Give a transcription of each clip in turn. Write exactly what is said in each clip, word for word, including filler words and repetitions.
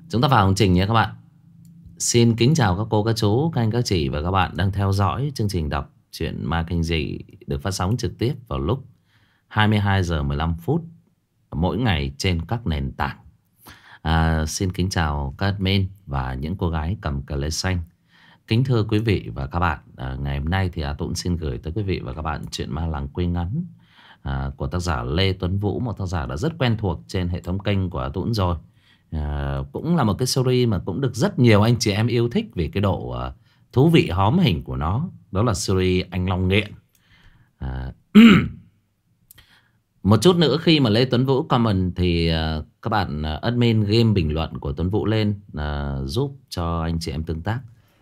Chúng ta vào hành trình nhé các bạn. Xin kính chào các cô, các chú, các anh, các chị và các bạn đang theo dõi chương trình đọc truyện ma kinh dị được phát sóng trực tiếp vào lúc hai mươi hai giờ mười lăm phút mỗi ngày trên các nền tảng. À, xin kính chào các admin và những cô gái cầm cờ lê xanh. Kính thưa quý vị và các bạn, à, ngày hôm nay thì A Tũng xin gửi tới quý vị và các bạn truyện ma làng quê ngắn à, của tác giả Lê Tuấn Vũ, một tác giả đã rất quen thuộc trên hệ thống kênh của A Tũng rồi. À, cũng là một cái series mà cũng được rất nhiều anh chị em yêu thích vì cái độ uh, thú vị hóm hình của nó. Đó là series Anh Long Nghiện. à, Một chút nữa khi mà Lê Tuấn Vũ comment thì uh, các bạn uh, admin game bình luận của Tuấn Vũ lên uh, giúp cho anh chị em tương tác.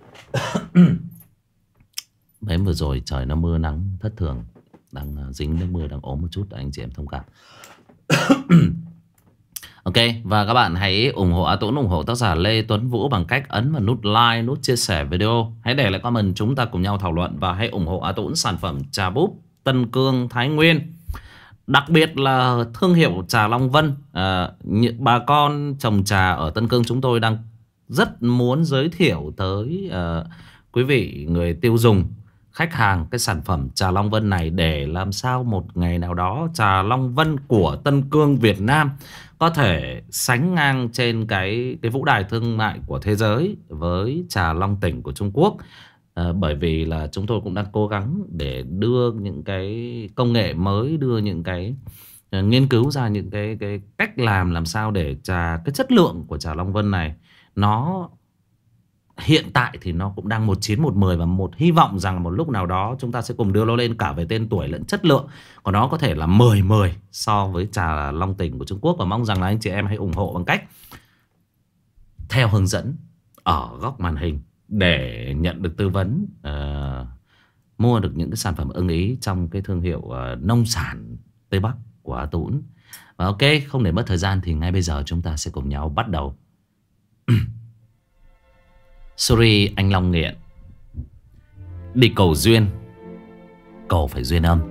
Mấy vừa rồi trời nó mưa nắng thất thường, đang uh, dính nước mưa, đang ốm một chút, anh chị em thông cảm. Ok, và các bạn hãy ủng hộ A Tũng, ủng hộ tác giả Lê Tuấn Vũ bằng cách ấn vào nút like, nút chia sẻ video. Hãy để lại comment, chúng ta cùng nhau thảo luận. Và hãy ủng hộ A Tũng sản phẩm trà búp Tân Cương Thái Nguyên, đặc biệt là thương hiệu trà Long Vân. à, Bà con trồng trà ở Tân Cương chúng tôi đang rất muốn giới thiệu tới à, quý vị người tiêu dùng, khách hàng cái sản phẩm trà Long Vân này, để làm sao một ngày nào đó trà Long Vân của Tân Cương Việt Nam có thể sánh ngang trên cái cái vũ đài thương mại của thế giới với trà Long Tỉnh của Trung Quốc. à, Bởi vì là chúng tôi cũng đang cố gắng để đưa những cái công nghệ mới, đưa những cái uh, nghiên cứu ra những cái, cái cách làm làm sao để trà, cái chất lượng của trà Long Vân này nó hiện tại thì nó cũng đang một chín một mười, và một hy vọng rằng một lúc nào đó chúng ta sẽ cùng đưa nó lên cả về tên tuổi lẫn chất lượng của nó có thể là mười mười so với trà Long Tỉnh của Trung Quốc. Và mong rằng là anh chị em hãy ủng hộ bằng cách theo hướng dẫn ở góc màn hình để nhận được tư vấn, uh, mua được những cái sản phẩm ưng ý trong cái thương hiệu uh, nông sản Tây Bắc của A Tũng. Và ok, không để mất thời gian thì ngay bây giờ chúng ta sẽ cùng nhau bắt đầu series Anh Long Nghiện. Đi cầu duyên, cầu phải duyên âm.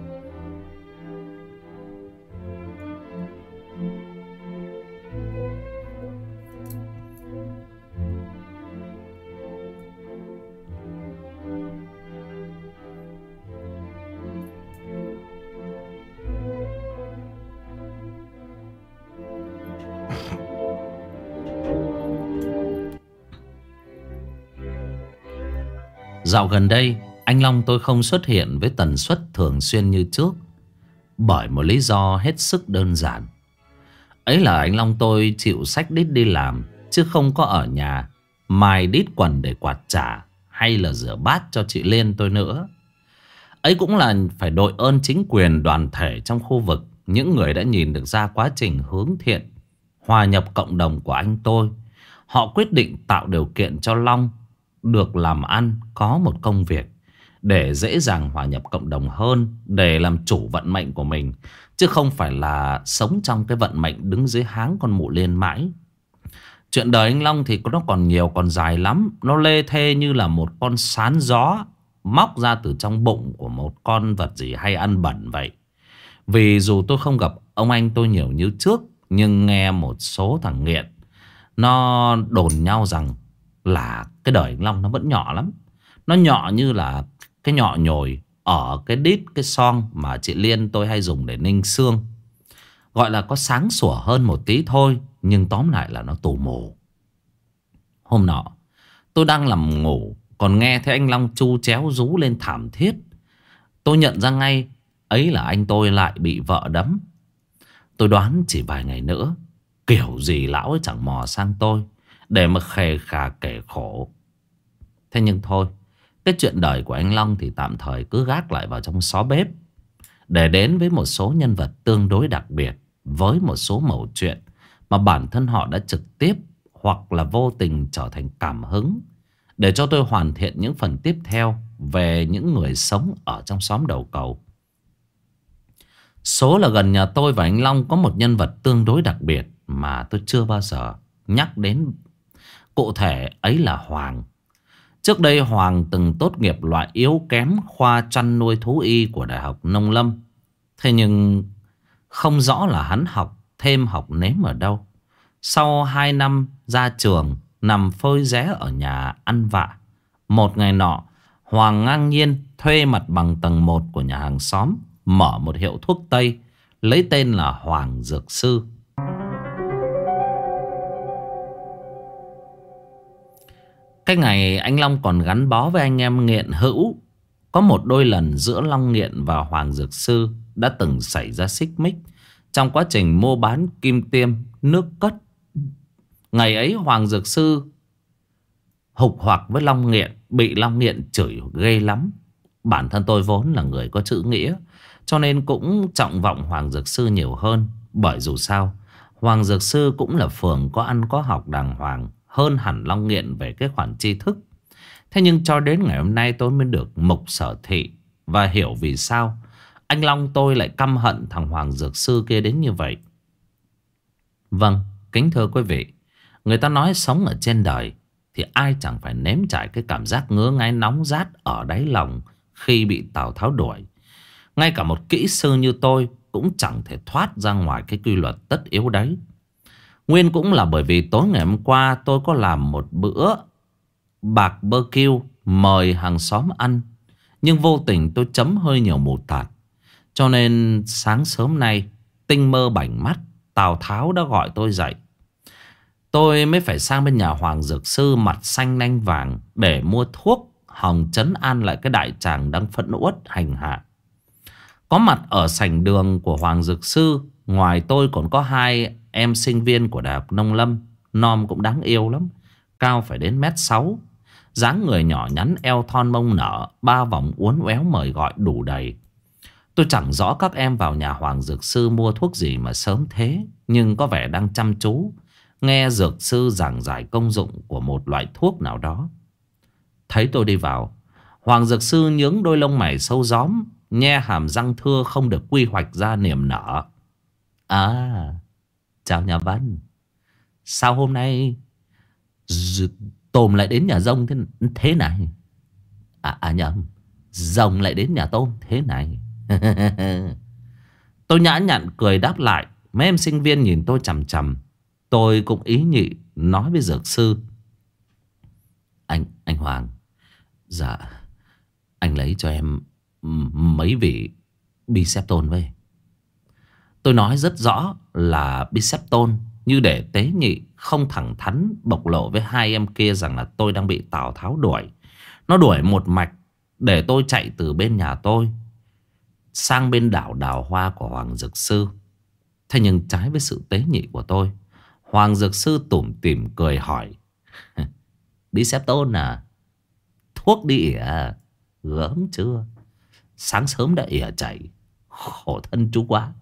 Dạo gần đây, anh Long tôi không xuất hiện với tần suất thường xuyên như trước, bởi một lý do hết sức đơn giản. Ấy là anh Long tôi chịu xách đít đi làm, chứ không có ở nhà mài đít quần để quạt chả hay là rửa bát cho chị Liên tôi nữa. Ấy cũng là phải đội ơn chính quyền đoàn thể trong khu vực, những người đã nhìn được ra quá trình hướng thiện, hòa nhập cộng đồng của anh tôi. Họ quyết định tạo điều kiện cho Long được làm ăn, có một công việc để dễ dàng hòa nhập cộng đồng hơn, để làm chủ vận mệnh của mình, chứ không phải là sống trong cái vận mệnh đứng dưới háng con mụ Liên mãi. Chuyện đời anh Long thì nó còn nhiều, còn dài lắm. Nó lê thê như là một con sán gió móc ra từ trong bụng của một con vật gì hay ăn bẩn vậy. Vì dù tôi không gặp ông anh tôi nhiều như trước, nhưng nghe một số thằng nghiện nó đồn nhau rằng là cái đời anh Long nó vẫn nhỏ lắm. Nó nhỏ như là cái nhọ nhồi ở cái đít, cái son mà chị Liên tôi hay dùng để ninh xương. Gọi là có sáng sủa hơn một tí thôi, nhưng tóm lại là nó tù mù. Hôm nọ tôi đang nằm ngủ, còn nghe thấy anh Long chu chéo rú lên thảm thiết. Tôi nhận ra ngay ấy là anh tôi lại bị vợ đấm. Tôi đoán chỉ vài ngày nữa kiểu gì lão ấy chẳng mò sang tôi để mà khề khà kể khổ. Thế nhưng thôi, cái chuyện đời của anh Long thì tạm thời cứ gác lại vào trong xó bếp, để đến với một số nhân vật tương đối đặc biệt, với một số mẩu chuyện mà bản thân họ đã trực tiếp hoặc là vô tình trở thành cảm hứng, để cho tôi hoàn thiện những phần tiếp theo về những người sống ở trong xóm đầu cầu. Số là gần nhà tôi và anh Long có một nhân vật tương đối đặc biệt mà tôi chưa bao giờ nhắc đến. Cụ thể ấy là Hoàng. Trước đây Hoàng từng tốt nghiệp loại yếu kém khoa chăn nuôi thú y của Đại học Nông Lâm. Thế nhưng không rõ là hắn học thêm học nếm ở đâu, Sau hai năm ra trường, nằm phơi ré ở nhà ăn vạ, một ngày nọ Hoàng ngang nhiên thuê mặt bằng tầng một của nhà hàng xóm, mở một hiệu thuốc tây, lấy tên là Hoàng Dược Sư. Cái ngày anh Long còn gắn bó với anh em nghiện hữu, có một đôi lần giữa Long Nghiện và Hoàng Dược Sư đã từng xảy ra xích mích trong quá trình mua bán kim tiêm, nước cất. Ngày ấy Hoàng Dược Sư hục hoạc với Long Nghiện, bị Long Nghiện chửi ghê lắm. Bản thân tôi vốn là người có chữ nghĩa, cho nên cũng trọng vọng Hoàng Dược Sư nhiều hơn. Bởi dù sao Hoàng Dược Sư cũng là phường có ăn có học đàng hoàng hơn hẳn Long Nghiện về cái khoản tri thức. Thế nhưng cho đến ngày hôm nay tôi mới được mục sở thị và hiểu vì sao anh Long tôi lại căm hận thằng Hoàng Dược Sư kia đến như vậy. Vâng, kính thưa quý vị, người ta nói sống ở trên đời thì ai chẳng phải nếm trải cái cảm giác ngứa ngáy nóng rát ở đáy lòng khi bị Tào Tháo đuổi. Ngay cả một kỹ sư như tôi cũng chẳng thể thoát ra ngoài cái quy luật tất yếu đấy. Nguyên cũng là bởi vì tối ngày hôm qua tôi có làm một bữa bạc barbecue mời hàng xóm ăn, nhưng vô tình tôi chấm hơi nhiều mù tạt. Cho nên sáng sớm nay tinh mơ bảnh mắt, Tào Tháo đã gọi tôi dậy. Tôi mới phải sang bên nhà Hoàng Dược Sư mặt xanh nanh vàng để mua thuốc hòng trấn an lại cái đại tràng đang phẫn uất hành hạ. Có mặt ở sảnh đường của Hoàng Dược Sư, ngoài tôi còn có hai em sinh viên của Đại học Nông Lâm. Nom cũng đáng yêu lắm, cao phải đến mét sáu, dáng người nhỏ nhắn, eo thon mông nở, ba vòng uốn éo mời gọi đủ đầy. Tôi chẳng rõ các em vào nhà Hoàng Dược Sư mua thuốc gì mà sớm thế, nhưng có vẻ đang chăm chú nghe Dược Sư giảng giải công dụng của một loại thuốc nào đó. Thấy tôi đi vào, Hoàng Dược Sư nhướng đôi lông mày sâu gióm, nhe hàm răng thưa không được quy hoạch ra niềm nở. À, chào nhà Văn. Sao hôm nay Tôm lại đến nhà Rông thế, thế này? À, à nhầm, Rồng lại đến nhà Tôm thế này. Tôi nhã nhặn cười đáp lại. Mấy em sinh viên nhìn tôi chằm chằm. Tôi cũng ý nhị nói với Dược Sư. Anh, anh Hoàng, dạ, anh lấy cho em mấy vị Bicep-tôn với. Tôi nói rất rõ là Bicep-tôn, như để tế nhị không thẳng thắn bộc lộ với hai em kia rằng là tôi đang bị Tào Tháo đuổi. Nó đuổi một mạch để tôi chạy từ bên nhà tôi sang bên đảo Đào Hoa của Hoàng Dược Sư. Thế nhưng trái với sự tế nhị của tôi, Hoàng Dược Sư tủm tỉm cười hỏi. Bicep-tôn à, thuốc đi ỉa, gớm chưa? Sáng sớm đã ỉa chảy, khổ thân chú quá.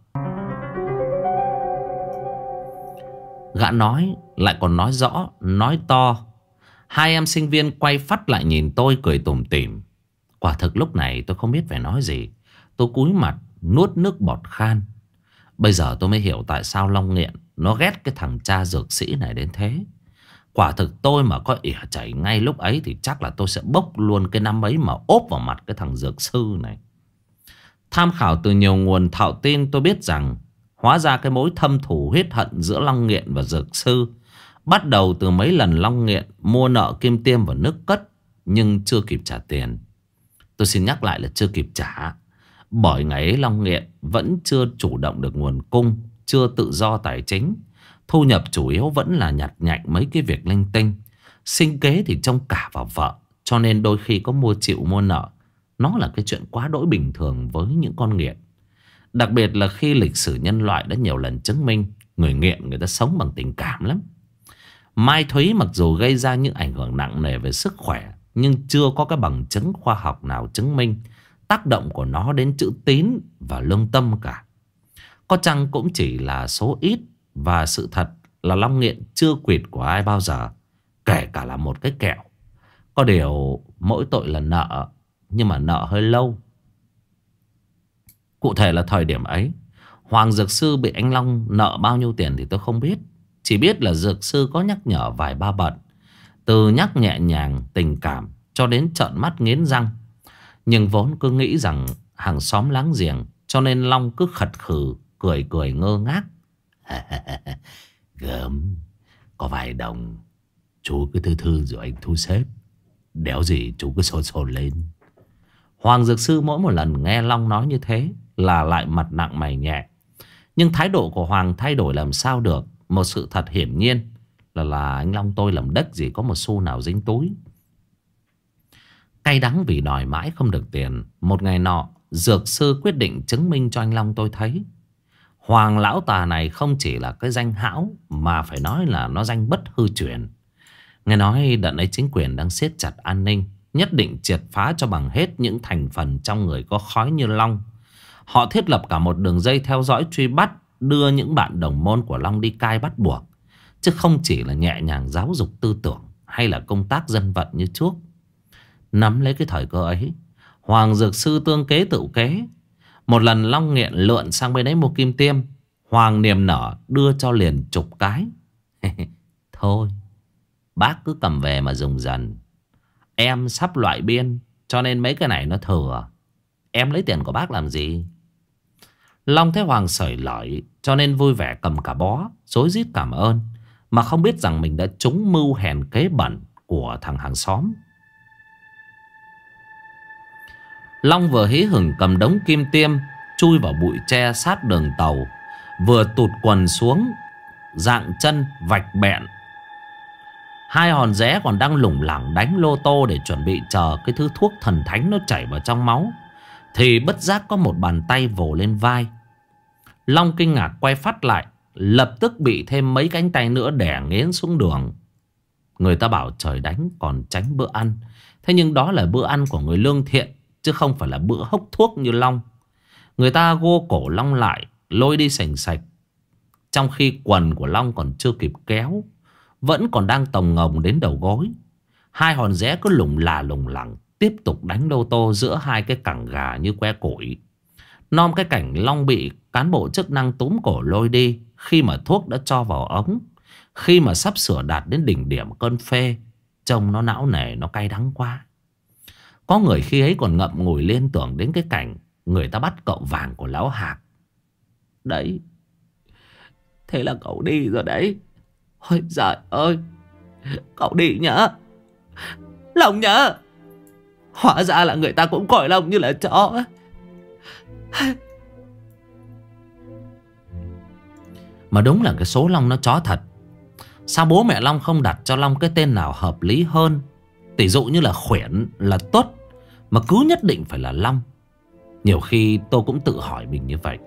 Gã nói lại còn nói rõ, nói to. Hai em sinh viên quay phát lại nhìn tôi cười tủm tỉm. Quả thực lúc này tôi không biết phải nói gì. Tôi cúi mặt nuốt nước bọt khan. Bây giờ tôi mới hiểu tại sao Long Nghiện nó ghét cái thằng cha dược sĩ này đến thế. Quả thực tôi mà có ỉa chảy ngay lúc ấy thì chắc là tôi sẽ bốc luôn cái năm ấy mà ốp vào mặt cái thằng dược sư này. Tham khảo từ nhiều nguồn thạo tin, tôi biết rằng hóa ra cái mối thâm thù huyết hận giữa Long Nghiện và Dược Sư bắt đầu từ mấy lần Long Nghiện mua nợ kim tiêm và nước cất nhưng chưa kịp trả tiền. Tôi xin nhắc lại là chưa kịp trả, bởi ngày ấy Long Nghiện vẫn chưa chủ động được nguồn cung, chưa tự do tài chính. Thu nhập chủ yếu vẫn là nhặt nhạnh mấy cái việc linh tinh. Sinh kế thì trông cả vào vợ, cho nên đôi khi có mua chịu mua nợ, nó là cái chuyện quá đỗi bình thường với những con nghiện. Đặc biệt là khi lịch sử nhân loại đã nhiều lần chứng minh người nghiện người ta sống bằng tình cảm lắm. Mai Thúy mặc dù gây ra những ảnh hưởng nặng nề về sức khỏe, nhưng chưa có cái bằng chứng khoa học nào chứng minh tác động của nó đến chữ tín và lương tâm cả. Có chăng cũng chỉ là số ít. Và sự thật là Long Nghiện chưa quỵt của ai bao giờ, kể cả là một cái kẹo. Có điều mỗi tội là nợ, nhưng mà nợ hơi lâu. Cụ thể là thời điểm ấy Hoàng Dược Sư bị anh Long nợ bao nhiêu tiền thì tôi không biết. Chỉ biết là Dược Sư có nhắc nhở vài ba bận, từ nhắc nhẹ nhàng tình cảm cho đến trợn mắt nghiến răng. Nhưng vốn cứ nghĩ rằng hàng xóm láng giềng, cho nên Long cứ khật khừ cười cười ngơ ngác. Gớm, Có vài đồng chú cứ thư thư rồi anh thu xếp. Đéo gì chú cứ sồn sồn lên. Hoàng Dược Sư mỗi một lần nghe Long nói như thế là lại mặt nặng mày nhẹ. Nhưng thái độ của Hoàng thay đổi làm sao được. Một sự thật hiển nhiên là là anh Long tôi làm đất gì có một xu nào dính túi. Cay đắng vì đòi mãi không được tiền. Một ngày nọ, Dược Sư quyết định chứng minh cho anh Long tôi thấy Hoàng lão tà này không chỉ là cái danh hão, mà phải nói là nó danh bất hư truyền. Nghe nói đợt ấy chính quyền đang siết chặt an ninh, nhất định triệt phá cho bằng hết những thành phần trong người có khói như Long. Họ thiết lập cả một đường dây theo dõi truy bắt, đưa những bạn đồng môn của Long đi cai bắt buộc, chứ không chỉ là nhẹ nhàng giáo dục tư tưởng hay là công tác dân vận như trước. Nắm lấy cái thời cơ ấy, Hoàng Dược Sư tương kế tự kế. Một lần Long nghiện lượn sang bên ấy mua kim tiêm, Hoàng niềm nở đưa cho liền chục cái. Thôi, bác cứ cầm về mà dùng dần. Em sắp loại biên, cho nên mấy cái này nó thừa. Em lấy tiền của bác làm gì? Long thấy Hoàng sởi lởi, cho nên vui vẻ cầm cả bó, rối rít cảm ơn, mà không biết rằng mình đã trúng mưu hèn kế bẩn của thằng hàng xóm. Long vừa hí hửng cầm đống kim tiêm chui vào bụi tre sát đường tàu, vừa tụt quần xuống, dạng chân vạch bẹn. Hai hòn rẽ còn đang lủng lẳng đánh lô tô để chuẩn bị chờ cái thứ thuốc thần thánh nó chảy vào trong máu, thì bất giác có một bàn tay vồ lên vai. Long kinh ngạc quay phát lại, lập tức bị thêm mấy cánh tay nữa đè nghiến xuống đường. Người ta bảo trời đánh còn tránh bữa ăn, thế nhưng đó là bữa ăn của người lương thiện, chứ không phải là bữa hốc thuốc như Long. Người ta gô cổ Long lại, lôi đi sành sạch, trong khi quần của Long còn chưa kịp kéo, vẫn còn đang tồng ngồng đến đầu gối. Hai hòn rẽ cứ lủng là lủng lẳng tiếp tục đánh lô tô giữa hai cái cẳng gà như que củi. Nom cái cảnh Long bị cán bộ chức năng túm cổ lôi đi khi mà thuốc đã cho vào ống, khi mà sắp sửa đạt đến đỉnh điểm cơn phê, trông nó não nề, nó cay đắng quá. Có người khi ấy còn ngậm ngùi liên tưởng đến cái cảnh người ta bắt cậu vàng của lão Hạc. Đấy, thế là cậu đi rồi đấy. Ôi giời ơi, cậu đi nhá, Long nhá. Hóa ra là người ta cũng coi Long như là chó. Mà đúng là cái số Long nó chó thật. Sao bố mẹ Long không đặt cho Long cái tên nào hợp lý hơn? Tỷ dụ như là Khuyển là tốt, mà cứ nhất định phải là Long. Nhiều khi tôi cũng tự hỏi mình như vậy.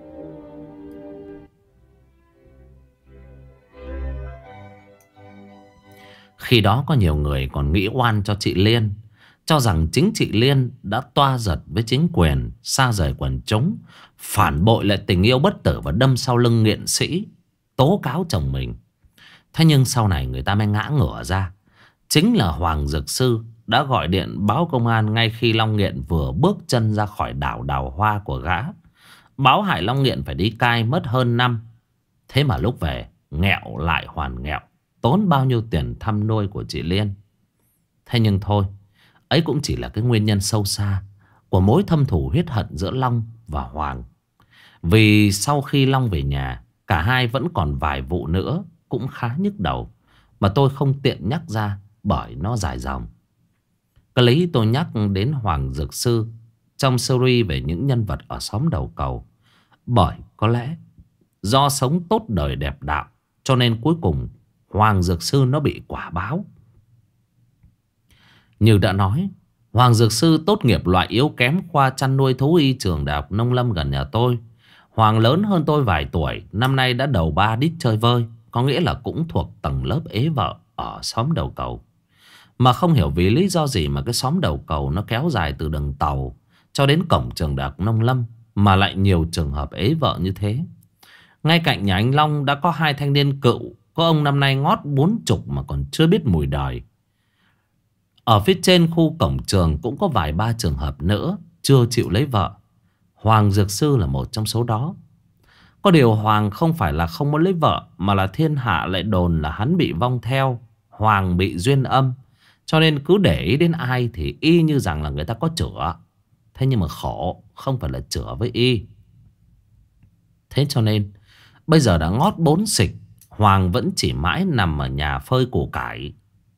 Khi đó có nhiều người còn nghĩ oan cho chị Liên, cho rằng chính chị Liên đã toa giật với chính quyền, xa rời quần chúng, phản bội lại tình yêu bất tử và đâm sau lưng nghiện sĩ, tố cáo chồng mình. Thế nhưng sau này người ta mới ngã ngửa ra, chính là Hoàng Dược Sư đã gọi điện báo công an ngay khi Long Nghiện vừa bước chân ra khỏi đảo Đào Hoa của gã, báo hại Long Nghiện phải đi cai mất hơn năm. Thế mà lúc về nghẹo lại hoàn nghẹo, tốn bao nhiêu tiền thăm nuôi của chị Liên. Thế nhưng thôi, ấy cũng chỉ là cái nguyên nhân sâu xa của mối thâm thù huyết hận giữa Long và Hoàng. Vì sau khi Long về nhà, cả hai vẫn còn vài vụ nữa cũng khá nhức đầu, mà tôi không tiện nhắc ra bởi nó dài dòng. Cái lý tôi nhắc đến Hoàng Dược Sư trong series về những nhân vật ở xóm đầu cầu, bởi có lẽ do sống tốt đời đẹp đạo, cho nên cuối cùng Hoàng Dược Sư nó bị quả báo. Như đã nói, Hoàng Dược Sư tốt nghiệp loại yếu kém khoa chăn nuôi thú y trường Đại học Nông Lâm gần nhà tôi. Hoàng lớn hơn tôi vài tuổi, năm nay đã đầu ba đít chơi vơi, có nghĩa là cũng thuộc tầng lớp ế vợ ở xóm đầu cầu. Mà không hiểu vì lý do gì mà cái xóm đầu cầu nó kéo dài từ đường tàu cho đến cổng trường Đại học Nông Lâm, mà lại nhiều trường hợp ế vợ như thế. Ngay cạnh nhà anh Long đã có hai thanh niên cựu, có ông năm nay ngót bốn chục mà còn chưa biết mùi đời. Ở phía trên khu cổng trường cũng có vài ba trường hợp nữa chưa chịu lấy vợ. Hoàng Dược Sư là một trong số đó. Có điều Hoàng không phải là không muốn lấy vợ, mà là thiên hạ lại đồn là hắn bị vong theo, Hoàng bị duyên âm, cho nên cứ để ý đến ai thì y như rằng là người ta có chữa. Thế nhưng mà khổ, không phải là chữa với y. Thế cho nên bây giờ đã ngót bốn xịch, Hoàng vẫn chỉ mãi nằm ở nhà phơi củ cải.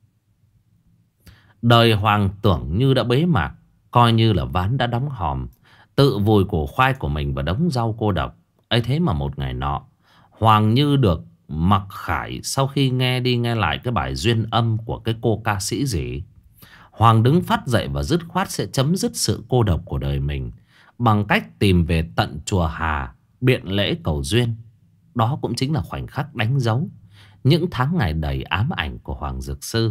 Đời Hoàng tưởng như đã bế mạc, coi như là ván đã đóng hòm, tự vùi củ khoai của mình vào đống rau cô độc. Ấy thế mà một ngày nọ, Hoàng như được mặc khải sau khi nghe đi nghe lại cái bài duyên âm của cái cô ca sĩ gì. Hoàng đứng phát dậy và dứt khoát sẽ chấm dứt sự cô độc của đời mình bằng cách tìm về tận chùa Hà biện lễ cầu duyên. Đó cũng chính là khoảnh khắc đánh dấu những tháng ngày đầy ám ảnh của Hoàng Dược Sư.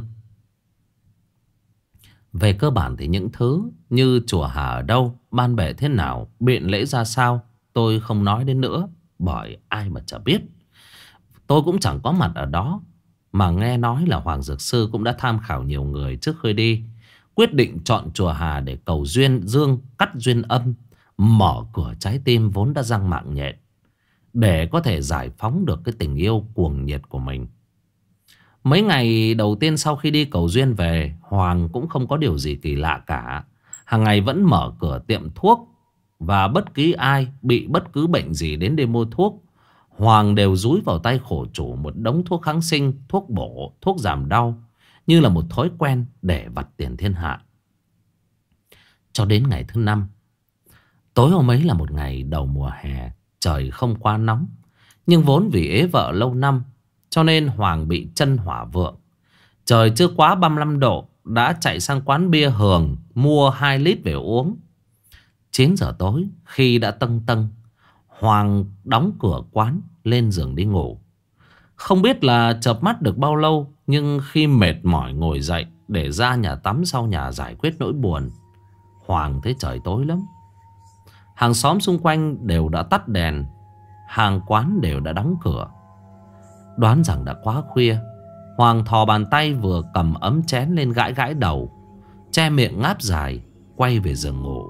Về cơ bản thì những thứ như chùa Hà ở đâu, ban bệ thế nào, biện lễ ra sao, tôi không nói đến nữa, bởi ai mà chả biết. Tôi cũng chẳng có mặt ở đó, mà nghe nói là Hoàng Dược Sư cũng đã tham khảo nhiều người trước khi đi, quyết định chọn chùa Hà để cầu duyên dương, cắt duyên âm, mở cửa trái tim vốn đã răng mạng nhện, để có thể giải phóng được cái tình yêu cuồng nhiệt của mình. Mấy ngày đầu tiên sau khi đi cầu duyên về, Hoàng cũng không có điều gì kỳ lạ cả. Hàng ngày vẫn mở cửa tiệm thuốc, và bất kỳ ai bị bất cứ bệnh gì đến đây mua thuốc, Hoàng đều dúi vào tay khổ chủ một đống thuốc kháng sinh, thuốc bổ, thuốc giảm đau, như là một thói quen để vặt tiền thiên hạ. Cho đến ngày thứ năm, tối hôm ấy là một ngày đầu mùa hè, trời không quá nóng, nhưng vốn vì ế vợ lâu năm cho nên Hoàng bị chân hỏa vượng. Trời chưa quá ba mươi lăm độ đã chạy sang quán bia Hường mua hai lít về uống. Chín giờ tối khi đã tâng tâng, Hoàng đóng cửa quán lên giường đi ngủ. Không biết là chợp mắt được bao lâu, nhưng khi mệt mỏi ngồi dậy để ra nhà tắm sau nhà giải quyết nỗi buồn, Hoàng thấy trời tối lắm. Hàng xóm xung quanh đều đã tắt đèn, hàng quán đều đã đóng cửa. Đoán rằng đã quá khuya, Hoàng thò bàn tay vừa cầm ấm chén lên gãi gãi đầu, che miệng ngáp dài, quay về giường ngủ.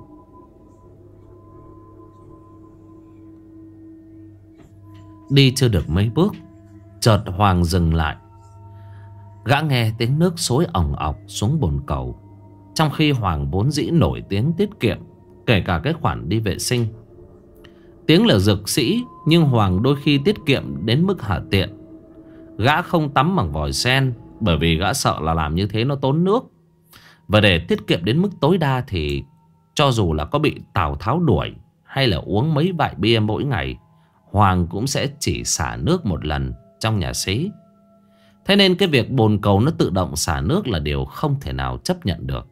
Đi chưa được mấy bước, chợt Hoàng dừng lại. Gã nghe tiếng nước xối ỏng ọc xuống bồn cầu, trong khi Hoàng vốn dĩ nổi tiếng tiết kiệm, kể cả cái khoản đi vệ sinh. Tiếng là dược sĩ, nhưng Hoàng đôi khi tiết kiệm đến mức hạ tiện. Gã không tắm bằng vòi sen, bởi vì gã sợ là làm như thế nó tốn nước. Và để tiết kiệm đến mức tối đa thì cho dù là có bị Tào Tháo đuổi hay là uống mấy vại bia mỗi ngày, Hoàng cũng sẽ chỉ xả nước một lần trong nhà xí. Thế nên cái việc bồn cầu nó tự động xả nước là điều không thể nào chấp nhận được.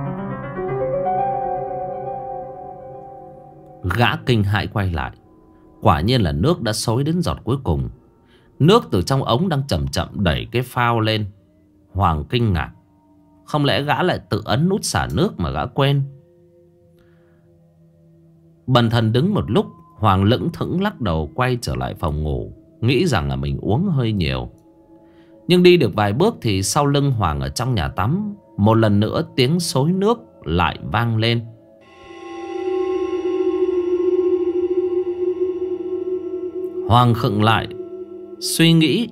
Gã kinh hãi quay lại, quả nhiên là nước đã xối đến giọt cuối cùng. Nước từ trong ống đang chậm chậm đẩy cái phao lên. Hoàng kinh ngạc, không lẽ gã lại tự ấn nút xả nước mà gã quên? Bần thần đứng một lúc, Hoàng lững thững lắc đầu quay trở lại phòng ngủ, nghĩ rằng là mình uống hơi nhiều. Nhưng đi được vài bước thì sau lưng Hoàng ở trong nhà tắm, một lần nữa tiếng xối nước lại vang lên. Hoàng khựng lại, suy nghĩ,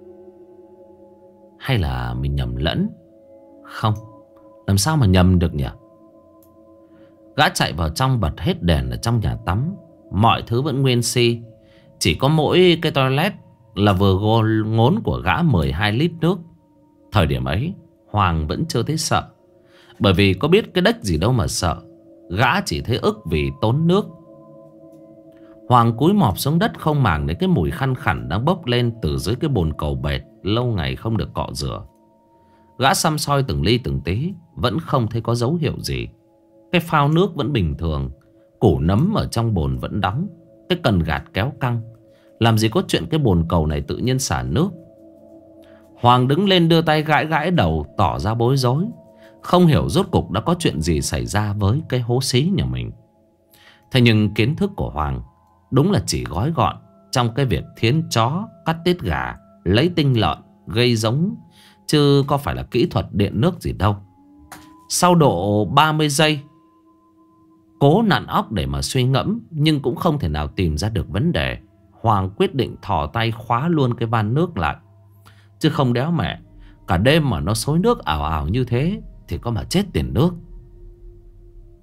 hay là mình nhầm lẫn? Không, làm sao mà nhầm được nhỉ? Gã chạy vào trong bật hết đèn ở trong nhà tắm. Mọi thứ vẫn nguyên si, chỉ có mỗi cái toilet là vừa ngốn của gã mười hai lít nước. Thời điểm ấy Hoàng vẫn chưa thấy sợ, bởi vì có biết cái đếch gì đâu mà sợ. Gã chỉ thấy ức vì tốn nước. Hoàng cúi mọp xuống đất, không màng đến cái mùi khăn khẳn đang bốc lên từ dưới cái bồn cầu bệt lâu ngày không được cọ rửa. Gã săm soi từng ly từng tí, vẫn không thấy có dấu hiệu gì. Cái phao nước vẫn bình thường, củ nấm ở trong bồn vẫn đóng, cái cần gạt kéo căng. Làm gì có chuyện cái bồn cầu này tự nhiên xả nước. Hoàng đứng lên đưa tay gãi gãi đầu, tỏ ra bối rối, không hiểu rốt cục đã có chuyện gì xảy ra với cái hố xí nhà mình. Thế nhưng kiến thức của Hoàng đúng là chỉ gói gọn trong cái việc thiến chó, cắt tiết gà, lấy tinh lợn, gây giống, chứ có phải là kỹ thuật điện nước gì đâu. Sau độ ba mươi giây cố nặn óc để mà suy ngẫm, nhưng cũng không thể nào tìm ra được vấn đề, Hoàng quyết định thò tay khóa luôn cái van nước lại. Chứ không đéo mẹ, cả đêm mà nó xối nước ảo ảo như thế thì có mà chết tiền nước.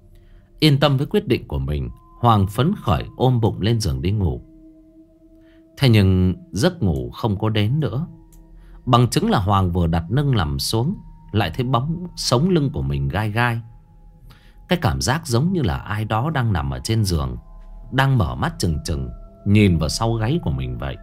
Yên tâm với quyết định của mình, Hoàng phấn khởi ôm bụng lên giường đi ngủ. Thế nhưng giấc ngủ không có đến nữa. Bằng chứng là Hoàng vừa đặt lưng nằm xuống, lại thấy bóng sống lưng của mình gai gai. Cái cảm giác giống như là ai đó đang nằm ở trên giường, đang mở mắt trừng trừng nhìn vào sau gáy của mình vậy.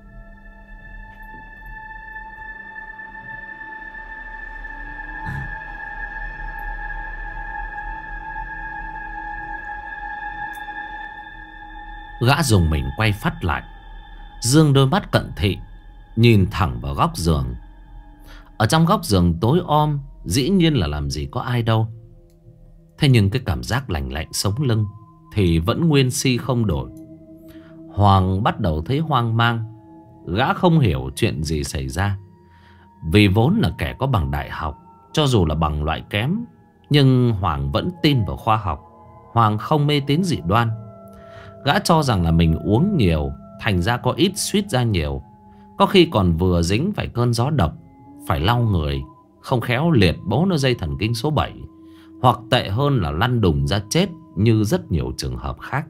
Gã dùng mình quay phát lại, dương đôi mắt cận thị nhìn thẳng vào góc giường. Ở trong góc giường tối om, dĩ nhiên là làm gì có ai đâu. Thế nhưng cái cảm giác lạnh lạnh sống lưng thì vẫn nguyên si không đổi. Hoàng bắt đầu thấy hoang mang. Gã không hiểu chuyện gì xảy ra. Vì vốn là kẻ có bằng đại học, cho dù là bằng loại kém, nhưng Hoàng vẫn tin vào khoa học. Hoàng không mê tín dị đoan. Gã cho rằng là mình uống nhiều, thành ra có ít suýt ra nhiều. Có khi còn vừa dính phải cơn gió độc, phải lau người, không khéo liệt bố nó dây thần kinh số bảy. Hoặc tệ hơn là lăn đùng ra chết như rất nhiều trường hợp khác.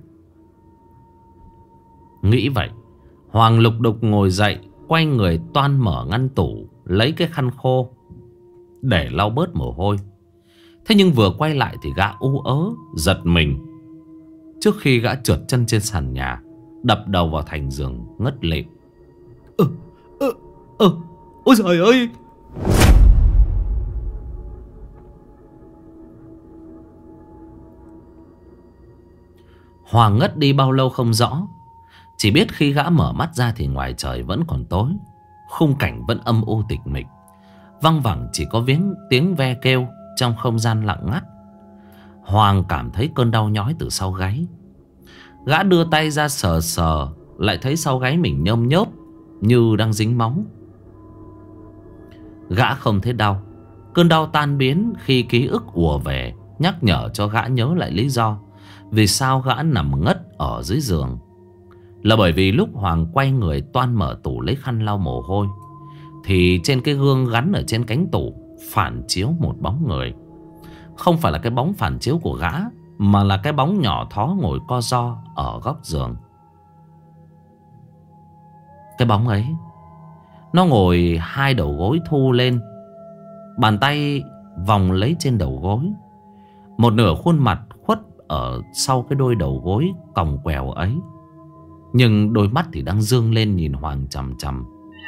Nghĩ vậy, Hoàng lục đục ngồi dậy, quay người toan mở ngăn tủ, lấy cái khăn khô để lau bớt mồ hôi. Thế nhưng vừa quay lại thì gã u ớ, giật mình, trước khi gã trượt chân trên sàn nhà, đập đầu vào thành giường ngất lịm. Ơ, ơ, ơ, ôi trời ơi! Hoàng ngất đi bao lâu không rõ. Chỉ biết khi gã mở mắt ra thì ngoài trời vẫn còn tối, khung cảnh vẫn âm u tịch mịch, văng vẳng chỉ có viếng tiếng ve kêu trong không gian lặng ngắt. Hoàng cảm thấy cơn đau nhói từ sau gáy. Gã đưa tay ra sờ sờ, lại thấy sau gáy mình nhôm nhốp như đang dính máu. Gã không thấy đau. Cơn đau tan biến khi ký ức ùa về, nhắc nhở cho gã nhớ lại lý do vì sao gã nằm ngất ở dưới giường. Là bởi vì lúc Hoàng quay người toan mở tủ lấy khăn lau mồ hôi, thì trên cái gương gắn ở trên cánh tủ phản chiếu một bóng người. Không phải là cái bóng phản chiếu của gã, mà là cái bóng nhỏ thó ngồi co ro ở góc giường. Cái bóng ấy, nó ngồi hai đầu gối thu lên, bàn tay vòng lấy trên đầu gối. Một nửa khuôn mặt khuất ở sau cái đôi đầu gối còng quèo ấy, nhưng đôi mắt thì đang dương lên nhìn Hoàng chằm chằm.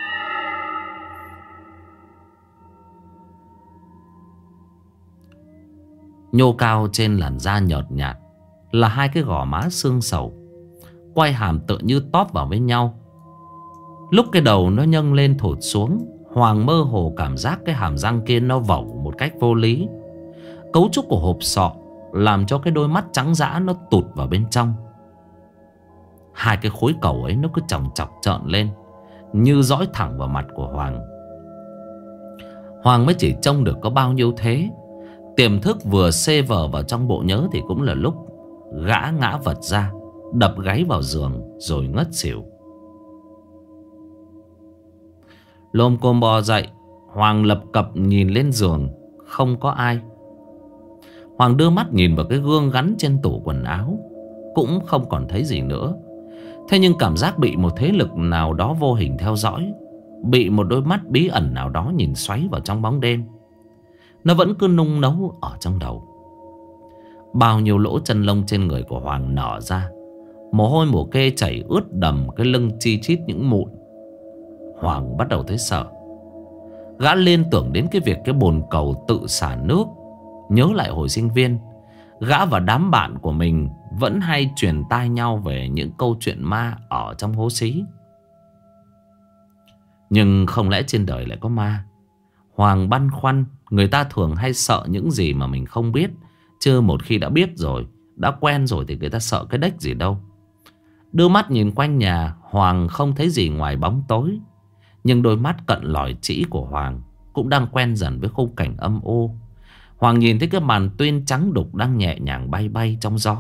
Nhô cao trên làn da nhợt nhạt là hai cái gò má xương sầu, quai hàm tựa như tóp vào với nhau. Lúc cái đầu nó nhâng lên thụt xuống, Hoàng mơ hồ cảm giác cái hàm răng kia nó vẩu một cách vô lý. Cấu trúc của hộp sọ làm cho cái đôi mắt trắng dã nó tụt vào bên trong. Hai cái khối cầu ấy nó cứ chòng chọc trợn lên, như dõi thẳng vào mặt của Hoàng. Hoàng mới chỉ trông được có bao nhiêu thế. Tiềm thức vừa xê vờ vào trong bộ nhớ thì cũng là lúc gã ngã vật ra, đập gáy vào giường rồi ngất xỉu. Lồm cồm bò dậy, Hoàng lập cập nhìn lên giường, không có ai. Hoàng đưa mắt nhìn vào cái gương gắn trên tủ quần áo, cũng không còn thấy gì nữa. Thế nhưng cảm giác bị một thế lực nào đó vô hình theo dõi, bị một đôi mắt bí ẩn nào đó nhìn xoáy vào trong bóng đêm, nó vẫn cứ nung nấu ở trong đầu. Bao nhiêu lỗ chân lông trên người của Hoàng nở ra, mồ hôi mồ kê chảy ướt đầm cái lưng chi chít những mụn. Hoàng bắt đầu thấy sợ. Gã liên tưởng đến cái việc cái bồn cầu tự xả nước, nhớ lại hồi sinh viên, gã và đám bạn của mình vẫn hay truyền tai nhau về những câu chuyện ma ở trong hố xí. Nhưng không lẽ trên đời lại có ma? Hoàng băn khoăn. Người ta thường hay sợ những gì mà mình không biết, chứ một khi đã biết rồi, đã quen rồi thì người ta sợ cái đếch gì đâu. Đưa mắt nhìn quanh nhà, Hoàng không thấy gì ngoài bóng tối. Nhưng đôi mắt cận lòi trĩ của Hoàng cũng đang quen dần với khung cảnh âm u. Hoàng nhìn thấy cái màn tuyên trắng đục đang nhẹ nhàng bay bay trong gió.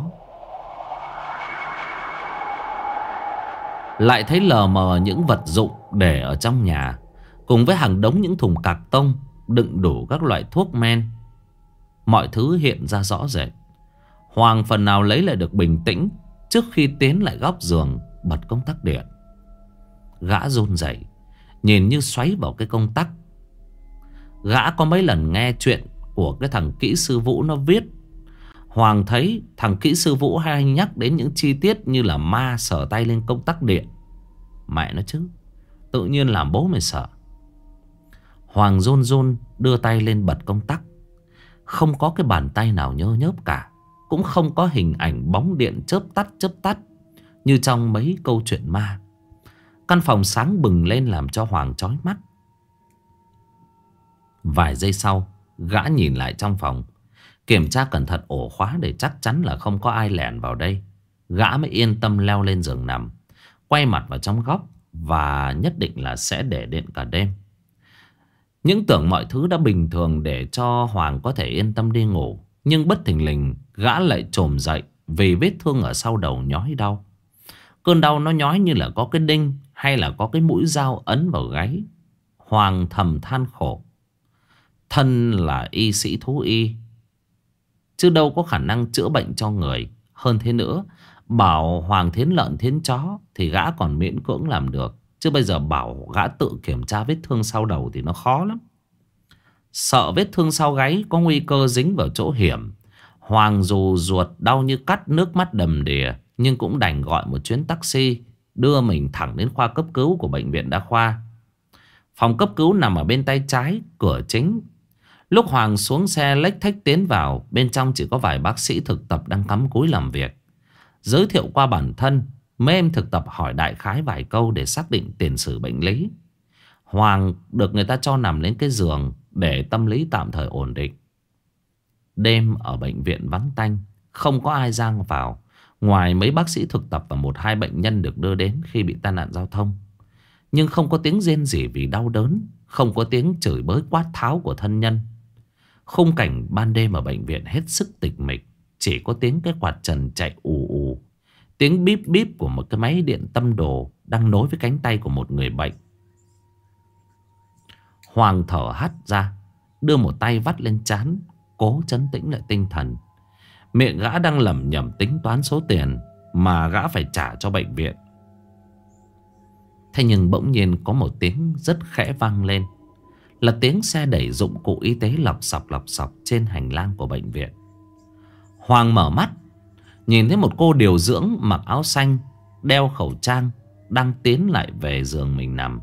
Lại thấy lờ mờ những vật dụng để ở trong nhà, cùng với hàng đống những thùng cạc tông đựng đủ các loại thuốc men. Mọi thứ hiện ra rõ rệt. Hoàng phần nào lấy lại được bình tĩnh trước khi tiến lại góc giường bật công tắc điện. Gã run rẩy, nhìn như xoáy vào cái công tắc. Gã có mấy lần nghe chuyện của cái thằng kỹ sư Vũ nó viết. Hoàng thấy thằng kỹ sư Vũ hay nhắc đến những chi tiết như là ma sờ tay lên công tắc điện. Mẹ nó chứ, tự nhiên làm bố mày sợ. Hoàng run run đưa tay lên bật công tắc. Không có cái bàn tay nào nhơ nhớp cả. Cũng không có hình ảnh bóng điện chớp tắt chớp tắt như trong mấy câu chuyện ma. Căn phòng sáng bừng lên làm cho Hoàng chói mắt. Vài giây sau, gã nhìn lại trong phòng, kiểm tra cẩn thận ổ khóa để chắc chắn là không có ai lẻn vào đây. Gã mới yên tâm leo lên giường nằm, quay mặt vào trong góc và nhất định là sẽ để điện cả đêm. Những tưởng mọi thứ đã bình thường để cho Hoàng có thể yên tâm đi ngủ. Nhưng bất thình lình gã lại chồm dậy vì vết thương ở sau đầu nhói đau. Cơn đau nó nhói như là có cái đinh hay là có cái mũi dao ấn vào gáy. Hoàng thầm than khổ. Thân là y sĩ thú y, chứ đâu có khả năng chữa bệnh cho người. Hơn thế nữa, bảo Hoàng thiến lợn thiến chó thì gã còn miễn cưỡng làm được. Chứ bây giờ bảo gã tự kiểm tra vết thương sau đầu thì nó khó lắm. Sợ vết thương sau gáy có nguy cơ dính vào chỗ hiểm, Hoàng dù ruột đau như cắt, nước mắt đầm đìa, nhưng cũng đành gọi một chuyến taxi đưa mình thẳng đến khoa cấp cứu của bệnh viện đa khoa. Phòng cấp cứu nằm ở bên tay trái cửa chính. Lúc Hoàng xuống xe lếch thếch tiến vào, bên trong chỉ có vài bác sĩ thực tập đang cắm cúi làm việc. Giới thiệu qua bản thân, mấy em thực tập hỏi đại khái vài câu để xác định tiền sử bệnh lý. Hoàng được người ta cho nằm lên cái giường để tâm lý tạm thời ổn định. Đêm ở bệnh viện vắng tanh, không có ai ra vào, ngoài mấy bác sĩ thực tập và một hai bệnh nhân được đưa đến khi bị tai nạn giao thông. Nhưng không có tiếng rên rỉ vì đau đớn, không có tiếng chửi bới quát tháo của thân nhân. Khung cảnh ban đêm ở bệnh viện hết sức tịch mịch, chỉ có tiếng cái quạt trần chạy ù ù, tiếng bíp bíp của một cái máy điện tâm đồ đang nối với cánh tay của một người bệnh. Hoàng thở hắt ra, đưa một tay vắt lên trán, cố trấn tĩnh lại tinh thần. Miệng gã đang lẩm nhẩm tính toán số tiền mà gã phải trả cho bệnh viện. Thế nhưng bỗng nhiên có một tiếng rất khẽ vang lên, là tiếng xe đẩy dụng cụ y tế lọc sọc lọc sọc trên hành lang của bệnh viện. Hoàng mở mắt, nhìn thấy một cô điều dưỡng mặc áo xanh, đeo khẩu trang, đang tiến lại về giường mình nằm.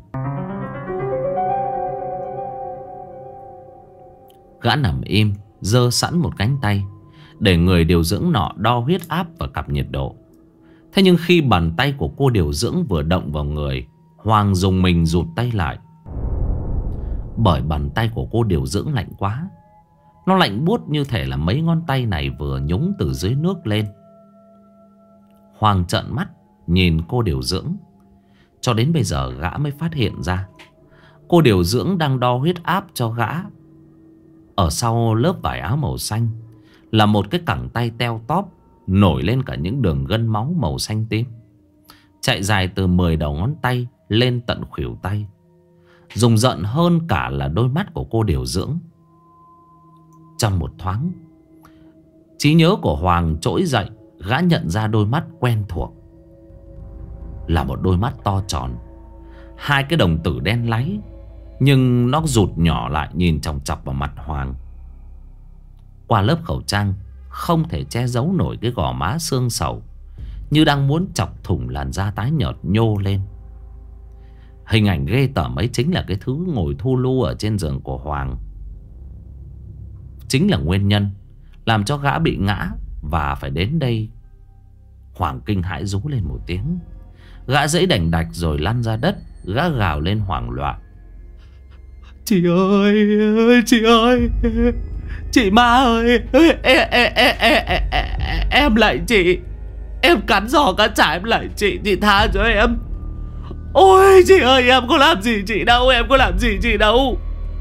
Gã nằm im, giơ sẵn một cánh tay để người điều dưỡng nọ đo huyết áp và cặp nhiệt độ. Thế nhưng khi bàn tay của cô điều dưỡng vừa động vào người, Hoàng dùng mình rụt tay lại. Bởi bàn tay của cô điều dưỡng lạnh quá. Nó lạnh buốt như thể là mấy ngón tay này vừa nhúng từ dưới nước lên. Hoàng trợn mắt nhìn cô điều dưỡng. Cho đến bây giờ gã mới phát hiện ra cô điều dưỡng đang đo huyết áp cho gã. Ở sau lớp vải áo màu xanh là một cái cẳng tay teo tóp, nổi lên cả những đường gân máu màu xanh tím, chạy dài từ mười đầu ngón tay lên tận khuỷu tay. Rùng rợn hơn cả là đôi mắt của cô điều dưỡng. Trong một thoáng, trí nhớ của Hoàng trỗi dậy. Gã nhận ra đôi mắt quen thuộc, là một đôi mắt to tròn, hai cái đồng tử đen láy, nhưng nó rụt nhỏ lại nhìn chòng chọc vào mặt Hoàng. Qua lớp khẩu trang không thể che giấu nổi cái gò má xương sầu, như đang muốn chọc thủng làn da tái nhợt nhô lên. Hình ảnh ghê tởm ấy chính là cái thứ ngồi thu lu ở trên giường của Hoàng, chính là nguyên nhân làm cho gã bị ngã và phải đến đây. Hoàng kinh hãi rú lên một tiếng. Gã giãy đành đạch rồi lăn ra đất. Gã gào lên hoảng loạn: "Chị ơi, chị ơi, chị Ma ơi, em, em, em, em, em, em lại chị, em cắn giò cắn chả, em lại chị, chị tha cho em. Ôi chị ơi, em có làm gì chị đâu, em có làm gì chị đâu."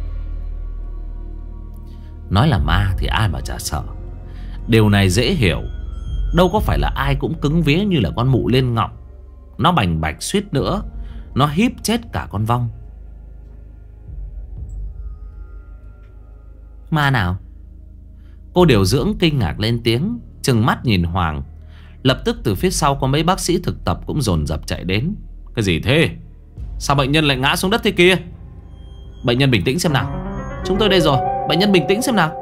Nói là ma thì ai mà chả sợ. Điều này dễ hiểu. Đâu có phải là ai cũng cứng vía như là con mụ lên ngọng. Nó bành bạch suýt nữa nó híp chết cả con vong. "Ma nào?" Cô điều dưỡng kinh ngạc lên tiếng, trừng mắt nhìn Hoàng. Lập tức từ phía sau có mấy bác sĩ thực tập cũng dồn dập chạy đến. "Cái gì thế? Sao bệnh nhân lại ngã xuống đất thế kia? Bệnh nhân bình tĩnh xem nào. Chúng tôi đây rồi, bệnh nhân bình tĩnh xem nào.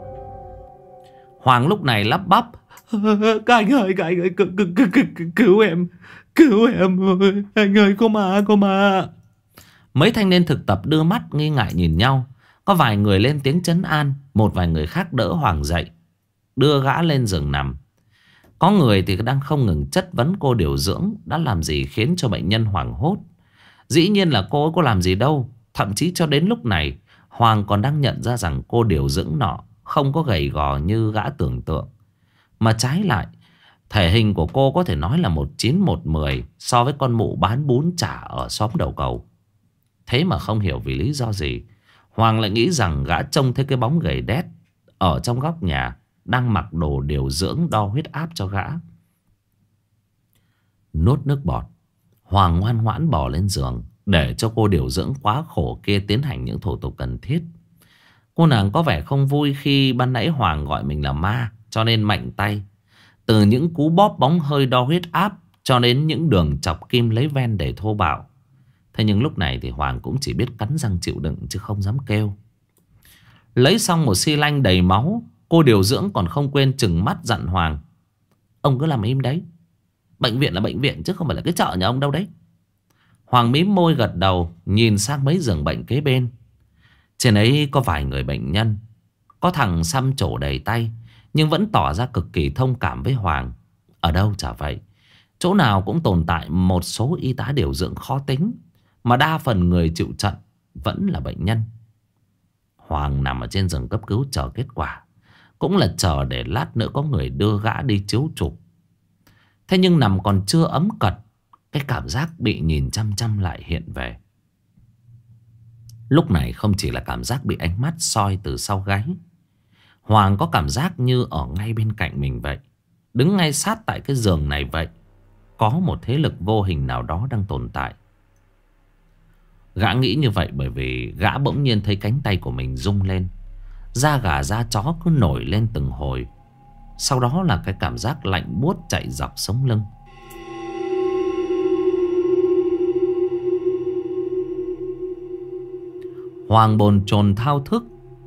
Hoàng lúc này lắp bắp. Các anh ơi, các anh ơi, cứu, cứu, cứu, cứu em. Cứu em ơi, anh ơi, có ma, có ma. Mấy thanh niên thực tập đưa mắt nghi ngại nhìn nhau. Có vài người lên tiếng trấn an, một vài người khác đỡ Hoàng dậy, đưa gã lên giường nằm. Có người thì đang không ngừng chất vấn cô điều dưỡng đã làm gì khiến cho bệnh nhân hoảng hốt. Dĩ nhiên là cô ấy có làm gì đâu. Thậm chí cho đến lúc này Hoàng còn đang nhận ra rằng cô điều dưỡng nọ không có gầy gò như gã tưởng tượng. Mà trái lại, thể hình của cô có thể nói là một chín một mười so với con mụ bán bún chả ở xóm đầu cầu. Thế mà không hiểu vì lý do gì, Hoàng lại nghĩ rằng gã trông thấy cái bóng gầy đét ở trong góc nhà đang mặc đồ điều dưỡng đo huyết áp cho gã. Nuốt nước bọt, Hoàng ngoan ngoãn bỏ lên giường để cho cô điều dưỡng quá khổ kia tiến hành những thủ tục cần thiết. Cô nàng có vẻ không vui khi ban nãy Hoàng gọi mình là ma, cho nên mạnh tay. Từ những cú bóp bóng hơi đo huyết áp cho đến những đường chọc kim lấy ven để thô bạo. Thế nhưng lúc này thì Hoàng cũng chỉ biết cắn răng chịu đựng chứ không dám kêu. Lấy xong một xi lanh đầy máu, cô điều dưỡng còn không quên trừng mắt dặn Hoàng. Ông cứ làm im đấy. Bệnh viện là bệnh viện chứ không phải là cái chợ nhà ông đâu đấy. Hoàng mím môi gật đầu, nhìn sang mấy giường bệnh kế bên. Trên ấy có vài người bệnh nhân. Có thằng xăm trổ đầy tay, nhưng vẫn tỏ ra cực kỳ thông cảm với Hoàng. Ở đâu chả vậy. Chỗ nào cũng tồn tại một số y tá điều dưỡng khó tính, mà đa phần người chịu trận vẫn là bệnh nhân. Hoàng nằm ở trên giường cấp cứu chờ kết quả, cũng là chờ để lát nữa có người đưa gã đi chiếu chụp. Thế nhưng nằm còn chưa ấm cật, cái cảm giác bị nhìn chăm chăm lại hiện về. Lúc này không chỉ là cảm giác bị ánh mắt soi từ sau gáy, Hoàng có cảm giác như ở ngay bên cạnh mình vậy. Đứng ngay sát tại cái giường này vậy. Có một thế lực vô hình nào đó đang tồn tại. Gã nghĩ như vậy bởi vì gã bỗng nhiên thấy cánh tay của mình rung lên. Da gà da chó cứ nổi lên từng hồi. Sau đó là cái cảm giác lạnh buốt chạy dọc sống lưng. Hoàng bồn chồn thao thức.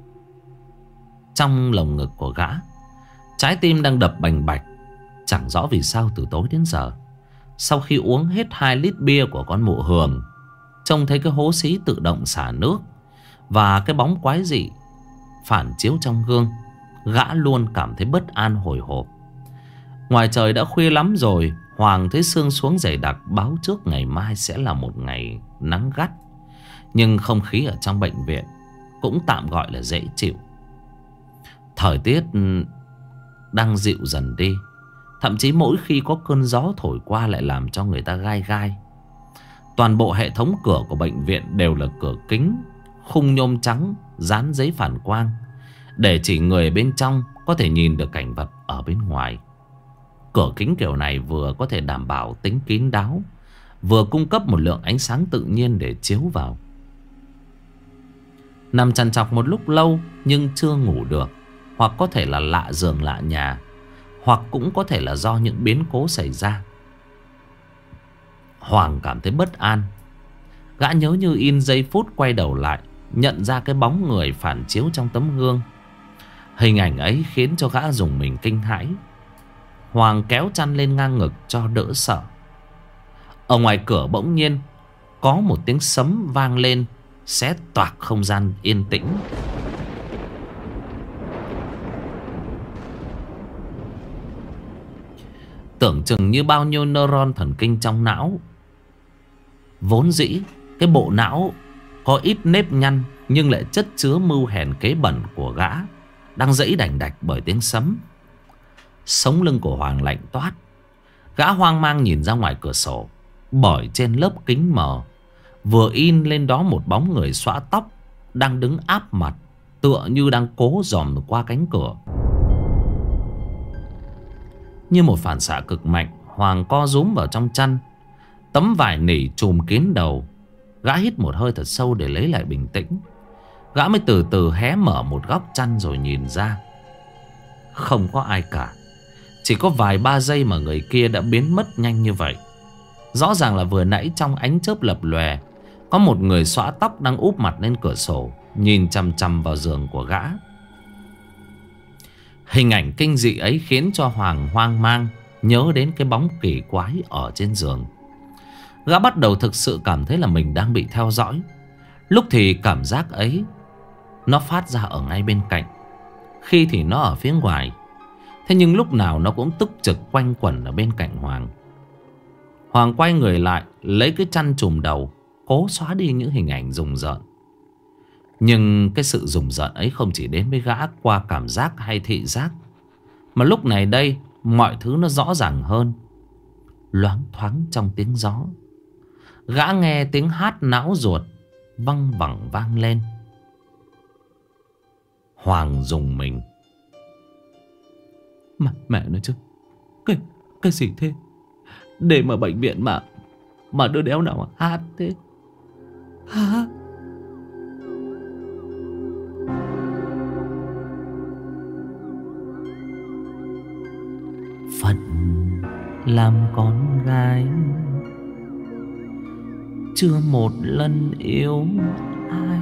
Trong lồng ngực của gã, trái tim đang đập bành bạch. Chẳng rõ vì sao từ tối đến giờ, sau khi uống hết hai lít bia của con mụ Hường, trông thấy cái hố xí tự động xả nước và cái bóng quái dị phản chiếu trong gương, gã luôn cảm thấy bất an hồi hộp. Ngoài trời đã khuya lắm rồi, Hoàng thấy sương xuống dày đặc báo trước ngày mai sẽ là một ngày nắng gắt. Nhưng không khí ở trong bệnh viện cũng tạm gọi là dễ chịu. Thời tiết đang dịu dần đi. Thậm chí mỗi khi có cơn gió thổi qua lại làm cho người ta gai gai. Toàn bộ hệ thống cửa của bệnh viện đều là cửa kính, khung nhôm trắng, dán giấy phản quang, để chỉ người bên trong có thể nhìn được cảnh vật ở bên ngoài. Cửa kính kiểu này vừa có thể đảm bảo tính kín đáo, vừa cung cấp một lượng ánh sáng tự nhiên để chiếu vào. Nằm trằn trọc một lúc lâu nhưng chưa ngủ được, hoặc có thể là lạ giường lạ nhà, hoặc cũng có thể là do những biến cố xảy ra. Hoàng cảm thấy bất an. Gã nhớ như in giây phút quay đầu lại, nhận ra cái bóng người phản chiếu trong tấm gương. Hình ảnh ấy khiến cho gã rùng mình kinh hãi. Hoàng kéo chăn lên ngang ngực cho đỡ sợ. Ở ngoài cửa bỗng nhiên có một tiếng sấm vang lên, xé toạc không gian yên tĩnh. Tưởng chừng như bao nhiêu neuron thần kinh trong não. Vốn dĩ cái bộ não có ít nếp nhăn, nhưng lại chất chứa mưu hèn kế bẩn của gã đang dẫy đành đạch bởi tiếng sấm. Sống lưng của Hoàng lạnh toát. Gã hoang mang nhìn ra ngoài cửa sổ. Bởi trên lớp kính mờ vừa in lên đó một bóng người xõa tóc đang đứng áp mặt, tựa như đang cố dòm qua cánh cửa. Như một phản xạ cực mạnh, Hoàng co rúm vào trong chăn. Tấm vải nỉ trùm kín đầu. Gã hít một hơi thật sâu để lấy lại bình tĩnh. Gã mới từ từ hé mở một góc chăn rồi nhìn ra. Không có ai cả. Chỉ có vài ba giây mà người kia đã biến mất nhanh như vậy. Rõ ràng là vừa nãy trong ánh chớp lập lòe, Có một người xõa tóc đang úp mặt lên cửa sổ, nhìn chằm chằm vào giường của gã. Hình ảnh kinh dị ấy khiến cho Hoàng hoang mang, nhớ đến cái bóng kỳ quái ở trên giường. Gã bắt đầu thực sự cảm thấy là mình đang bị theo dõi. Lúc thì cảm giác ấy nó phát ra ở ngay bên cạnh, khi thì nó ở phía ngoài. Thế nhưng lúc nào nó cũng túc trực quanh quẩn ở bên cạnh Hoàng. Hoàng quay người lại, lấy cái chăn trùm đầu, cố xóa đi những hình ảnh rùng rợn. Nhưng cái sự rùng rợn ấy không chỉ đến với gã qua cảm giác hay thị giác, mà lúc này đây mọi thứ nó rõ ràng hơn. Loáng thoáng trong tiếng gió, gã nghe tiếng hát não ruột văng vẳng vang lên. Hoàng rùng mình. Mà mẹ nói chứ, Cái, cái gì thế? Để mà bệnh viện mà Mà đứa đéo nào mà hát thế hả? Phận làm con gái, chưa một lần yêu ai.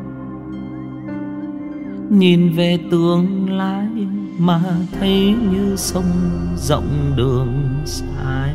Nhìn về tương lai mà thấy như sông rộng đường dài.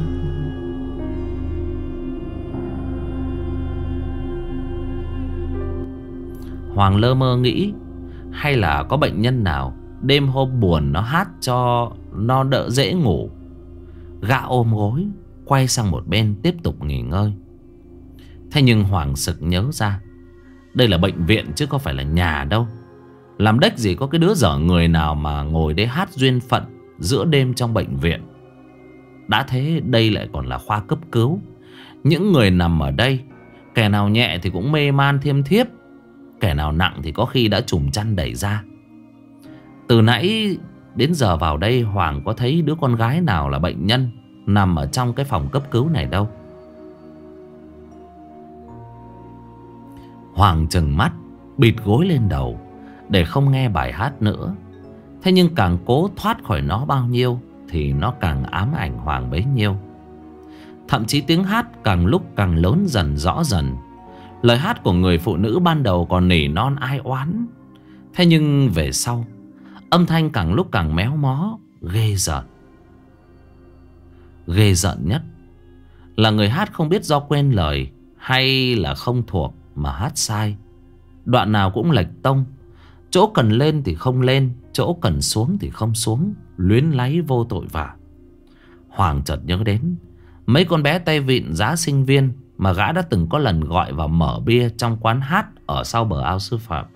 Hoàng lơ mơ nghĩ, hay là có bệnh nhân nào đêm hôm buồn nó hát cho nó đỡ dễ ngủ. Gã ôm gối quay sang một bên tiếp tục nghỉ ngơi. Thế nhưng Hoàng sực nhớ ra, đây là bệnh viện chứ có phải là nhà đâu. Làm đếch gì có cái đứa dở người nào mà ngồi đấy hát duyên phận giữa đêm trong bệnh viện. Đã thế đây lại còn là khoa cấp cứu. Những người nằm ở đây, kẻ nào nhẹ thì cũng mê man thiêm thiếp, kẻ nào nặng thì có khi đã trùm chăn đẩy ra. Từ nãy đến giờ vào đây Hoàng có thấy đứa con gái nào là bệnh nhân nằm ở trong cái phòng cấp cứu này đâu. Hoàng trừng mắt, bịt gối lên đầu để không nghe bài hát nữa. Thế nhưng càng cố thoát khỏi nó bao nhiêu thì nó càng ám ảnh Hoàng bấy nhiêu. Thậm chí tiếng hát càng lúc càng lớn dần rõ dần. Lời hát của người phụ nữ ban đầu còn nỉ non ai oán. Thế nhưng về sau, âm thanh càng lúc càng méo mó, ghê rợn. Ghê rợn nhất là người hát không biết do quên lời hay là không thuộc mà hát sai. Đoạn nào cũng lệch tông, chỗ cần lên thì không lên, chỗ cần xuống thì không xuống, luyến láy vô tội vạ. Hoàng chợt nhớ đến mấy con bé tay vịn giá sinh viên mà gã đã từng có lần gọi vào mở bia trong quán hát ở sau bờ ao sư phạm.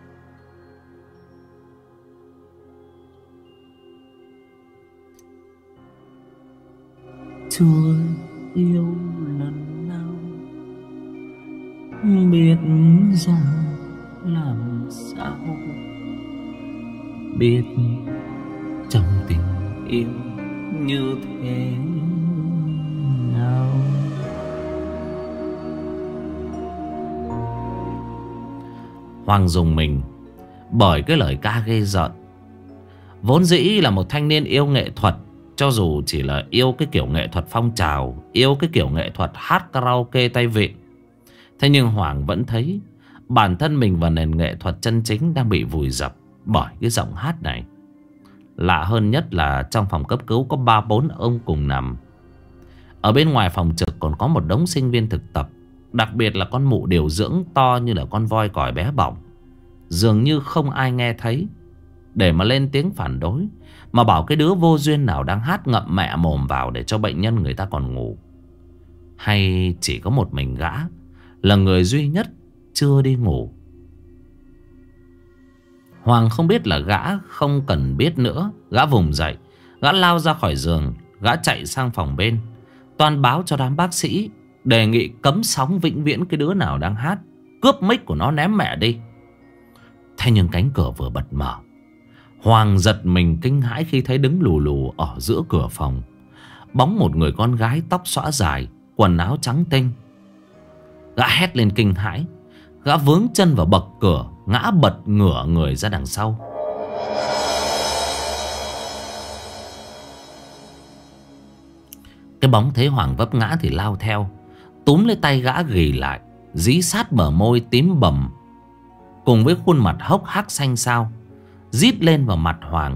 Chưa yêu lần nào biết rằng làm sao, biết trong tình yêu như thế nào. Hoàng dùng mình bởi cái lời ca ghê rợn. Vốn dĩ là một thanh niên yêu nghệ thuật, cho dù chỉ là yêu cái kiểu nghệ thuật phong trào, yêu cái kiểu nghệ thuật hát karaoke tay vịn, thế nhưng Hoàng vẫn thấy bản thân mình và nền nghệ thuật chân chính đang bị vùi dập bởi cái giọng hát này. Lạ hơn nhất là trong phòng cấp cứu có ba bốn ông cùng nằm. Ở bên ngoài phòng trực còn có một đống sinh viên thực tập, đặc biệt là con mụ điều dưỡng to như là con voi còi bé bỏng. Dường như không ai nghe thấy để mà lên tiếng phản đối, mà bảo cái đứa vô duyên nào đang hát ngậm mẹ mồm vào để cho bệnh nhân người ta còn ngủ. Hay chỉ có một mình gã là người duy nhất chưa đi ngủ. Hoàng không biết là gã không cần biết nữa. Gã vùng dậy, gã lao ra khỏi giường, gã chạy sang phòng bên, toan báo cho đám bác sĩ, đề nghị cấm sóng vĩnh viễn cái đứa nào đang hát, cướp mic của nó ném mẹ đi. Thế nhưng cánh cửa vừa bật mở, Hoàng giật mình kinh hãi khi thấy đứng lù lù ở giữa cửa phòng bóng một người con gái tóc xõa dài, quần áo trắng tinh. Gã hét lên kinh hãi, gã vướng chân vào bậc cửa, ngã bật ngửa người ra đằng sau. Cái bóng thấy Hoàng vấp ngã thì lao theo, túm lấy tay gã ghì lại. dí sát bờ môi tím bầm, cùng với khuôn mặt hốc hác xanh xao, rít lên vào mặt Hoàng.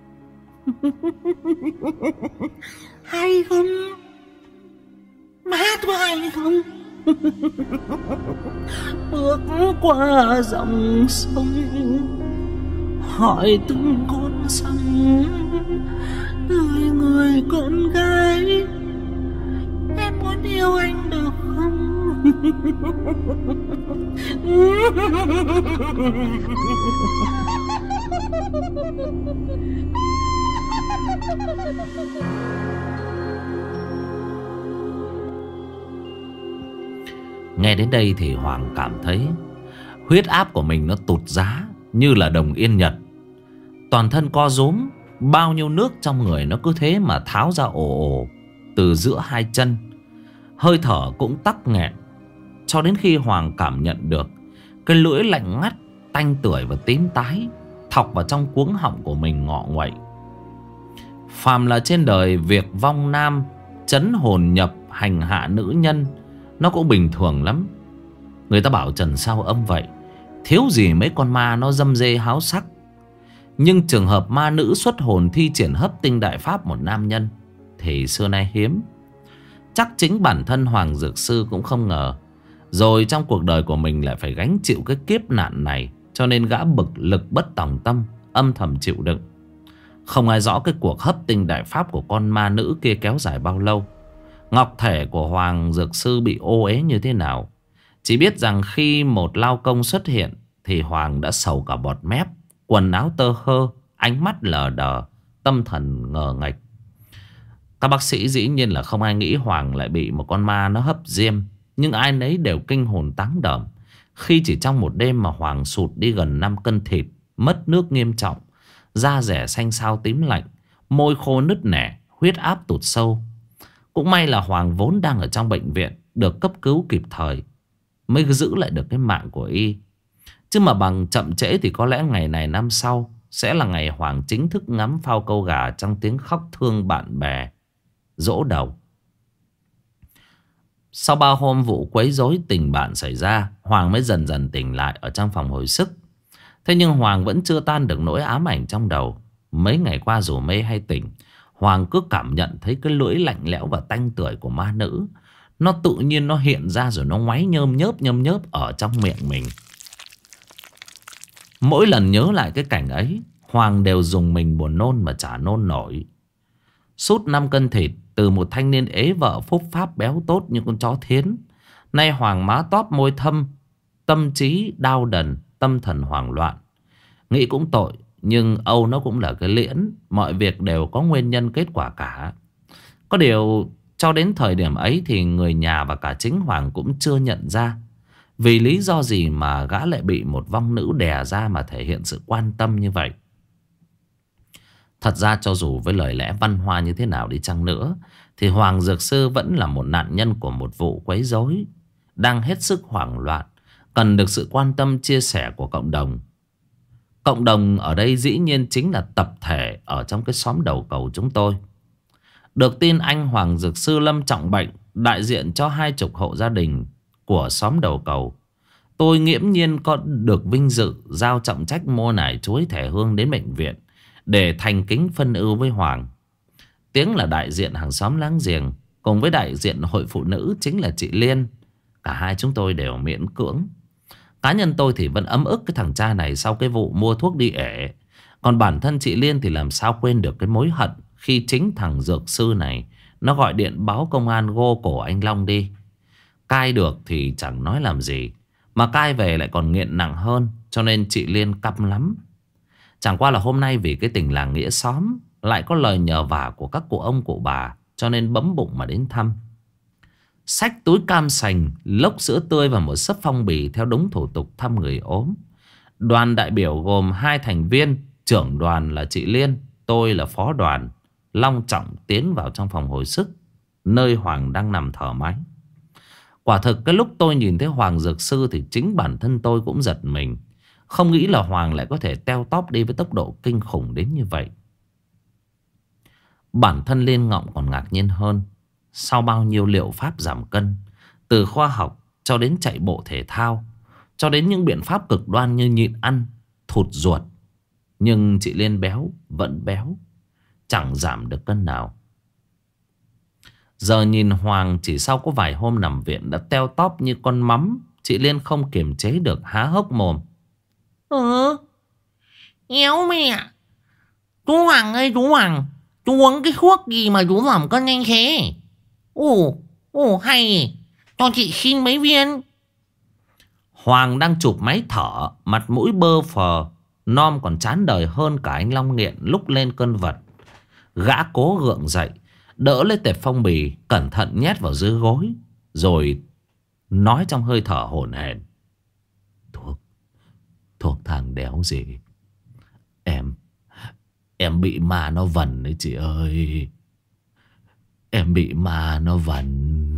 Hay không? Má tôi hay không? Bước qua dòng sông, hỏi từng con sông, đời người con gái, em muốn yêu anh được không? Nghe đến đây thì Hoàng cảm thấy huyết áp của mình nó tụt giá như là đồng yên Nhật. Toàn thân co rúm, bao nhiêu nước trong người nó cứ thế mà tháo ra ồ ồ từ giữa hai chân. Hơi thở cũng tắc nghẹn, cho đến khi Hoàng cảm nhận được cái lưỡi lạnh ngắt, tanh tưởi và tím tái thọc vào trong cuống họng của mình ngọ nguậy. Phàm là trên đời việc vong nam chấn hồn nhập hành hạ nữ nhân nó cũng bình thường lắm. Người ta bảo trần sao âm vậy, thiếu gì mấy con ma nó dâm dê háo sắc. Nhưng trường hợp ma nữ xuất hồn thi triển hấp tinh đại pháp một nam nhân thì xưa nay hiếm. Chắc chính bản thân Hoàng Dược Sư cũng không ngờ, rồi trong cuộc đời của mình lại phải gánh chịu cái kiếp nạn này, cho nên gã bực lực bất tòng tâm, âm thầm chịu đựng. Không ai rõ cái cuộc hấp tinh đại pháp của con ma nữ kia kéo dài bao lâu, ngọc thể của Hoàng Dược Sư bị ô uế như thế nào. Chỉ biết rằng khi một lao công xuất hiện thì Hoàng đã sầu cả bọt mép, quần áo tơ hơ, ánh mắt lờ đờ, tâm thần ngờ nghệch. Các bác sĩ dĩ nhiên là không ai nghĩ Hoàng lại bị một con ma nó hấp diêm, nhưng ai nấy đều kinh hồn táng đờm khi chỉ trong một đêm mà Hoàng sụt đi gần năm cân thịt, mất nước nghiêm trọng, da rẻ xanh xao tím lạnh, môi khô nứt nẻ, huyết áp tụt sâu. Cũng may là Hoàng vốn đang ở trong bệnh viện, được cấp cứu kịp thời mới giữ lại được cái mạng của y. Chứ mà bằng chậm trễ thì có lẽ ngày này năm sau sẽ là ngày Hoàng chính thức ngắm phao câu gà trong tiếng khóc thương bạn bè dỗ đầu. Sau ba hôm vụ quấy rối tình bạn xảy ra, Hoàng mới dần dần tỉnh lại ở trong phòng hồi sức. Thế nhưng Hoàng vẫn chưa tan được nỗi ám ảnh trong đầu. Mấy ngày qua dù mê hay tỉnh, Hoàng cứ cảm nhận thấy cái lưỡi lạnh lẽo và tanh tưởi của ma nữ. Nó tự nhiên nó hiện ra rồi nó ngoáy nhơm nhớp nhơm nhớp ở trong miệng mình. Mỗi lần nhớ lại cái cảnh ấy, Hoàng đều dùng mình buồn nôn mà chả nôn nổi. Sút năm cân thịt từ một thanh niên ế vợ phúc pháp béo tốt như con chó thiến, nay Hoàng má tóp môi thâm, tâm trí đau đần, tâm thần hoảng loạn. Nghĩ cũng tội, nhưng âu nó cũng là cái liễn, mọi việc đều có nguyên nhân kết quả cả. Có điều cho đến thời điểm ấy thì người nhà và cả chính Hoàng cũng chưa nhận ra vì lý do gì mà gã lại bị một vong nữ đè ra mà thể hiện sự quan tâm như vậy. Thật ra cho dù với lời lẽ văn hoa như thế nào đi chăng nữa thì Hoàng Dược Sư vẫn là một nạn nhân của một vụ quấy rối, đang hết sức hoảng loạn, cần được sự quan tâm chia sẻ của cộng đồng. Cộng đồng ở đây dĩ nhiên chính là tập thể ở trong cái xóm đầu cầu chúng tôi. Được tin anh Hoàng Dược Sư lâm trọng bệnh, đại diện cho hai chục hộ gia đình của xóm đầu cầu, tôi nghiễm nhiên có được vinh dự giao trọng trách mua nải chuối thẻ hương đến bệnh viện để thành kính phân ưu với Hoàng. Tiếng là đại diện hàng xóm láng giềng cùng với đại diện hội phụ nữ chính là chị Liên. Cả hai chúng tôi đều miễn cưỡng. Cá nhân tôi thì vẫn ấm ức cái thằng cha này sau cái vụ mua thuốc đi ể. Còn bản thân chị Liên thì làm sao quên được cái mối hận khi chính thằng Dược Sư này nó gọi điện báo công an gô cổ anh Long đi. Cai được thì chẳng nói làm gì, mà cai về lại còn nghiện nặng hơn, cho nên chị Liên căm lắm. Chẳng qua là hôm nay vì cái tình làng nghĩa xóm lại có lời nhờ vả của các cụ ông cụ bà, cho nên bấm bụng mà đến thăm. Xách túi cam sành, lốc sữa tươi và một xấp phong bì theo đúng thủ tục thăm người ốm. Đoàn đại biểu gồm hai thành viên, trưởng đoàn là chị Liên, tôi là phó đoàn, long trọng tiến vào trong phòng hồi sức, nơi Hoàng đang nằm thở máy. Quả thực cái lúc tôi nhìn thấy Hoàng Dược Sư thì chính bản thân tôi cũng giật mình. Không nghĩ là Hoàng lại có thể teo tóp đi với tốc độ kinh khủng đến như vậy. Bản thân Liên Ngọng còn ngạc nhiên hơn. Sau bao nhiêu liệu pháp giảm cân, từ khoa học cho đến chạy bộ thể thao, cho đến những biện pháp cực đoan như nhịn ăn, thụt ruột. Nhưng chị Liên béo vẫn béo, chẳng giảm được cân nào. Giờ nhìn Hoàng chỉ sau có vài hôm nằm viện đã teo tóp như con mắm, chị Liên không kiềm chế được há hốc mồm. Ừ, éo mẹ. Chú Hoàng ơi chú Hoàng, chú uống cái thuốc gì mà chú giảm cân nhanh thế? Ồ, ồ hay, cho chị xin mấy viên. Hoàng đang chụp máy thở, mặt mũi bơ phờ, nom còn chán đời hơn cả anh Long nghiện lúc lên cơn vật. Gã cố gượng dậy, đỡ lấy tệp phong bì, cẩn thận nhét vào dưới gối, rồi nói trong hơi thở hổn hển. Thuốc, thuốc thang đéo gì. Em, em bị ma nó vần đấy chị ơi. Em bị ma nó vần.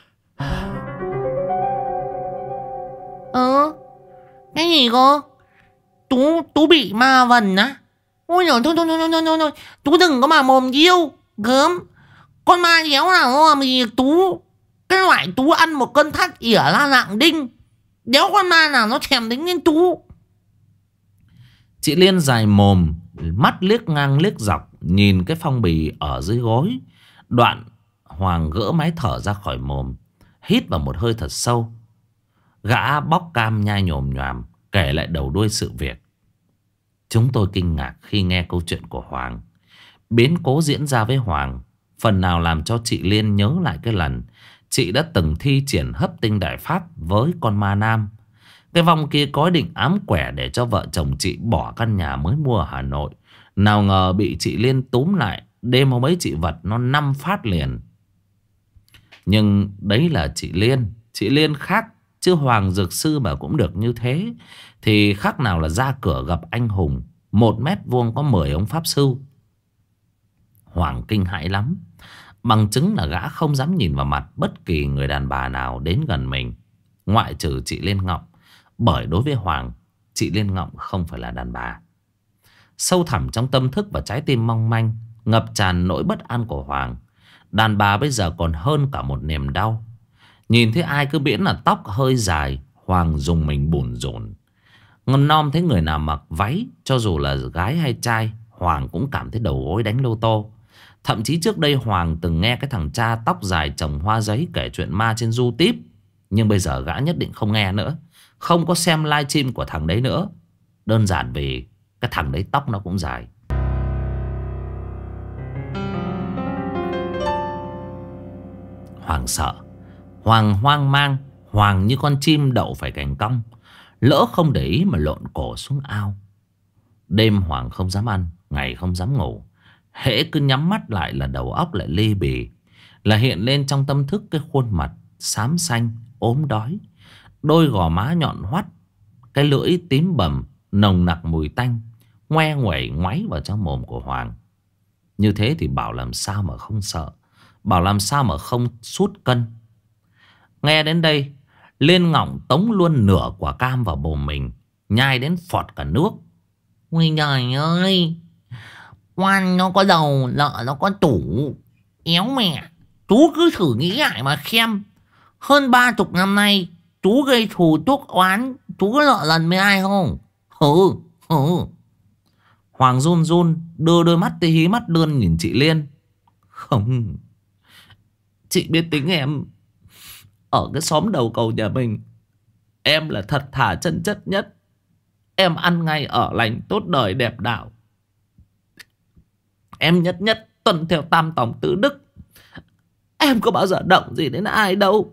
Ờ, cái gì cơ? Tú, tú bị ma vần á? Ôi giời, thôi thôi thôi thôi thôi thôi, tú đừng có mà mồm yêu gớm. Con ma đéo nào mà gì tú. Cái loại tú ăn một cân thắt ỉa ra lạng đinh. Đéo con ma nào nó thèm đến đến tú. Chị Liên dài mồm, mắt liếc ngang liếc dọc, nhìn cái phong bì ở dưới gối. Đoạn Hoàng gỡ máy thở ra khỏi mồm, hít vào một hơi thật sâu. Gã bóc cam nhai nhồm nhoàm, kể lại đầu đuôi sự việc. Chúng tôi kinh ngạc khi nghe câu chuyện của Hoàng. Biến cố diễn ra với Hoàng phần nào làm cho chị Liên nhớ lại cái lần chị đã từng thi triển hấp tinh đại pháp với con ma nam. Cái vong kia có ý định ám quẻ để cho vợ chồng chị bỏ căn nhà mới mua ở Hà Nội. Nào ngờ bị chị Liên túm lại, đêm hôm ấy chị vật nó năm phát liền. Nhưng đấy là chị Liên. Chị Liên khác, chứ Hoàng dược sư mà cũng được như thế thì khác nào là ra cửa gặp anh hùng. Một mét vuông có mười ông pháp sư. Hoàng kinh hãi lắm. Bằng chứng là gã không dám nhìn vào mặt bất kỳ người đàn bà nào đến gần mình, ngoại trừ chị Liên Ngọc. Bởi đối với Hoàng, chị Liên Ngọc không phải là đàn bà. Sâu thẳm trong tâm thức và trái tim mong manh, ngập tràn nỗi bất an của Hoàng, đàn bà bây giờ còn hơn cả một niềm đau. Nhìn thấy ai cứ miễn là tóc hơi dài, Hoàng dùng mình bủn rủn. Ngâm nom thấy người nào mặc váy, cho dù là gái hay trai, Hoàng cũng cảm thấy đầu gối đánh lô tô. Thậm chí trước đây Hoàng từng nghe cái thằng cha tóc dài trồng hoa giấy kể chuyện ma trên YouTube. Nhưng bây giờ gã nhất định không nghe nữa, không có xem livestream của thằng đấy nữa. Đơn giản vì cái thằng đấy tóc nó cũng dài. Hoàng sợ, Hoàng hoang mang, Hoàng như con chim đậu phải cành cong, lỡ không để ý mà lộn cổ xuống ao. Đêm Hoàng không dám ăn, ngày không dám ngủ. Hễ cứ nhắm mắt lại là đầu óc lại lê bì, là hiện lên trong tâm thức cái khuôn mặt xám xanh, ốm đói, đôi gò má nhọn hoắt, cái lưỡi tím bầm, nồng nặc mùi tanh, ngoe nguẩy ngoáy vào trong mồm của Hoàng. Như thế thì bảo làm sao mà không sợ, bảo làm sao mà không sút cân. Nghe đến đây, Liên Ngọng tống luôn nửa quả cam vào mồm mình, nhai đến phọt cả nước. Ôi trời ơi, oan nó có đầu, lợ nó có tủ. Éo mẹ, chú cứ thử nghĩ lại mà xem. Hơn ba chục năm nay, chú gây thù chuốc oán, chú có nợ lần với ai không? Hừ, hừ. Hoàng run run, đưa đôi mắt tí hí mắt lươn nhìn chị Liên. Không, chị biết tính em. Ở cái xóm đầu cầu nhà mình, em là thật thà chân chất nhất. Em ăn ngay ở lành, tốt đời đẹp đạo. Em nhất nhất tuân theo tam tòng tứ đức. Em có bao giờ động gì đến ai đâu.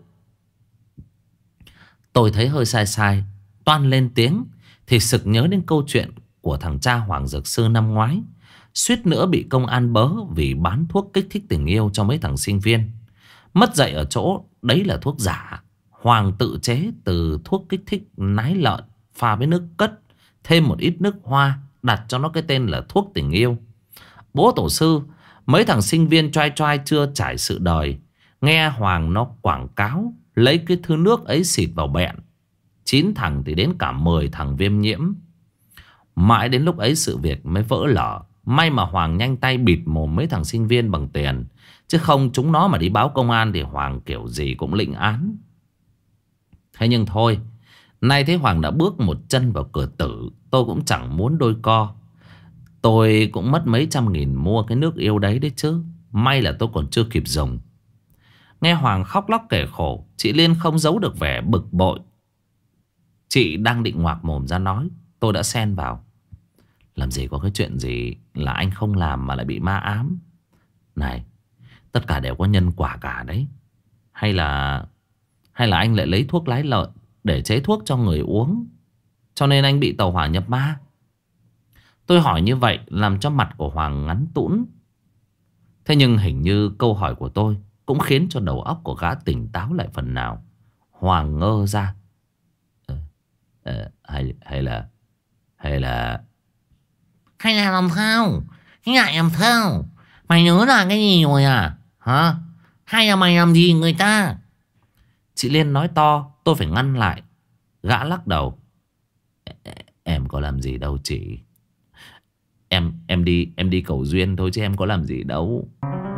Tôi thấy hơi sai sai, toan lên tiếng thì sực nhớ đến câu chuyện của thằng cha Hoàng dược sư năm ngoái, suýt nữa bị công an bớ vì bán thuốc kích thích tình yêu cho mấy thằng sinh viên. Mất dạy ở chỗ đấy là thuốc giả. Hoàng tự chế từ thuốc kích thích nái lợn, pha với nước cất, thêm một ít nước hoa, đặt cho nó cái tên là thuốc tình yêu. Bố tổ sư, mấy thằng sinh viên trai trai chưa trải sự đời, nghe Hoàng nó quảng cáo lấy cái thứ nước ấy xịt vào bẹn. Chín thằng thì đến cả mười thằng viêm nhiễm. Mãi đến lúc ấy sự việc mới vỡ lở. May mà Hoàng nhanh tay bịt mồm mấy thằng sinh viên bằng tiền, chứ không chúng nó mà đi báo công an thì Hoàng kiểu gì cũng lĩnh án. Thế nhưng thôi, nay thấy Hoàng đã bước một chân vào cửa tử, tôi cũng chẳng muốn đôi co. Tôi cũng mất mấy trăm nghìn mua cái nước yêu đấy đấy chứ. May là tôi còn chưa kịp dùng. Nghe Hoàng khóc lóc kể khổ, chị Liên không giấu được vẻ bực bội. Chị đang định ngoạc mồm ra nói, tôi đã xen vào. Làm gì có cái chuyện gì là anh không làm mà lại bị ma ám. Này, tất cả đều có nhân quả cả đấy. Hay là Hay là anh lại lấy thuốc lái lợn để chế thuốc cho người uống, cho nên anh bị tàu hỏa nhập ma? Tôi hỏi như vậy làm cho mặt của Hoàng ngắn tũn. Thế nhưng hình như câu hỏi của tôi cũng khiến cho đầu óc của gã tỉnh táo lại phần nào. Hoàng ngơ ra. Ờ, ờ, hay, hay là Hay là Hay là làm sao? Hay lại làm sao? Mày nhớ là cái gì rồi à? Hả? Hay là mày làm gì người ta? chị Liên nói to, tôi phải ngăn lại. Gã lắc đầu. Em có làm gì đâu chị. Em em đi em đi cầu duyên thôi chứ em có làm gì đâu.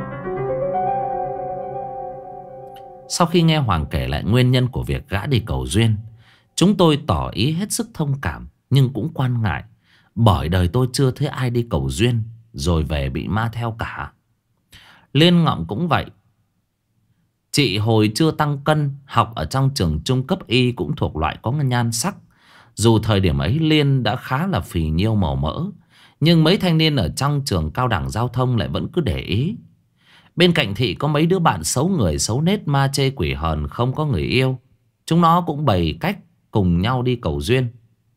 Sau khi nghe Hoàng kể lại nguyên nhân của việc gã đi cầu duyên, chúng tôi tỏ ý hết sức thông cảm, nhưng cũng quan ngại. Bởi đời tôi chưa thấy ai đi cầu duyên rồi về bị ma theo cả. Liên Ngọng cũng vậy. Chị hồi chưa tăng cân, học ở trong trường trung cấp y cũng thuộc loại có nhan sắc. Dù thời điểm ấy Liên đã khá là phì nhiêu màu mỡ, nhưng mấy thanh niên ở trong trường cao đẳng giao thông lại vẫn cứ để ý. Bên cạnh thị có mấy đứa bạn xấu người xấu nết, ma chê quỷ hờn, không có người yêu. Chúng nó cũng bày cách cùng nhau đi cầu duyên.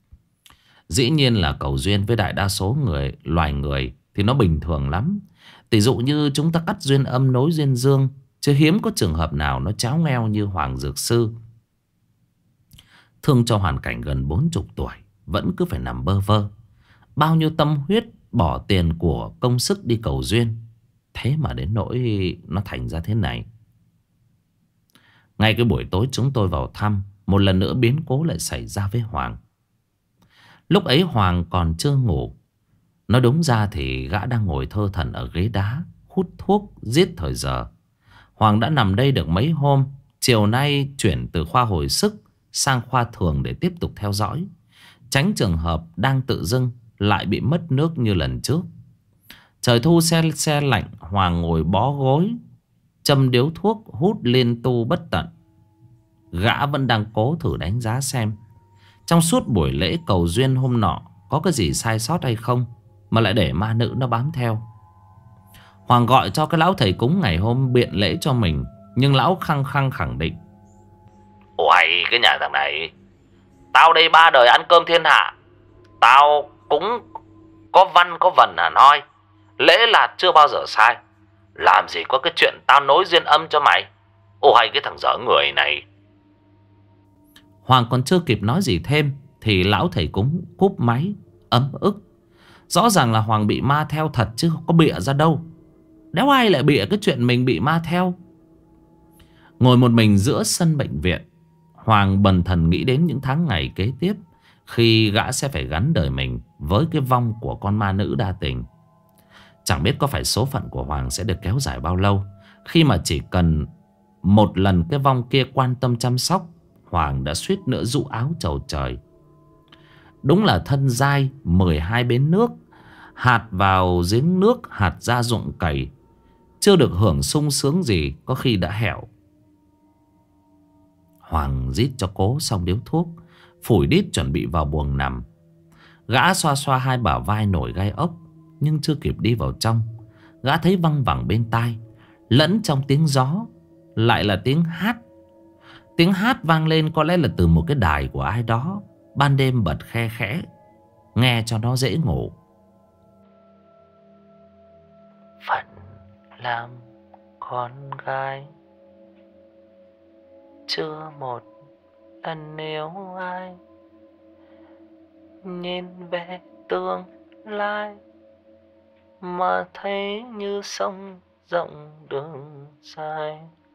Dĩ nhiên là cầu duyên với đại đa số người loài người thì nó bình thường lắm. Tỷ dụ như chúng ta cắt duyên âm nối duyên dương, chứ hiếm có trường hợp nào nó cháo ngheo như Hoàng Dược Sư. Thương cho hoàn cảnh gần bốn chục tuổi, vẫn cứ phải nằm bơ vơ. Bao nhiêu tâm huyết, bỏ tiền của công sức đi cầu duyên, thế mà đến nỗi nó thành ra thế này. Ngay cái buổi tối chúng tôi vào thăm, một lần nữa biến cố lại xảy ra với Hoàng. Lúc ấy Hoàng còn chưa ngủ. Nói đúng ra thì gã đang ngồi thơ thẩn ở ghế đá, hút thuốc, giết thời giờ. Hoàng đã nằm đây được mấy hôm. Chiều nay chuyển từ khoa hồi sức sang khoa thường để tiếp tục theo dõi, tránh trường hợp đang tự dưng lại bị mất nước như lần trước. Trời thu se se lạnh, Hoàng ngồi bó gối, châm điếu thuốc, hút liên tu bất tận. Gã vẫn đang cố thử đánh giá xem trong suốt buổi lễ cầu duyên hôm nọ có cái gì sai sót hay không mà lại để ma nữ nó bám theo. Hoàng gọi cho cái lão thầy cúng ngày hôm biện lễ cho mình, nhưng lão khăng khăng khẳng định: Uầy, cái nhà thằng này, tao đây ba đời ăn cơm thiên hạ, tao cũng có văn có vần hả nói. Lễ là chưa bao giờ sai. Làm gì có cái chuyện tao nối duyên âm cho mày. Uầy, cái thằng dở người này. Hoàng còn chưa kịp nói gì thêm thì lão thầy cúng cúp máy, ấm ức. Rõ ràng là Hoàng bị ma theo thật chứ không có bịa ra đâu. Đéo ai lại bịa cái chuyện mình bị ma theo. Ngồi một mình giữa sân bệnh viện, Hoàng bần thần nghĩ đến những tháng ngày kế tiếp, khi gã sẽ phải gắn đời mình với cái vong của con ma nữ đa tình. Chẳng biết có phải số phận của Hoàng sẽ được kéo dài bao lâu, khi mà chỉ cần một lần cái vong kia quan tâm chăm sóc, Hoàng đã suýt nữa rũ áo chầu trời. Đúng là thân dai mười hai bến nước, hạt vào giếng nước, hạt ra ruộng cày. Chưa được hưởng sung sướng gì, có khi đã hẻo. Hoàng rít cho cố xong điếu thuốc, phủi đít chuẩn bị vào buồng nằm. Gã xoa xoa hai bả vai nổi gai ốc, nhưng chưa kịp đi vào trong, gã thấy văng vẳng bên tai, lẫn trong tiếng gió lại là tiếng hát. Tiếng hát vang lên có lẽ là từ một cái đài của ai đó, ban đêm bật khe khẽ, nghe cho nó dễ ngủ. Phận làm con gái, chưa một lần yêu ai, nhìn về tương lai mà thấy như sông rộng đường dài.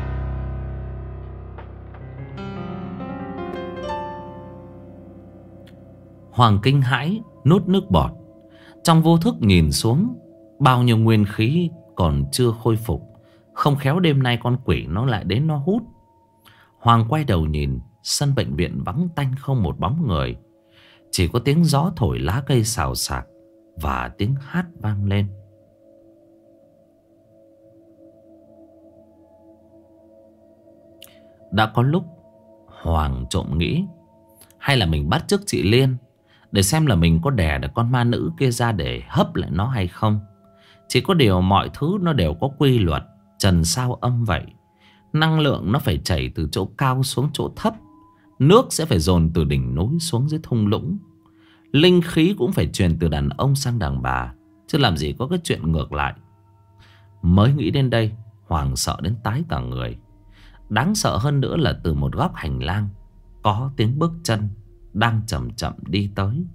Hoàng kinh hãi nuốt nước bọt. Trong vô thức nhìn xuống, bao nhiêu nguyên khí còn chưa khôi phục. Không khéo đêm nay con quỷ nó lại đến nó hút. Hoàng quay đầu nhìn, Sân bệnh viện vắng tanh không một bóng người. Chỉ có tiếng gió thổi lá cây xào xạc và tiếng hát vang lên. Đã có lúc Hoàng trộm nghĩ hay là mình bắt chước chị Liên để xem là mình có đè được con ma nữ kia ra để hấp lại nó hay không. Chỉ có điều mọi thứ nó đều có quy luật trần sao âm vậy. Năng lượng nó phải chảy từ chỗ cao xuống chỗ thấp. Nước sẽ phải dồn từ đỉnh núi xuống dưới thung lũng. Linh khí cũng phải truyền từ đàn ông sang đàn bà. Chứ làm gì có cái chuyện ngược lại. Mới nghĩ đến đây, Hoàng sợ đến tái cả người. Đáng sợ hơn nữa là từ một góc hành lang có tiếng bước chân đang chậm chậm đi tới.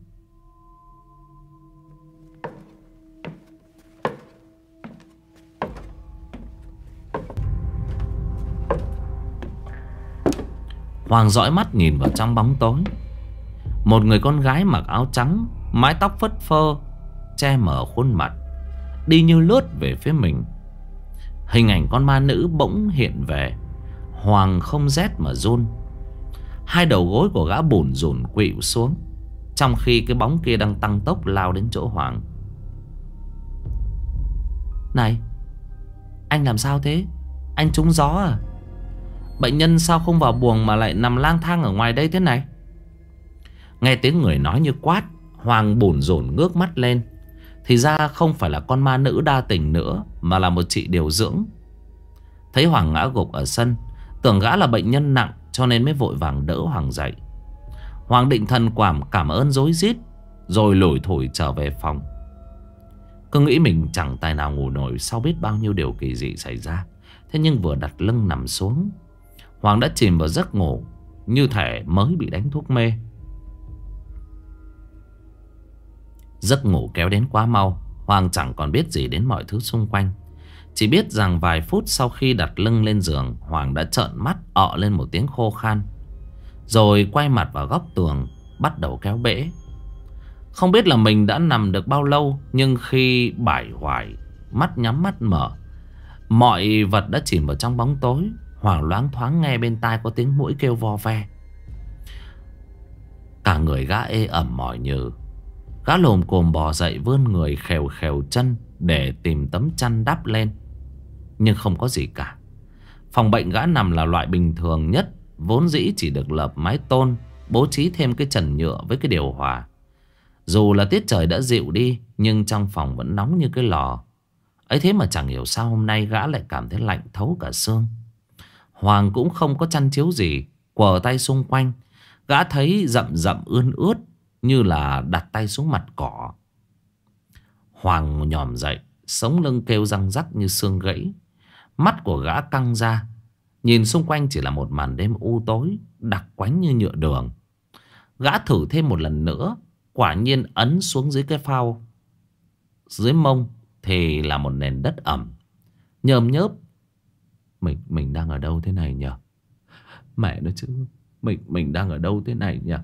Hoàng dõi mắt nhìn vào trong bóng tối. Một người con gái mặc áo trắng, mái tóc phất phơ, che mờ khuôn mặt, đi như lướt về phía mình. Hình ảnh con ma nữ bỗng hiện về. Hoàng không rét mà run. Hai đầu gối của gã bủn rủn khuỵu xuống, trong khi cái bóng kia đang tăng tốc lao đến chỗ Hoàng. Này, anh làm sao thế? Anh trúng gió à? Bệnh nhân sao không vào buồng mà lại nằm lang thang ở ngoài đây thế này? Nghe tiếng người nói như quát, Hoàng bủn rủn ngước mắt lên. Thì ra không phải là con ma nữ đa tình nữa, mà là một chị điều dưỡng. Thấy Hoàng ngã gục ở sân, tưởng gã là bệnh nhân nặng, cho nên mới vội vàng đỡ Hoàng dậy. Hoàng định thần quảm cảm ơn rối rít, rồi lủi thủi trở về phòng. Cứ nghĩ mình chẳng tài nào ngủ nổi sau biết bao nhiêu điều kỳ dị xảy ra. Thế nhưng vừa đặt lưng nằm xuống, Hoàng đã chìm vào giấc ngủ, như thể mới bị đánh thuốc mê. Giấc ngủ kéo đến quá mau, Hoàng chẳng còn biết gì đến mọi thứ xung quanh. Chỉ biết rằng vài phút sau khi đặt lưng lên giường, Hoàng đã trợn mắt ọ lên một tiếng khô khan, rồi quay mặt vào góc tường, bắt đầu kéo bể. Không biết là mình đã nằm được bao lâu, nhưng khi bải hoài, mắt nhắm mắt mở, mọi vật đã chìm vào trong bóng tối. Hoàng loáng thoáng nghe bên tai có tiếng muỗi kêu vo ve. Cả người gã ê ẩm mỏi nhừ. Gã lồm cồm bò dậy, vươn người khều khều chân để tìm tấm chăn đắp lên, nhưng không có gì cả. Phòng bệnh gã nằm là loại bình thường nhất, vốn dĩ chỉ được lợp mái tôn, bố trí thêm cái trần nhựa với cái điều hòa. Dù là tiết trời đã dịu đi, nhưng trong phòng vẫn nóng như cái lò. Ấy thế mà chẳng hiểu sao hôm nay gã lại cảm thấy lạnh thấu cả xương. Hoàng cũng không có chăn chiếu gì, quờ tay xung quanh, gã thấy rậm rậm ươn ướt, như là đặt tay xuống mặt cỏ. Hoàng nhòm dậy, sống lưng kêu răng rắc như xương gãy. Mắt của gã căng ra, nhìn xung quanh chỉ là một màn đêm u tối, đặc quánh như nhựa đường. Gã thử thêm một lần nữa, quả nhiên ấn xuống dưới cái phao dưới mông thì là một nền đất ẩm, nhờm nhớp. Mình mình đang ở đâu thế này nhỉ? Mẹ nó chứ, Mình mình đang ở đâu thế này nhỉ?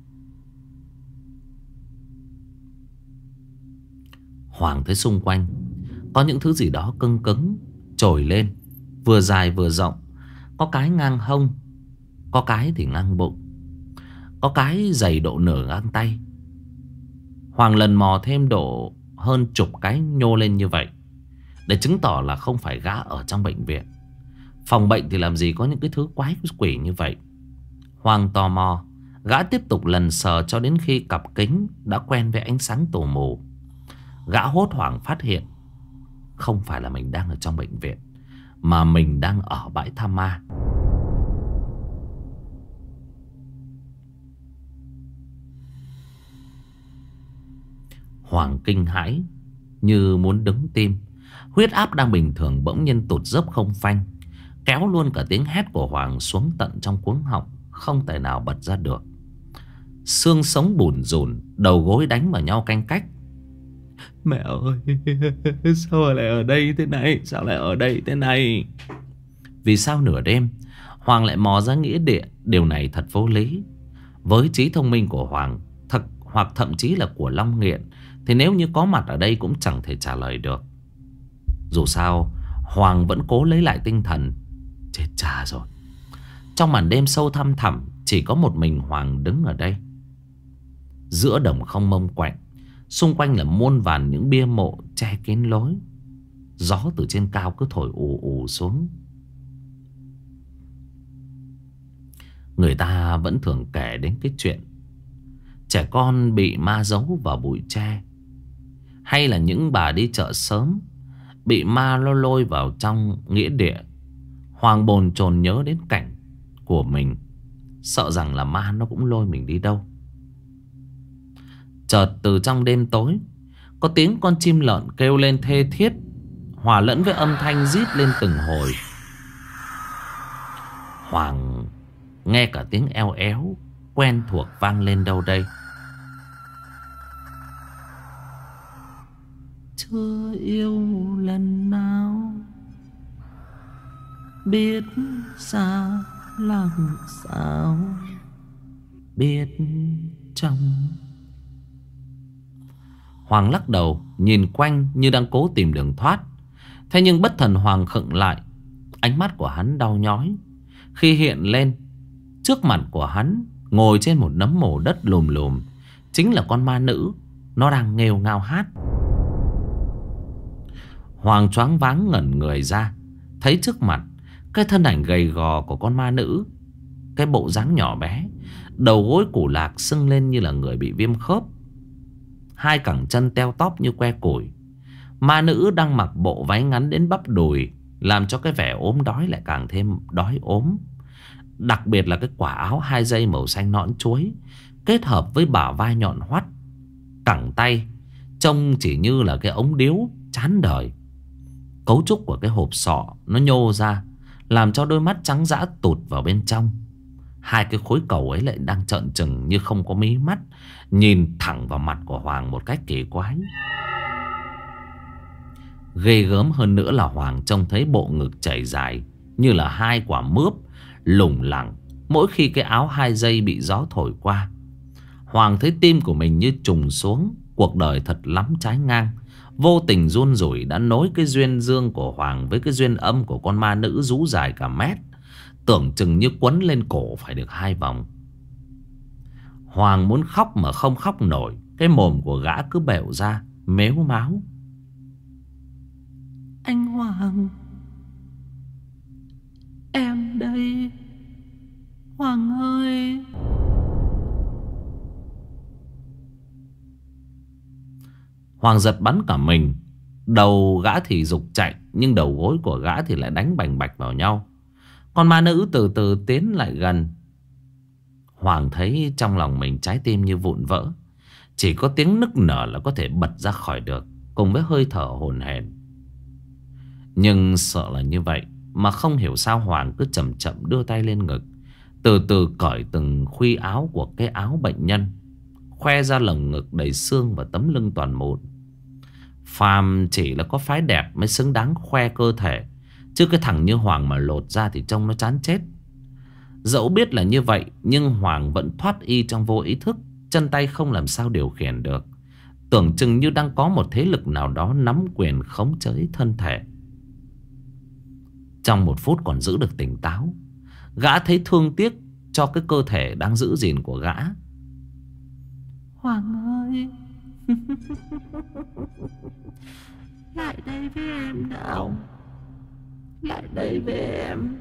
Hoàng thấy xung quanh có những thứ gì đó cứng cứng trồi lên, vừa dài vừa rộng. Có cái ngang hông, có cái thì ngang bụng, có cái dày độ nửa ngang tay. Hoàng lần mò thêm độ hơn chục cái nhô lên như vậy, để chứng tỏ là không phải gã ở trong bệnh viện. Phòng bệnh thì làm gì có những cái thứ quái quỷ như vậy. Hoàng tò mò, gã tiếp tục lần sờ cho đến khi cặp kính đã quen với ánh sáng tù mù. Gã hốt hoảng phát hiện không phải là mình đang ở trong bệnh viện, mà mình đang ở bãi tha ma. Hoàng kinh hãi như muốn đứng tim. Huyết áp đang bình thường bỗng nhiên tụt dốc không phanh, kéo luôn cả tiếng hét của Hoàng xuống tận trong cuống họng, không thể nào bật ra được. Xương sống bủn rủn, đầu gối đánh vào nhau canh cách. Mẹ ơi, sao lại ở đây thế này? Sao lại ở đây thế này? Vì sao nửa đêm Hoàng lại mò ra nghĩa địa? Điều này thật vô lý. Với trí thông minh của Hoàng, thật hoặc thậm chí là của Long Nghiện, thì nếu như có mặt ở đây cũng chẳng thể trả lời được. Dù sao Hoàng vẫn cố lấy lại tinh thần. Chết cha rồi. Trong màn đêm sâu thăm thẳm, chỉ có một mình Hoàng đứng ở đây. Giữa đồng không mông quạnh, xung quanh là muôn vàn những bia mộ che kín lối. Gió từ trên cao cứ thổi ù ù xuống. Người ta vẫn thường kể đến cái chuyện trẻ con bị ma giấu vào bụi tre, hay là những bà đi chợ sớm bị ma lôi lôi vào trong nghĩa địa. Hoàng bồn chồn nhớ đến cảnh của mình, sợ rằng là ma nó cũng lôi mình đi đâu. Chợt từ trong đêm tối, có tiếng con chim lợn kêu lên thê thiết, hòa lẫn với âm thanh rít lên từng hồi. Hoàng nghe cả tiếng eo éo quen thuộc vang lên đâu đây. Chưa yêu lần nào, biết xa làm sao, biết chồng. Hoàng lắc đầu nhìn quanh như đang cố tìm đường thoát. Thế nhưng bất thần Hoàng khựng lại. Ánh mắt của hắn đau nhói khi hiện lên trước mặt của hắn, ngồi trên một nấm mồ đất lùm lùm, chính là con ma nữ. Nó đang nghêu ngao hát. Hoàng choáng váng ngẩn người ra, thấy trước mặt cái thân ảnh gầy gò của con ma nữ. Cái bộ dáng nhỏ bé, đầu gối củ lạc sưng lên như là người bị viêm khớp, hai cẳng chân teo tóp như que củi. Ma nữ đang mặc bộ váy ngắn đến bắp đùi, làm cho cái vẻ ốm đói lại càng thêm đói ốm. Đặc biệt là cái quả áo hai dây màu xanh nõn chuối, kết hợp với bả vai nhọn hoắt, cẳng tay trông chỉ như là cái ống điếu chán đời. Cấu trúc của cái hộp sọ nó nhô ra, làm cho đôi mắt trắng dã tụt vào bên trong. Hai cái khối cầu ấy lại đang trợn trừng như không có mí mắt, nhìn thẳng vào mặt của Hoàng một cách kỳ quái. Ghê gớm hơn nữa là Hoàng trông thấy bộ ngực chảy dài như là hai quả mướp lủng lẳng mỗi khi cái áo hai dây bị gió thổi qua. Hoàng thấy tim của mình như trùng xuống. Cuộc đời thật lắm trái ngang. Vô tình run rủi đã nối cái duyên dương của Hoàng với cái duyên âm của con ma nữ rú dài cả mét, tưởng chừng như quấn lên cổ phải được hai vòng. Hoàng muốn khóc mà không khóc nổi. Cái mồm của gã cứ bẹo ra, mếu máo. Anh Hoàng, em đây, Hoàng ơi. Hoàng giật bắn cả mình. Đầu gã thì giục chạy, nhưng đầu gối của gã thì lại đánh bành bạch vào nhau. Con ma nữ từ từ tiến lại gần. Hoàng thấy trong lòng mình trái tim như vụn vỡ. Chỉ có tiếng nức nở là có thể bật ra khỏi được, cùng với hơi thở hổn hển. Nhưng sợ là như vậy mà không hiểu sao Hoàng cứ chậm chậm đưa tay lên ngực, từ từ cởi từng khuy áo của cái áo bệnh nhân, khoe ra lồng ngực đầy xương và tấm lưng toàn mụn. Phàm chỉ là có phái đẹp mới xứng đáng khoe cơ thể, chứ cái thằng như Hoàng mà lột ra thì trông nó chán chết. Dẫu biết là như vậy, nhưng Hoàng vẫn thoát y trong vô ý thức. Chân tay không làm sao điều khiển được, tưởng chừng như đang có một thế lực nào đó nắm quyền khống chế thân thể. Trong một phút còn giữ được tỉnh táo, gã thấy thương tiếc cho cái cơ thể đang giữ gìn của gã. Hoàng ơi, lại đây với em nào, lại đây với em.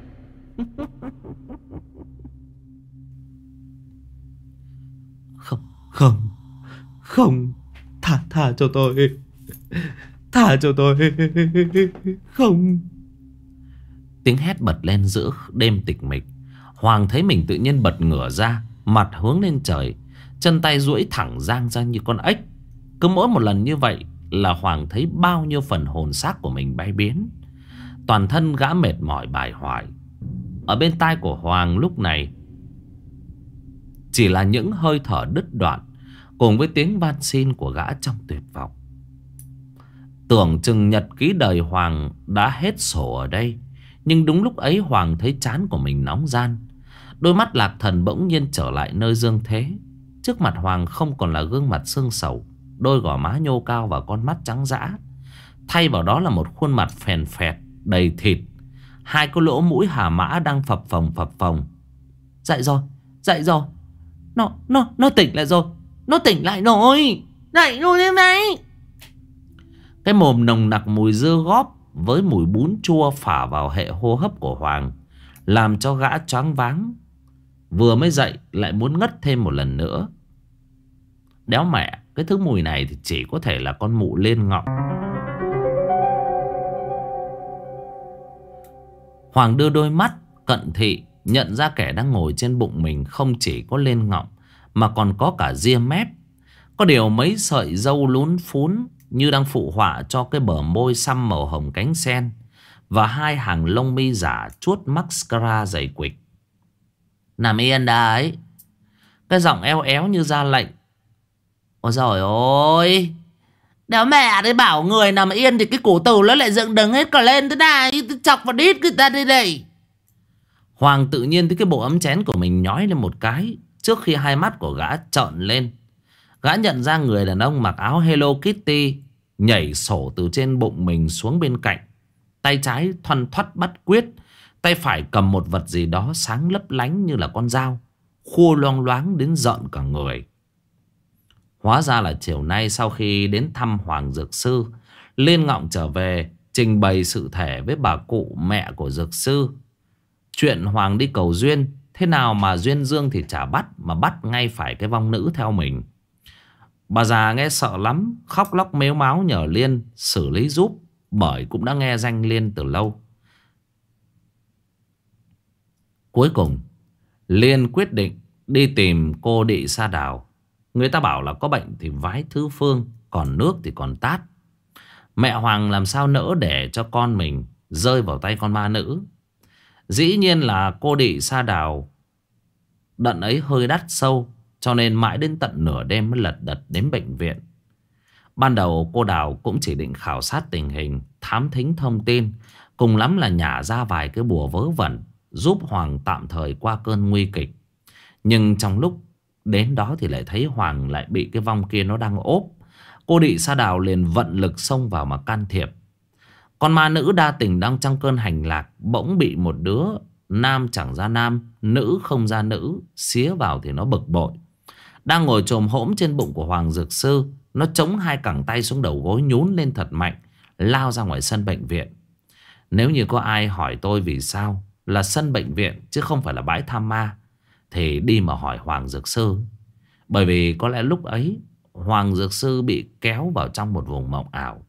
Không, không, không, thả, thả cho tôi, thả cho tôi, không. Tiếng hét bật lên giữa đêm tịch mịch. Hoàng thấy mình tự nhiên bật ngửa ra, mặt hướng lên trời, chân tay duỗi thẳng dang ra như con ếch. Cứ mỗi một lần như vậy là Hoàng thấy bao nhiêu phần hồn xác của mình bay biến. Toàn thân gã mệt mỏi bài hoài. Ở bên tai của Hoàng lúc này chỉ là những hơi thở đứt đoạn, cùng với tiếng van xin của gã trong tuyệt vọng. Tưởng chừng nhật ký đời Hoàng đã hết sổ ở đây. Nhưng đúng lúc ấy Hoàng thấy trán của mình nóng ran. Đôi mắt lạc thần bỗng nhiên trở lại nơi dương thế. Trước mặt Hoàng không còn là gương mặt xương sầu, đôi gò má nhô cao và con mắt trắng dã. Thay vào đó là một khuôn mặt phèn phẹt, đầy thịt. Hai cái lỗ mũi hà mã đang phập phồng phập phồng. Dậy rồi, Dậy rồi. Nó, nó, nó tỉnh lại rồi. Nó tỉnh lại rồi. Dậy rồi em này. Cái mồm nồng nặc mùi dưa góp với mùi bún chua phả vào hệ hô hấp của Hoàng, làm cho gã choáng váng. Vừa mới dậy lại muốn ngất thêm một lần nữa. Đéo mẹ, cái thứ mùi này thì chỉ có thể là con mụ lên ngọng. Hoàng đưa đôi mắt cận thị, nhận ra kẻ đang ngồi trên bụng mình không chỉ có lên ngọng mà còn có cả ria mép. Có điều mấy sợi râu lún phún như đang phụ họa cho cái bờ môi xăm màu hồng cánh sen, và hai hàng lông mi giả chuốt mascara dày quịch. Nằm yên đấy. Cái giọng eo éo như ra lệnh. Ôi giời ơi, đéo mẹ đấy, bảo người nằm yên thì cái cổ tử nó lại dựng đứng hết cả lên thế này. Chọc vào đít người ta đi đây. Hoàng tự nhiên thấy cái bộ ấm chén của mình nhói lên một cái, trước khi hai mắt của gã trợn lên. Gã nhận ra người đàn ông mặc áo Hello Kitty nhảy sổ từ trên bụng mình xuống bên cạnh. Tay trái thoăn thoắt bắt quyết, tay phải cầm một vật gì đó sáng lấp lánh như là con dao, khua loang loáng đến rợn cả người. Hóa ra là chiều nay sau khi đến thăm Hoàng Dược Sư, Liên Ngọng trở về trình bày sự thể với bà cụ mẹ của Dược Sư. Chuyện Hoàng đi cầu duyên, thế nào mà duyên dương thì chả bắt, mà bắt ngay phải cái vong nữ theo mình. Bà già nghe sợ lắm, khóc lóc mếu máo nhờ Liên xử lý giúp, bởi cũng đã nghe danh Liên từ lâu. Cuối cùng Liên quyết định đi tìm cô Đị Sa Đào. Người ta bảo là có bệnh thì vái thứ phương, còn nước thì còn tát. Mẹ Hoàng làm sao nỡ để cho con mình rơi vào tay con ma nữ. Dĩ nhiên là cô Đị Sa Đào đận ấy hơi đắt sâu, cho nên mãi đến tận nửa đêm mới lật đật đến bệnh viện. Ban đầu cô Đào cũng chỉ định khảo sát tình hình, thám thính thông tin, cùng lắm là nhả ra vài cái bùa vớ vẩn, giúp Hoàng tạm thời qua cơn nguy kịch. Nhưng trong lúc đến đó thì lại thấy Hoàng lại bị cái vong kia nó đang ốp. Cô Đị Sa Đào liền vận lực xông vào mà can thiệp. Con ma nữ đa tình đang trong cơn hành lạc bỗng bị một đứa nam chẳng ra nam, nữ không ra nữ xía vào thì nó bực bội. Đang ngồi chồm hổm trên bụng của Hoàng Dược Sư, nó chống hai cẳng tay xuống đầu gối, nhún lên thật mạnh, lao ra ngoài sân bệnh viện. Nếu như có ai hỏi tôi vì sao là sân bệnh viện chứ không phải là bãi tham ma, thì đi mà hỏi Hoàng Dược Sư. Bởi vì có lẽ lúc ấy Hoàng Dược Sư bị kéo vào trong một vùng mộng ảo.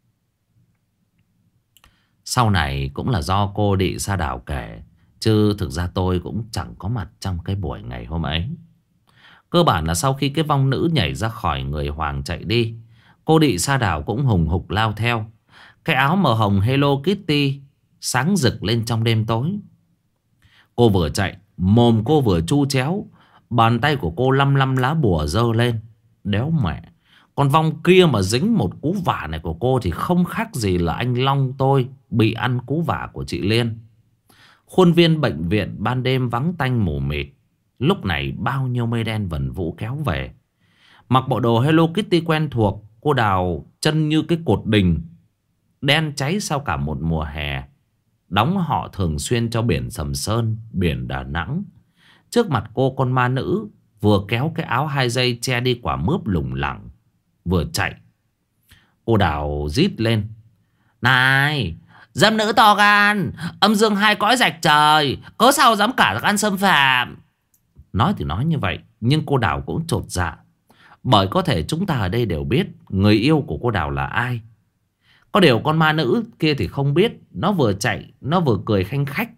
Sau này cũng là do cô Đị Sa Đào kể, chứ thực ra tôi cũng chẳng có mặt trong cái buổi ngày hôm ấy. Cơ bản là sau khi cái vong nữ nhảy ra khỏi người Hoàng chạy đi, cô Đị Sa Đào cũng hùng hục lao theo. Cái áo màu hồng Hello Kitty sáng rực lên trong đêm tối. Cô vừa chạy, mồm cô vừa chu chéo, bàn tay của cô lăm lăm lá bùa giơ lên. Đéo mẹ, con vong kia mà dính một cú vả này của cô thì không khác gì là anh Long tôi bị ăn cú vả của chị Liên. Khuôn viên bệnh viện ban đêm vắng tanh mù mịt. Lúc này bao nhiêu mây đen vần vũ kéo về. Mặc bộ đồ Hello Kitty quen thuộc, cô Đào chân như cái cột đình đen cháy sau cả một mùa hè, đóng họ thường xuyên cho biển Sầm Sơn, biển Đà Nẵng. Trước mặt cô, con ma nữ vừa kéo cái áo hai dây che đi quả mướp lủng lẳng, vừa chạy. Cô Đào rít lên: "Này, dâm nữ to gan, âm dương hai cõi rạch trời, cớ sao dám cả ăn xâm phạm?" Nói thì nói như vậy, nhưng cô Đào cũng chột dạ. Bởi có thể chúng ta ở đây đều biết người yêu của cô Đào là ai. Có điều con ma nữ kia thì không biết. Nó vừa chạy, nó vừa cười khanh khách.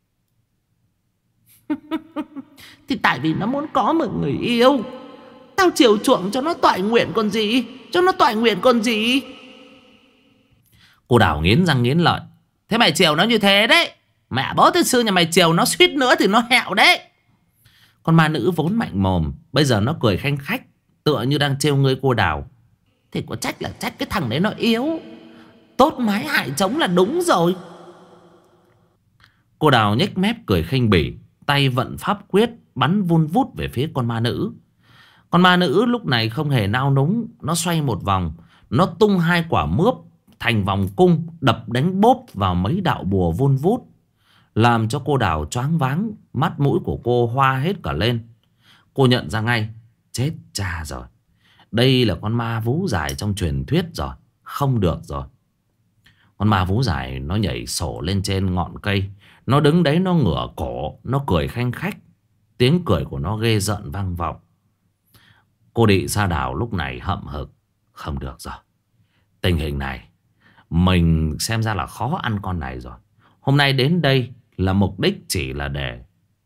Thì tại vì nó muốn có một người yêu. Tao chiều chuộng cho nó toại nguyện còn gì. Cho nó toại nguyện còn gì. Cô Đào nghiến răng nghiến lợi: "Thế mày chiều nó như thế đấy. Mẹ bố tư sư nhà mày chiều nó suýt nữa thì nó hẹo đấy." Con ma nữ vốn mạnh mồm, bây giờ nó cười khanh khách, tựa như đang trêu ngươi cô Đào. Thì có trách là trách cái thằng đấy nó yếu. Tốt mái hại trống là đúng rồi. Cô Đào nhếch mép cười khinh bỉ, tay vận pháp quyết bắn vun vút về phía con ma nữ. Con ma nữ lúc này không hề nao núng. Nó xoay một vòng, nó tung hai quả mướp thành vòng cung, đập đánh bốp vào mấy đạo bùa vun vút. làm cho cô Đào choáng váng, mắt mũi của cô hoa hết cả lên. Cô nhận ra ngay, chết cha rồi, đây là con ma vú dài trong truyền thuyết rồi, không được rồi. Con ma vú dài nó nhảy sổ lên trên ngọn cây, nó đứng đấy nó ngửa cổ, nó cười khanh khách. Tiếng cười của nó ghê rợn vang vọng. Cô Đị Sa Đào lúc này hậm hực, không được rồi, tình hình này mình xem ra là khó ăn con này rồi. Hôm nay đến đây là mục đích chỉ là để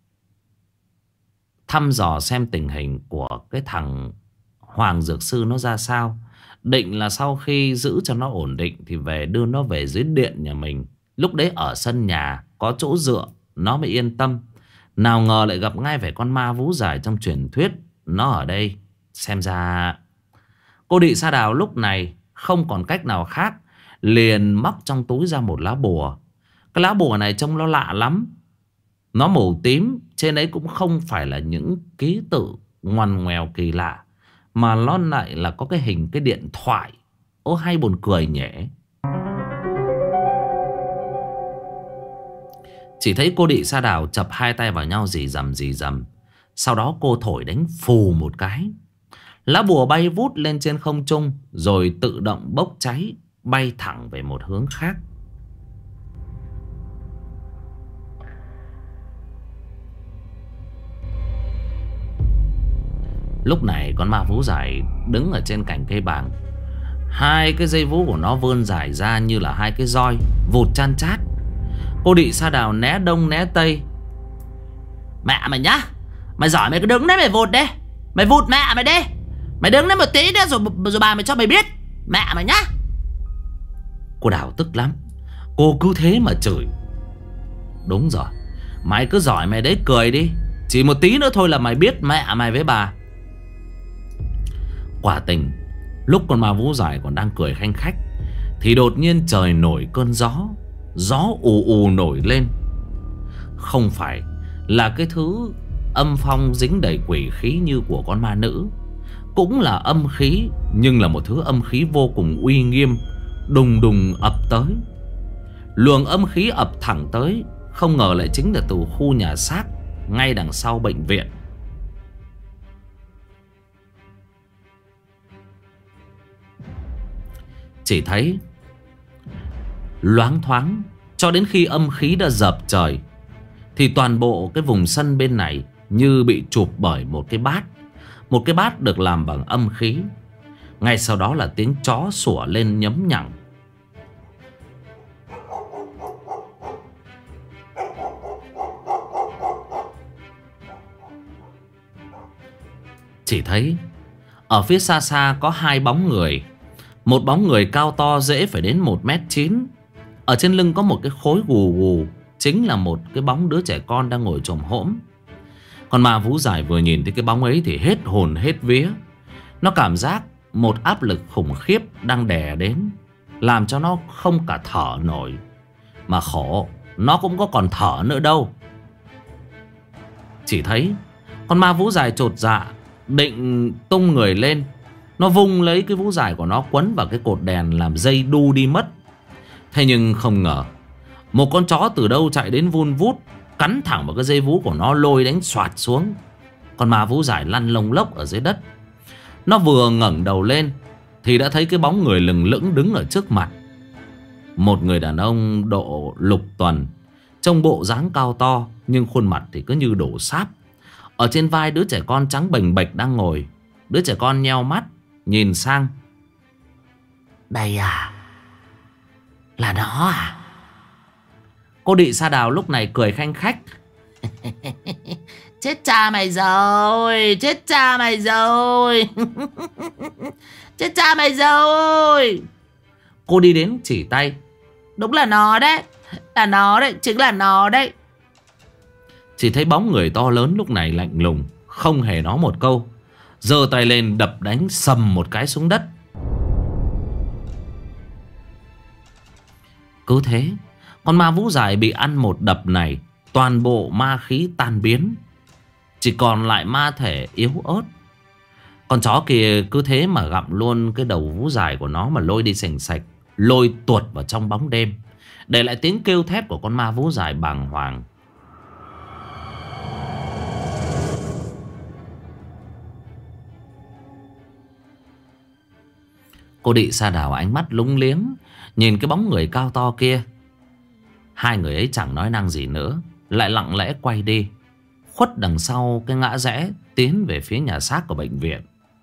thăm dò xem tình hình của cái thằng Hoàng Dược Sư nó ra sao. Định là sau khi giữ cho nó ổn định thì về đưa nó về dưới điện nhà mình. Lúc đấy ở sân nhà có chỗ dựa nó mới yên tâm. Nào ngờ lại gặp ngay phải con ma vú dài trong truyền thuyết. Nó ở đây. Xem ra cô Đị Sa Đào lúc này không còn cách nào khác, liền móc trong túi ra một lá bùa. Cái lá bùa này trông nó lạ lắm. Nó màu tím, trên ấy cũng không phải là những ký tự ngoằn ngoèo kỳ lạ, mà nó lại là có cái hình cái điện thoại. Ô hay buồn cười nhỉ. Chỉ thấy cô Đị Sa Đào chập hai tay vào nhau rì rầm rì rầm. Sau đó cô thổi đánh phù một cái, lá bùa bay vút lên trên không trung, rồi tự động bốc cháy, bay thẳng về một hướng khác. Lúc này con ma vú dài đứng ở trên cành cây bàng. Hai cái dây vú của nó vươn dài ra như là hai cái roi, vụt chan chát. Cô Đị Sa Đào né đông né tây. Mẹ mày nhá, mày giỏi mày cứ đứng đấy mày vụt đi. Mày vụt mẹ mày đi. Mày đứng đấy một tí nữa rồi, rồi bà mày cho mày biết. Mẹ mày nhá. Cô Đào tức lắm. Cô cứ thế mà chửi. Đúng rồi, mày cứ giỏi mày đấy cười đi. Chỉ một tí nữa thôi là mày biết mẹ mày với bà. Quả tình, lúc con ma vú dài còn đang cười khanh khách thì đột nhiên trời nổi cơn gió. Gió ù ù nổi lên. Không phải là cái thứ âm phong dính đầy quỷ khí như của con ma nữ. Cũng là âm khí, nhưng là một thứ âm khí vô cùng uy nghiêm, đùng đùng ập tới. Luồng âm khí ập thẳng tới, không ngờ lại chính là từ khu nhà xác ngay đằng sau bệnh viện. Chỉ thấy loáng thoáng cho đến khi âm khí đã dập trời thì toàn bộ cái vùng sân bên này như bị chụp bởi một cái bát. Một cái bát được làm bằng âm khí. Ngay sau đó là tiếng chó sủa lên nhấm nhặng. Chỉ thấy ở phía xa xa có hai bóng người. Một bóng người cao to dễ phải đến một mét chín. Ở trên lưng có một cái khối gù gù, chính là một cái bóng đứa trẻ con đang ngồi chồm hổm. Còn ma vú dài vừa nhìn thấy cái bóng ấy thì hết hồn hết vía. Nó cảm giác một áp lực khủng khiếp đang đè đến, làm cho nó không cả thở nổi. Mà khổ, nó cũng có còn thở nữa đâu. Chỉ thấy con ma vú dài chột dạ, định tung người lên. Nó vung lấy cái vú dài của nó quấn vào cái cột đèn làm dây đu đi mất. Thế nhưng không ngờ một con chó từ đâu chạy đến vun vút, cắn thẳng vào cái dây vú của nó, lôi đánh xoạt xuống. Con ma vú dài lăn lông lốc ở dưới đất. Nó vừa ngẩng đầu lên thì đã thấy cái bóng người lừng lững đứng ở trước mặt. Một người đàn ông độ lục tuần, trông bộ dáng cao to nhưng khuôn mặt thì cứ như đổ sáp. Ở trên vai đứa trẻ con trắng bềnh bệch đang ngồi. Đứa trẻ con nheo mắt nhìn sang. Đây à? Là nó à? Cô Đị Sa Đào lúc này cười khanh khách. Chết cha mày rồi. Chết cha mày rồi. Chết cha mày rồi. Cô đi đến chỉ tay. Đúng là nó đấy. Là nó đấy. Chính là nó đấy. Chỉ thấy bóng người to lớn lúc này lạnh lùng, không hề nói một câu, giơ tay lên đập đánh sầm một cái xuống đất. Cứ thế con ma vú dài bị ăn một đập này, toàn bộ ma khí tan biến, chỉ còn lại ma thể yếu ớt. Con chó kia cứ thế mà gặm luôn cái đầu vú dài của nó mà lôi đi sành sạch, lôi tuột vào trong bóng đêm. để lại tiếng kêu thét của con ma vú dài bàng hoàng. Cô Đị Sa Đào ánh mắt lúng liếng nhìn cái bóng người cao to kia. Hai người ấy chẳng nói năng gì nữa, lại lặng lẽ quay đi, khuất đằng sau cái ngã rẽ tiến về phía nhà xác của bệnh viện.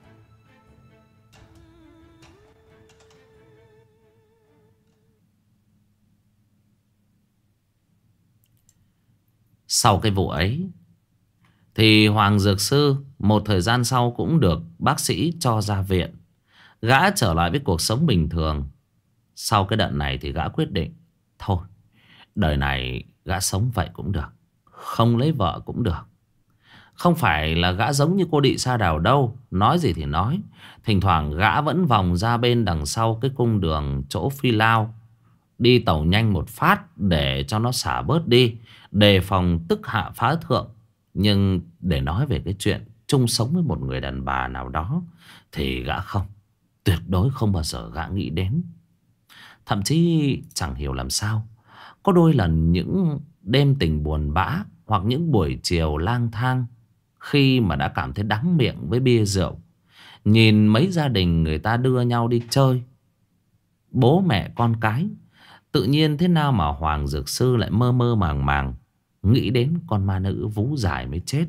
Sau cái vụ ấy thì Hoàng Dược Sư một thời gian sau cũng được bác sĩ cho ra viện. Gã trở lại với cuộc sống bình thường. Sau cái đợt này thì gã quyết định, thôi, đời này gã sống vậy cũng được, không lấy vợ cũng được. Không phải là gã giống như cô Đị Sa Đào đâu. Nói gì thì nói, thỉnh thoảng gã vẫn vòng ra bên đằng sau cái cung đường chỗ Phi Lao, đi tàu nhanh một phát để cho nó xả bớt đi, đề phòng tức hạ phá thượng. Nhưng để nói về cái chuyện chung sống với một người đàn bà nào đó thì gã không, tuyệt đối không bao giờ gã nghĩ đến. Thậm chí chẳng hiểu làm sao, có đôi lần những đêm tình buồn bã hoặc những buổi chiều lang thang, khi mà đã cảm thấy đắng miệng với bia rượu, nhìn mấy gia đình người ta đưa nhau đi chơi, bố mẹ con cái, tự nhiên thế nào mà Hoàng Dược Sư lại mơ mơ màng màng nghĩ đến con ma nữ vú dài mới chết.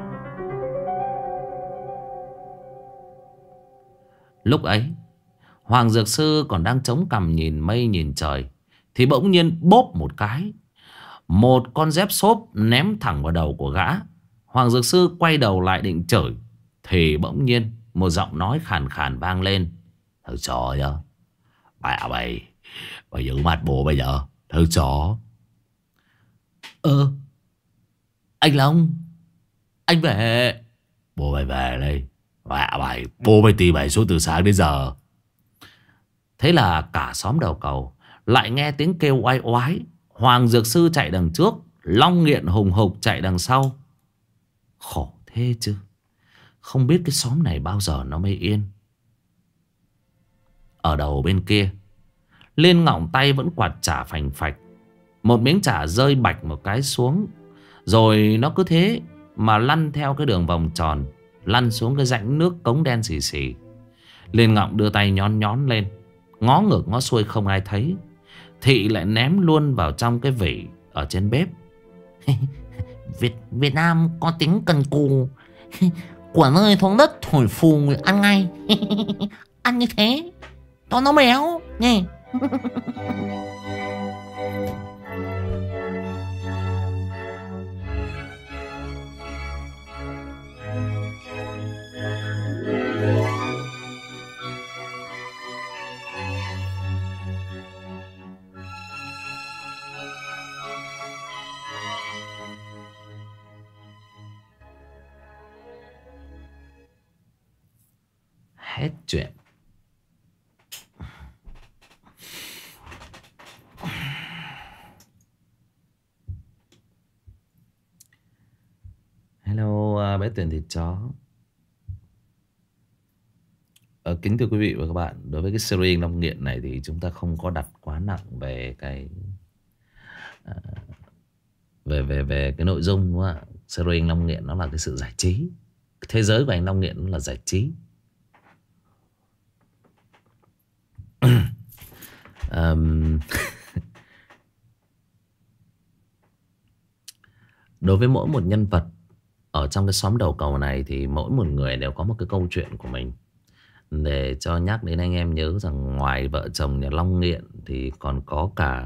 Lúc ấy Hoàng Dược Sư còn đang chống cằm nhìn mây nhìn trời, thì bỗng nhiên bốp một cái, một con dép xốp ném thẳng vào đầu của gã. Hoàng Dược Sư quay đầu lại định chửi, thì bỗng nhiên một giọng nói khàn khàn vang lên: "Thằng chó nhá, mẹ mày, mày giữ mặt bố bây giờ, thằng chó." "Ơ, anh Long, anh về." "Bố mày về đây, mẹ mày, bố mày tìm mày suốt từ sáng đến giờ." Thế là cả xóm đầu cầu lại nghe tiếng kêu oai oái. Hoàng Dược Sư chạy đằng trước, Long Nghiện hùng hục chạy đằng sau. Khổ thế chứ, không biết cái xóm này bao giờ nó mới yên. Ở đầu bên kia, Liên Ngọng tay vẫn quạt chả phành phạch. Một miếng chả rơi bạch một cái xuống, rồi nó cứ thế mà lăn theo cái đường vòng tròn, lăn xuống cái rãnh nước cống đen xì xì. Liên Ngọng đưa tay nhón nhón lên, ngó ngược ngó xuôi không ai thấy. Thị lại ném luôn vào trong cái vỉ ở trên bếp. Việt Việt Nam có tính cần cù, của nơi xuống đất thổi phù ăn ngay. Ăn như thế cho nó béo nhỉ. Hết chuyện. Hello uh, bé Tuyền Thịt Chó. Ờ, kính thưa quý vị và các bạn, đối với cái series Long Nghiện này thì chúng ta không có đặt quá nặng về cái uh, về về về cái nội dung, đúng không ạ? Series Long Nghiện nó là cái sự giải trí. Thế giới của anh Long Nghiện nó là giải trí. um, Đối với mỗi một nhân vật ở trong cái xóm đầu cầu này thì mỗi một người đều có một cái câu chuyện của mình. Để cho nhắc đến anh em nhớ rằng ngoài vợ chồng nhà Long Nghiện thì còn có cả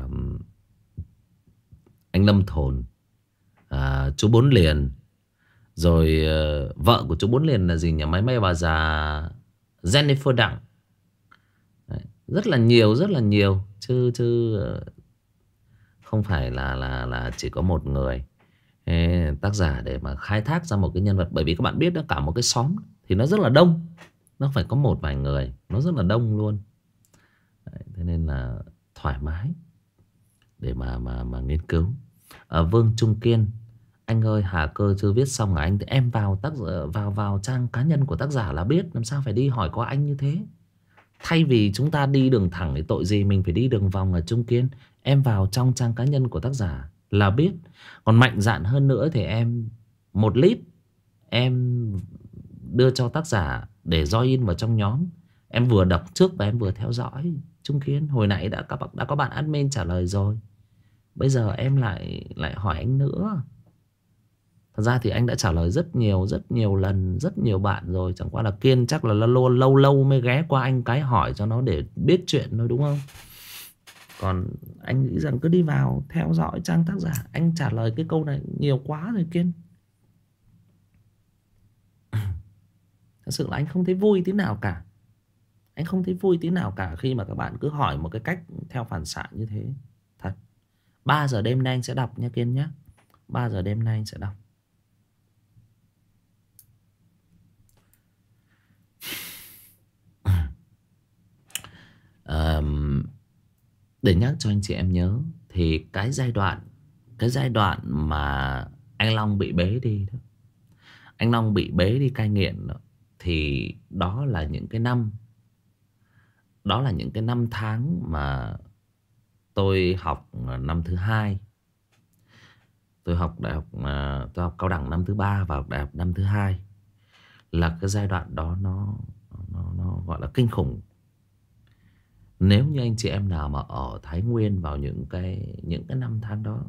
anh Lâm Thồn, à, chú Bốn Liền. Rồi uh, vợ của chú Bốn Liền là gì nhỉ? Mấy mấy bà già Jennifer Đặng. Đấy, rất là nhiều, rất là nhiều. Chứ chứ uh, không phải là, là, là chỉ có một người. Ê, tác giả để mà khai thác ra một cái nhân vật. Bởi vì các bạn biết đó, cả một cái xóm thì nó rất là đông. Nó phải có một vài người, nó rất là đông luôn. Đấy, thế nên là thoải mái để mà mà mà nghiên cứu. À, Vương Trung Kiên, anh ơi, Hà Cơ chưa viết xong à anh? Em vào tác giả, vào vào trang cá nhân của tác giả là biết, làm sao phải đi hỏi có anh như thế. Thay vì chúng ta đi đường thẳng thì tội gì mình phải đi đường vòng ở Trung Kiên. Em vào trong trang cá nhân của tác giả là biết. Còn mạnh dạn hơn nữa thì em một lít em đưa cho tác giả để join vào trong nhóm. Em vừa đọc trước và em vừa theo dõi Trung Kiên. Hồi nãy đã có, đã có bạn admin trả lời rồi. Bây giờ em lại lại hỏi anh nữa. Thật ra thì anh đã trả lời rất nhiều, rất nhiều lần, rất nhiều bạn rồi. Chẳng qua là Kiên chắc là lâu lâu lâu mới ghé qua anh cái hỏi cho nó để biết chuyện thôi, đúng không? Còn anh nghĩ rằng cứ đi vào theo dõi trang tác giả. Anh trả lời cái câu này nhiều quá rồi Kiên. Thật sự là anh không thấy vui tí nào cả. Anh không thấy vui tí nào cả khi mà các bạn cứ hỏi một cái cách theo phản xạ như thế. Thật. Ba giờ đêm nay anh sẽ đọc nha Kiên nhé. Ba giờ đêm nay anh sẽ đọc. Um, để nhắc cho anh chị em nhớ thì cái giai đoạn cái giai đoạn mà anh Long bị bế đi đó, anh Long bị bế đi cai nghiện đó, thì đó là những cái năm đó là những cái năm tháng mà tôi học năm thứ hai, tôi học đại học tôi học cao đẳng năm thứ ba và học đại học năm thứ hai. Là cái giai đoạn đó nó nó, nó gọi là kinh khủng. Nếu như anh chị em nào mà ở Thái Nguyên vào những cái những cái năm tháng đó,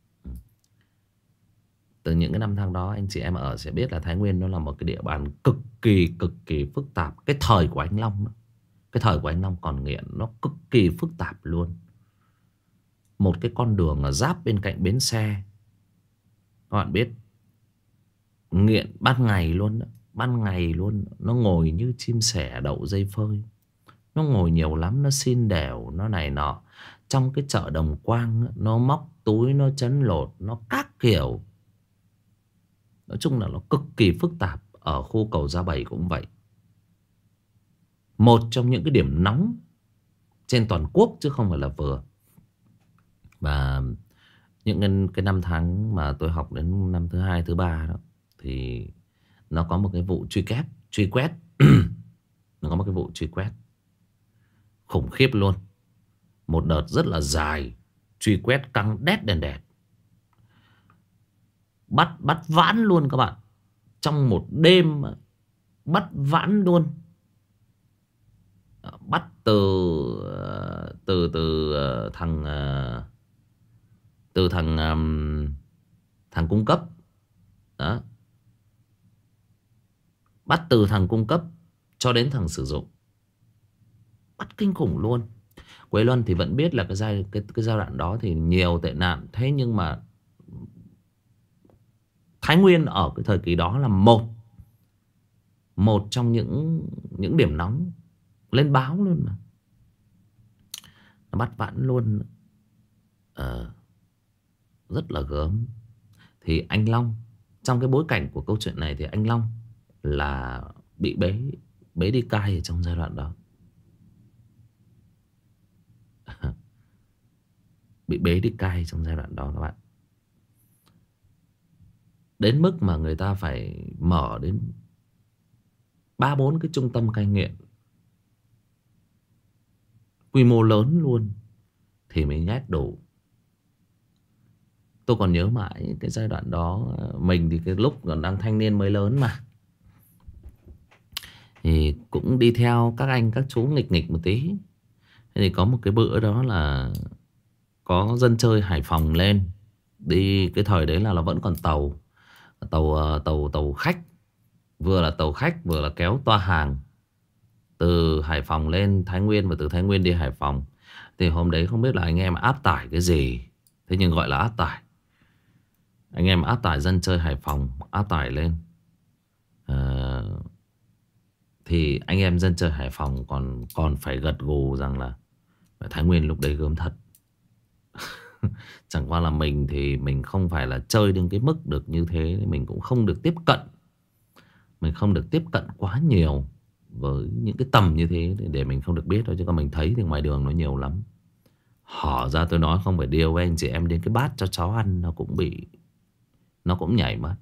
từ những cái năm tháng đó anh chị em ở sẽ biết là Thái Nguyên nó là một cái địa bàn cực kỳ cực kỳ phức tạp. Cái thời của anh Long đó, cái thời của anh Long còn nghiện nó cực kỳ phức tạp luôn. Một cái con đường ở giáp bên cạnh bến xe, các bạn biết, nghiện ban ngày luôn đó, ban ngày luôn. Nó ngồi như chim sẻ đậu dây phơi. Nó ngồi nhiều lắm, nó xin đều, nó này nọ. Trong cái chợ Đồng Quang, nó móc túi, nó trấn lột, nó các kiểu. Nói chung là nó cực kỳ phức tạp. Ở khu cầu Gia Bày cũng vậy. Một trong những cái điểm nóng trên toàn quốc chứ không phải là vừa. Và những cái, cái năm tháng mà tôi học đến năm thứ hai, thứ ba đó, thì nó có một cái vụ truy kép, truy quét. Nó có một cái vụ truy quét khủng khiếp luôn. Một đợt rất là dài, truy quét căng đét đèn đẹt. Bắt bắt vãn luôn các bạn. Trong một đêm bắt vãn luôn. Bắt từ từ từ thằng từ thằng thằng cung cấp đó, bắt từ thằng cung cấp cho đến thằng sử dụng. Bắt kinh khủng luôn. Quế Luân thì vẫn biết là cái giai cái cái giai đoạn đó thì nhiều tệ nạn, thế nhưng mà Thái Nguyên ở cái thời kỳ đó là một một trong những những điểm nóng, lên báo luôn mà. Nó bắt vãn luôn. Ờ, rất là gớm. Thì anh Long, trong cái bối cảnh của câu chuyện này thì anh Long là bị bế bế đi cai ở trong giai đoạn đó. Bị bế đi cai trong giai đoạn đó các bạn. Đến mức mà người ta phải mở đến ba bốn cái trung tâm cai nghiện quy mô lớn luôn thì mới nhét đủ. Tôi còn nhớ mãi cái giai đoạn đó. Mình thì cái lúc còn đang thanh niên mới lớn mà, thì cũng đi theo các anh các chú nghịch nghịch một tí. Thế thì có một cái bữa đó là có dân chơi Hải Phòng lên. Đi cái thời đấy là nó vẫn còn tàu Tàu tàu tàu khách. Vừa là tàu khách vừa là kéo toa hàng từ Hải Phòng lên Thái Nguyên và từ Thái Nguyên đi Hải Phòng. Thì hôm đấy không biết là anh em áp tải cái gì, thế nhưng gọi là áp tải. Anh em áp tải dân chơi Hải Phòng, áp tải lên. à, Thì anh em dân chơi Hải Phòng còn còn phải gật gù rằng là Thái Nguyên lúc đấy gớm thật. Chẳng qua là mình thì mình không phải là chơi đến cái mức được như thế. Mình cũng không được tiếp cận. Mình không được tiếp cận quá nhiều với những cái tầm như thế để mình không được biết thôi. Chứ còn mình thấy thì ngoài đường nó nhiều lắm. Hở ra tôi nói không phải điều với anh chị em, đến cái bát cho chó ăn nó cũng bị, nó cũng nhảy mất.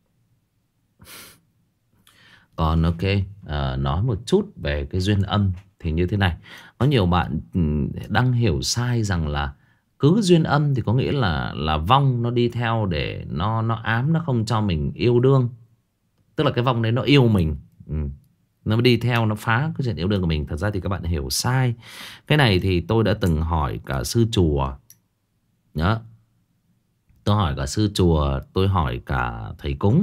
Còn ok, à, nói một chút về cái duyên âm thì như thế này. Có nhiều bạn đang hiểu sai rằng là cứ duyên âm thì có nghĩa là là vong nó đi theo để nó nó ám, nó không cho mình yêu đương. Tức là cái vong đấy nó yêu mình, ừ. Nó đi theo, nó phá cái chuyện yêu đương của mình. Thật ra thì các bạn hiểu sai. Cái này thì tôi đã từng hỏi cả sư chùa nhớ. Tôi hỏi cả sư chùa, tôi hỏi cả thầy cúng.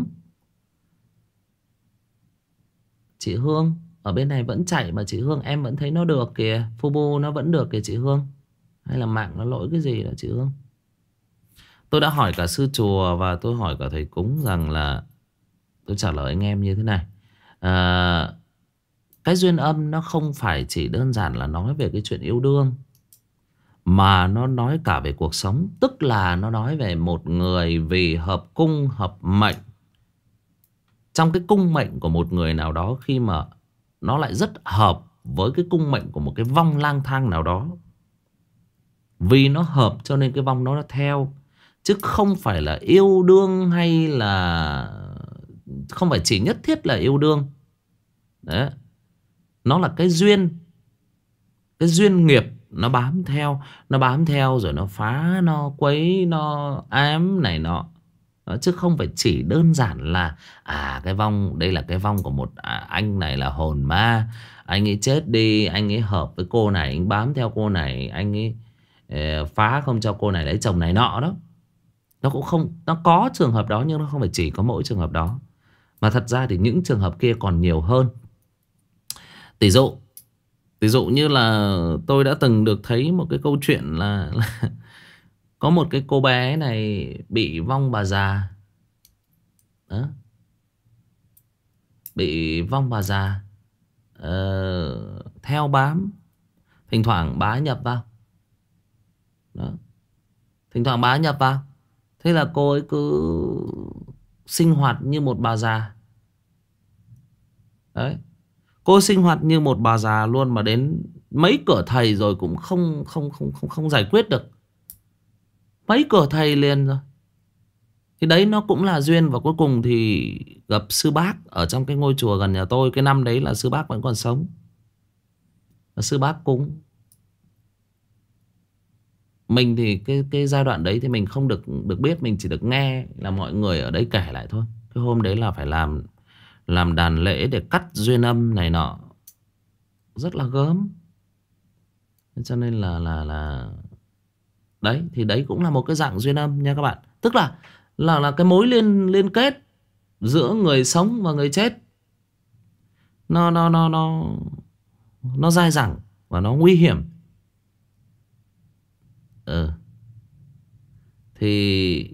Chị Hương ở bên này vẫn chạy mà chị Hương, em vẫn thấy nó được kìa. Fubu nó vẫn được kìa chị Hương. Hay là mạng nó lỗi cái gì đó chị Hương? Tôi đã hỏi cả sư chùa và tôi hỏi cả thầy cúng rằng là, tôi trả lời anh em như thế này. à, Cái duyên âm nó không phải chỉ đơn giản là nói về cái chuyện yêu đương, mà nó nói cả về cuộc sống. Tức là nó nói về một người vì hợp cung hợp mệnh. Trong cái cung mệnh của một người nào đó, khi mà nó lại rất hợp với cái cung mệnh của một cái vong lang thang nào đó, vì nó hợp cho nên cái vong nó nó theo. Chứ không phải là yêu đương, hay là không phải chỉ nhất thiết là yêu đương. Đấy. Nó là cái duyên, cái duyên nghiệp nó bám theo. Nó bám theo rồi nó phá, nó quấy, nó ám này nọ. Đó, chứ không phải chỉ đơn giản là à cái vong, đây là cái vong của một à, anh này là hồn ma. Anh ấy chết đi, anh ấy hợp với cô này, anh bám theo cô này, anh ấy eh, phá không cho cô này lấy chồng này nọ đó. Nó cũng không, nó có trường hợp đó nhưng nó không phải chỉ có mỗi trường hợp đó. Mà thật ra thì những trường hợp kia còn nhiều hơn. Tỷ dụ Ví dụ như là tôi đã từng được thấy một cái câu chuyện là, là có một cái cô bé này bị vong bà già. Đó. Bị vong bà già uh, theo bám. Thỉnh thoảng bá nhập vào. Đó. Thỉnh thoảng bá nhập vào. Thế là cô ấy cứ sinh hoạt như một bà già. Đấy. Cô sinh hoạt như một bà già luôn, mà đến mấy cửa thầy rồi cũng không không không không không giải quyết được. Mấy cửa thầy liền rồi. Thì đấy nó cũng là duyên. Và cuối cùng thì gặp sư bác ở trong cái ngôi chùa gần nhà tôi. Cái năm đấy là sư bác vẫn còn sống. Và sư bác cúng. Mình thì cái cái giai đoạn đấy thì mình không được được biết, mình chỉ được nghe là mọi người ở đấy kể lại thôi. Cái hôm đấy là phải làm làm đàn lễ để cắt duyên âm này nọ, rất là gớm. Cho nên là là là đấy, thì đấy cũng là một cái dạng duyên âm nha các bạn. Tức là là là cái mối liên liên kết giữa người sống và người chết. Nó nó nó nó nó dai dẳng và nó nguy hiểm. Ừ. Thì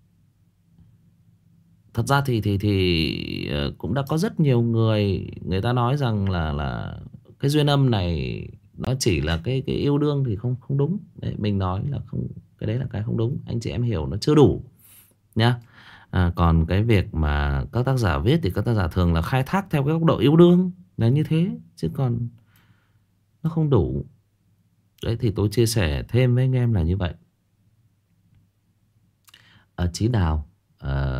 thật ra thì thì thì cũng đã có rất nhiều người, người ta nói rằng là là cái duyên âm này nó chỉ là cái cái yêu đương thì không không đúng. Đấy, mình nói là không, cái đấy là cái không đúng. Anh chị em hiểu nó chưa đủ nhá. À, còn cái việc mà các tác giả viết thì các tác giả thường là khai thác theo cái góc độ yêu đương là như thế, chứ còn nó không đủ. Đấy thì tôi chia sẻ thêm với anh em là như vậy. À, Chí Đào à,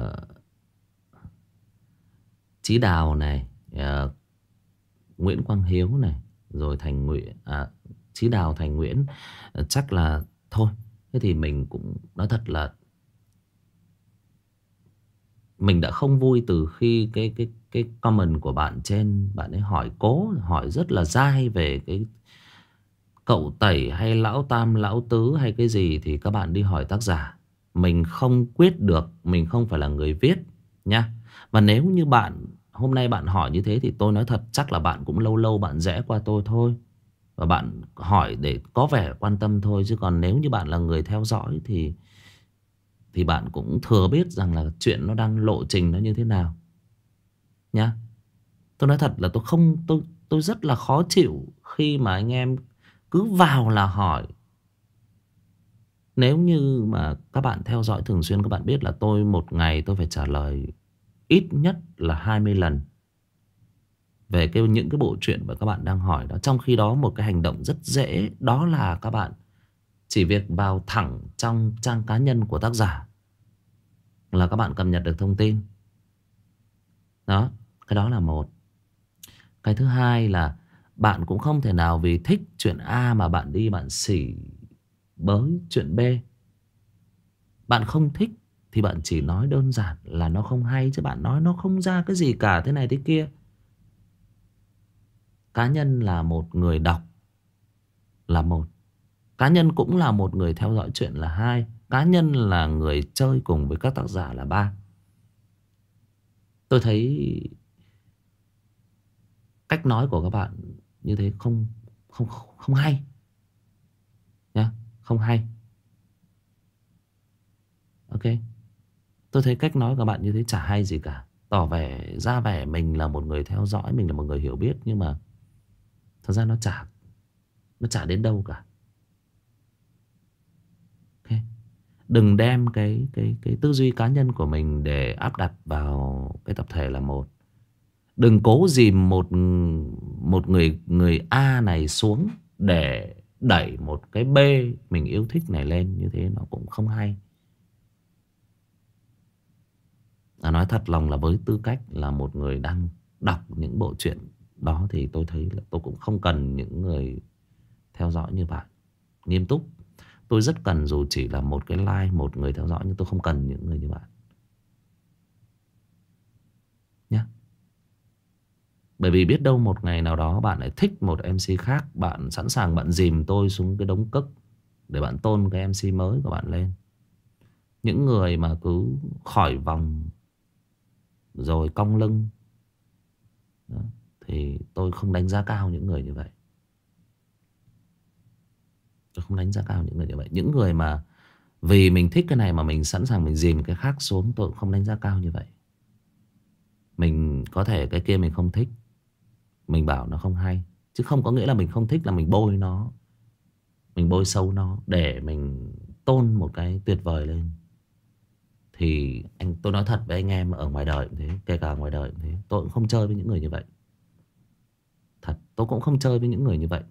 Chí Đào này, à, Nguyễn Quang Hiếu này, rồi Thành Nguyễn, à, Chí Đào, Thành Nguyễn, à, chắc là thôi. Thế thì mình cũng nói thật là mình đã không vui từ khi cái cái cái comment của bạn trên, bạn ấy hỏi cố hỏi rất là dai về cái cậu Tẩy hay lão Tam lão Tứ hay cái gì, thì các bạn đi hỏi tác giả. Mình không quyết được, mình không phải là người viết nha. Và nếu như bạn hôm nay bạn hỏi như thế thì tôi nói thật, chắc là bạn cũng lâu lâu bạn rẽ qua tôi thôi. Và bạn hỏi để có vẻ quan tâm thôi. Chứ còn nếu như bạn là người theo dõi thì Thì bạn cũng thừa biết rằng là chuyện nó đang lộ trình nó như thế nào nhá. Tôi nói thật là tôi không Tôi tôi rất là khó chịu khi mà anh em cứ vào là hỏi. Nếu như mà các bạn theo dõi thường xuyên, các bạn biết là tôi một ngày tôi phải trả lời ít nhất là hai mươi lần về cái, những cái bộ truyện mà các bạn đang hỏi đó. Trong khi đó một cái hành động rất dễ, đó là các bạn chỉ việc vào thẳng trong trang cá nhân của tác giả là các bạn cập nhật được thông tin. Đó, cái đó là một. Cái thứ hai là Bạn cũng không thể nào vì thích chuyện A mà bạn đi bạn xỉ bới chuyện B. Bạn không thích thì bạn chỉ nói đơn giản là nó không hay, chứ bạn nói nó không ra cái gì cả, thế này thế kia. Cá nhân là một người đọc là một, cá nhân cũng là một người theo dõi chuyện là hai, cá nhân là người chơi cùng với các tác giả là ba. Tôi thấy cách nói của các bạn như thế không không không hay nhá, không hay. Ok, tôi thấy cách nói của bạn như thế chả hay gì cả. Tỏ vẻ ra vẻ mình là một người theo dõi, mình là một người hiểu biết, nhưng mà thật ra nó chả nó chả đến đâu cả. Ok, đừng đem cái cái cái tư duy cá nhân của mình để áp đặt vào cái tập thể là một. Đừng cố dìm một một người người A này xuống để đẩy một cái B mình yêu thích này lên, như thế nó cũng không hay. À, nói thật lòng là với tư cách là một người đang đọc những bộ truyện đó thì tôi thấy là tôi cũng không cần những người theo dõi như bạn. Nghiêm túc, tôi rất cần, dù chỉ là một cái like, một người theo dõi, nhưng tôi không cần những người như bạn nhé. Bởi vì biết đâu một ngày nào đó bạn lại thích một em xê khác, bạn sẵn sàng bạn dìm tôi xuống cái đống cức để bạn tôn cái em xê mới của bạn lên. Những người mà cứ khỏi vòng rồi cong lưng đó, thì tôi không đánh giá cao những người như vậy. Tôi không đánh giá cao những người như vậy. Những người mà vì mình thích cái này mà mình sẵn sàng mình dìm cái khác xuống, tôi cũng không đánh giá cao như vậy. Mình có thể cái kia mình không thích, mình bảo nó không hay, chứ không có nghĩa là mình không thích là mình bôi nó, mình bôi sâu nó để mình tôn một cái tuyệt vời lên. Thì anh tôi nói thật với anh em ở ngoài đời cũng thế, kể cả ngoài đời cũng thế, tôi cũng không chơi với những người như vậy. Thật, tôi cũng không chơi với những người như vậy.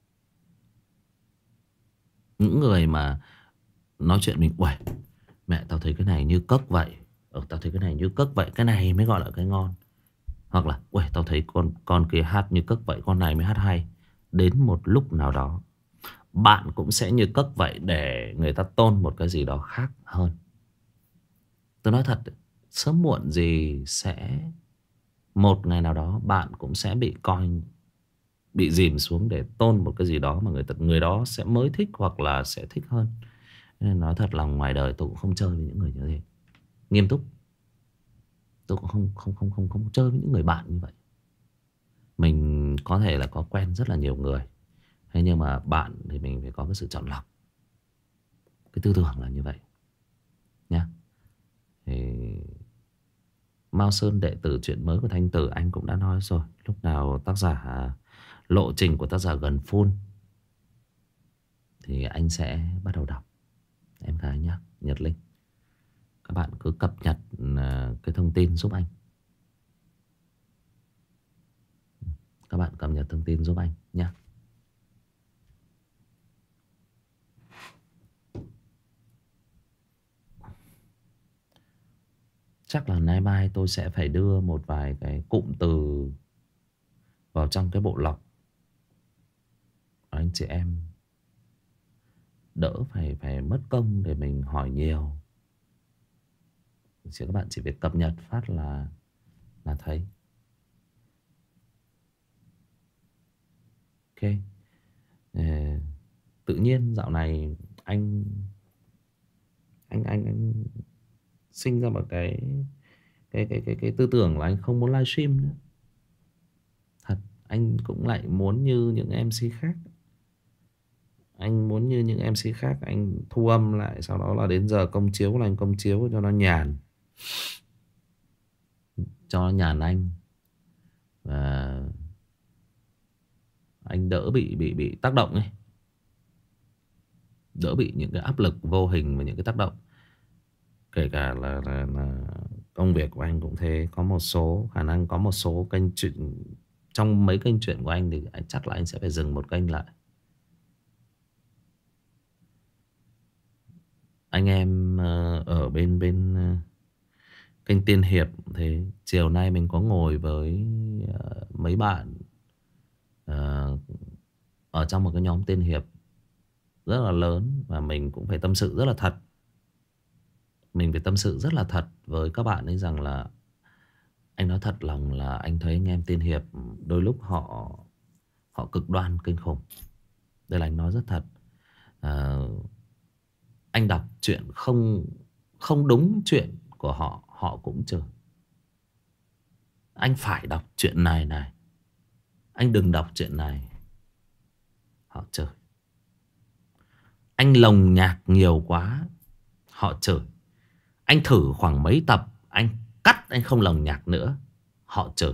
Những người mà nói chuyện mình, uầy, mẹ tao thấy cái này như cốc vậy, ờ, tao thấy cái này như cốc vậy, cái này mới gọi là cái ngon. Hoặc là, uầy, tao thấy con con kia hát như cốc vậy, con này mới hát hay. Đến một lúc nào đó bạn cũng sẽ như cốc vậy, để người ta tôn một cái gì đó khác hơn. Tôi nói thật, sớm muộn gì sẽ một ngày nào đó bạn cũng sẽ bị coi, bị dìm xuống để tôn một cái gì đó mà người ta, người đó sẽ mới thích hoặc là sẽ thích hơn. Nên nói thật là ngoài đời tôi cũng không chơi với những người như thế. Nghiêm túc, tôi cũng không không không không không chơi với những người bạn như vậy. Mình có thể là có quen rất là nhiều người, thế nhưng mà bạn thì mình phải có cái sự chọn lọc. Cái tư tưởng là như vậy nhá. Thì Mao Sơn đệ tử chuyện mới của Thanh Tử, anh cũng đã nói rồi. Lúc nào tác giả, lộ trình của tác giả gần full thì anh sẽ bắt đầu đọc. Em gái nhá, Nhật Linh, các bạn cứ cập nhật cái thông tin giúp anh. Các bạn cập nhật thông tin giúp anh nhé. Chắc là nay mai tôi sẽ phải đưa một vài cái cụm từ vào trong cái bộ lọc, anh chị em đỡ phải phải mất công để mình hỏi nhiều. Chỉ các bạn chỉ việc cập nhật phát là là thấy. Ok. Ờ, tự nhiên dạo này anh anh anh anh sinh ra một cái cái cái cái cái tư tưởng là anh không muốn livestream nữa. Thật, anh cũng lại muốn như những em xê khác. Anh muốn như những em xê khác, anh thu âm lại, sau đó là đến giờ công chiếu là anh công chiếu cho nó nhàn. Cho nó nhàn anh. Và anh đỡ bị bị bị tác động ấy. Đỡ bị những cái áp lực vô hình và những cái tác động. Kể cả là, là, là công việc của anh cũng thế. Có một số khả năng, có một số kênh chuyện, trong mấy kênh chuyện của anh thì chắc là anh sẽ phải dừng một kênh lại. Anh em ở bên bên kênh Tiên Hiệp thế, chiều nay mình có ngồi với mấy bạn uh, ở trong một cái nhóm tiên hiệp rất là lớn, và mình cũng phải tâm sự rất là thật. Mình phải tâm sự rất là thật với các bạn ấy rằng là anh nói thật lòng là anh thấy anh em tiên hiệp đôi lúc họ họ cực đoan kinh khủng. Đây là anh nói rất thật. À, anh đọc chuyện không không đúng chuyện của họ, họ cũng chửi. Anh phải đọc chuyện này này, anh đừng đọc chuyện này, họ chửi. Anh lồng nhạc nhiều quá, họ chửi. Anh thử khoảng mấy tập, anh cắt, anh không lồng nhạc nữa, họ chửi.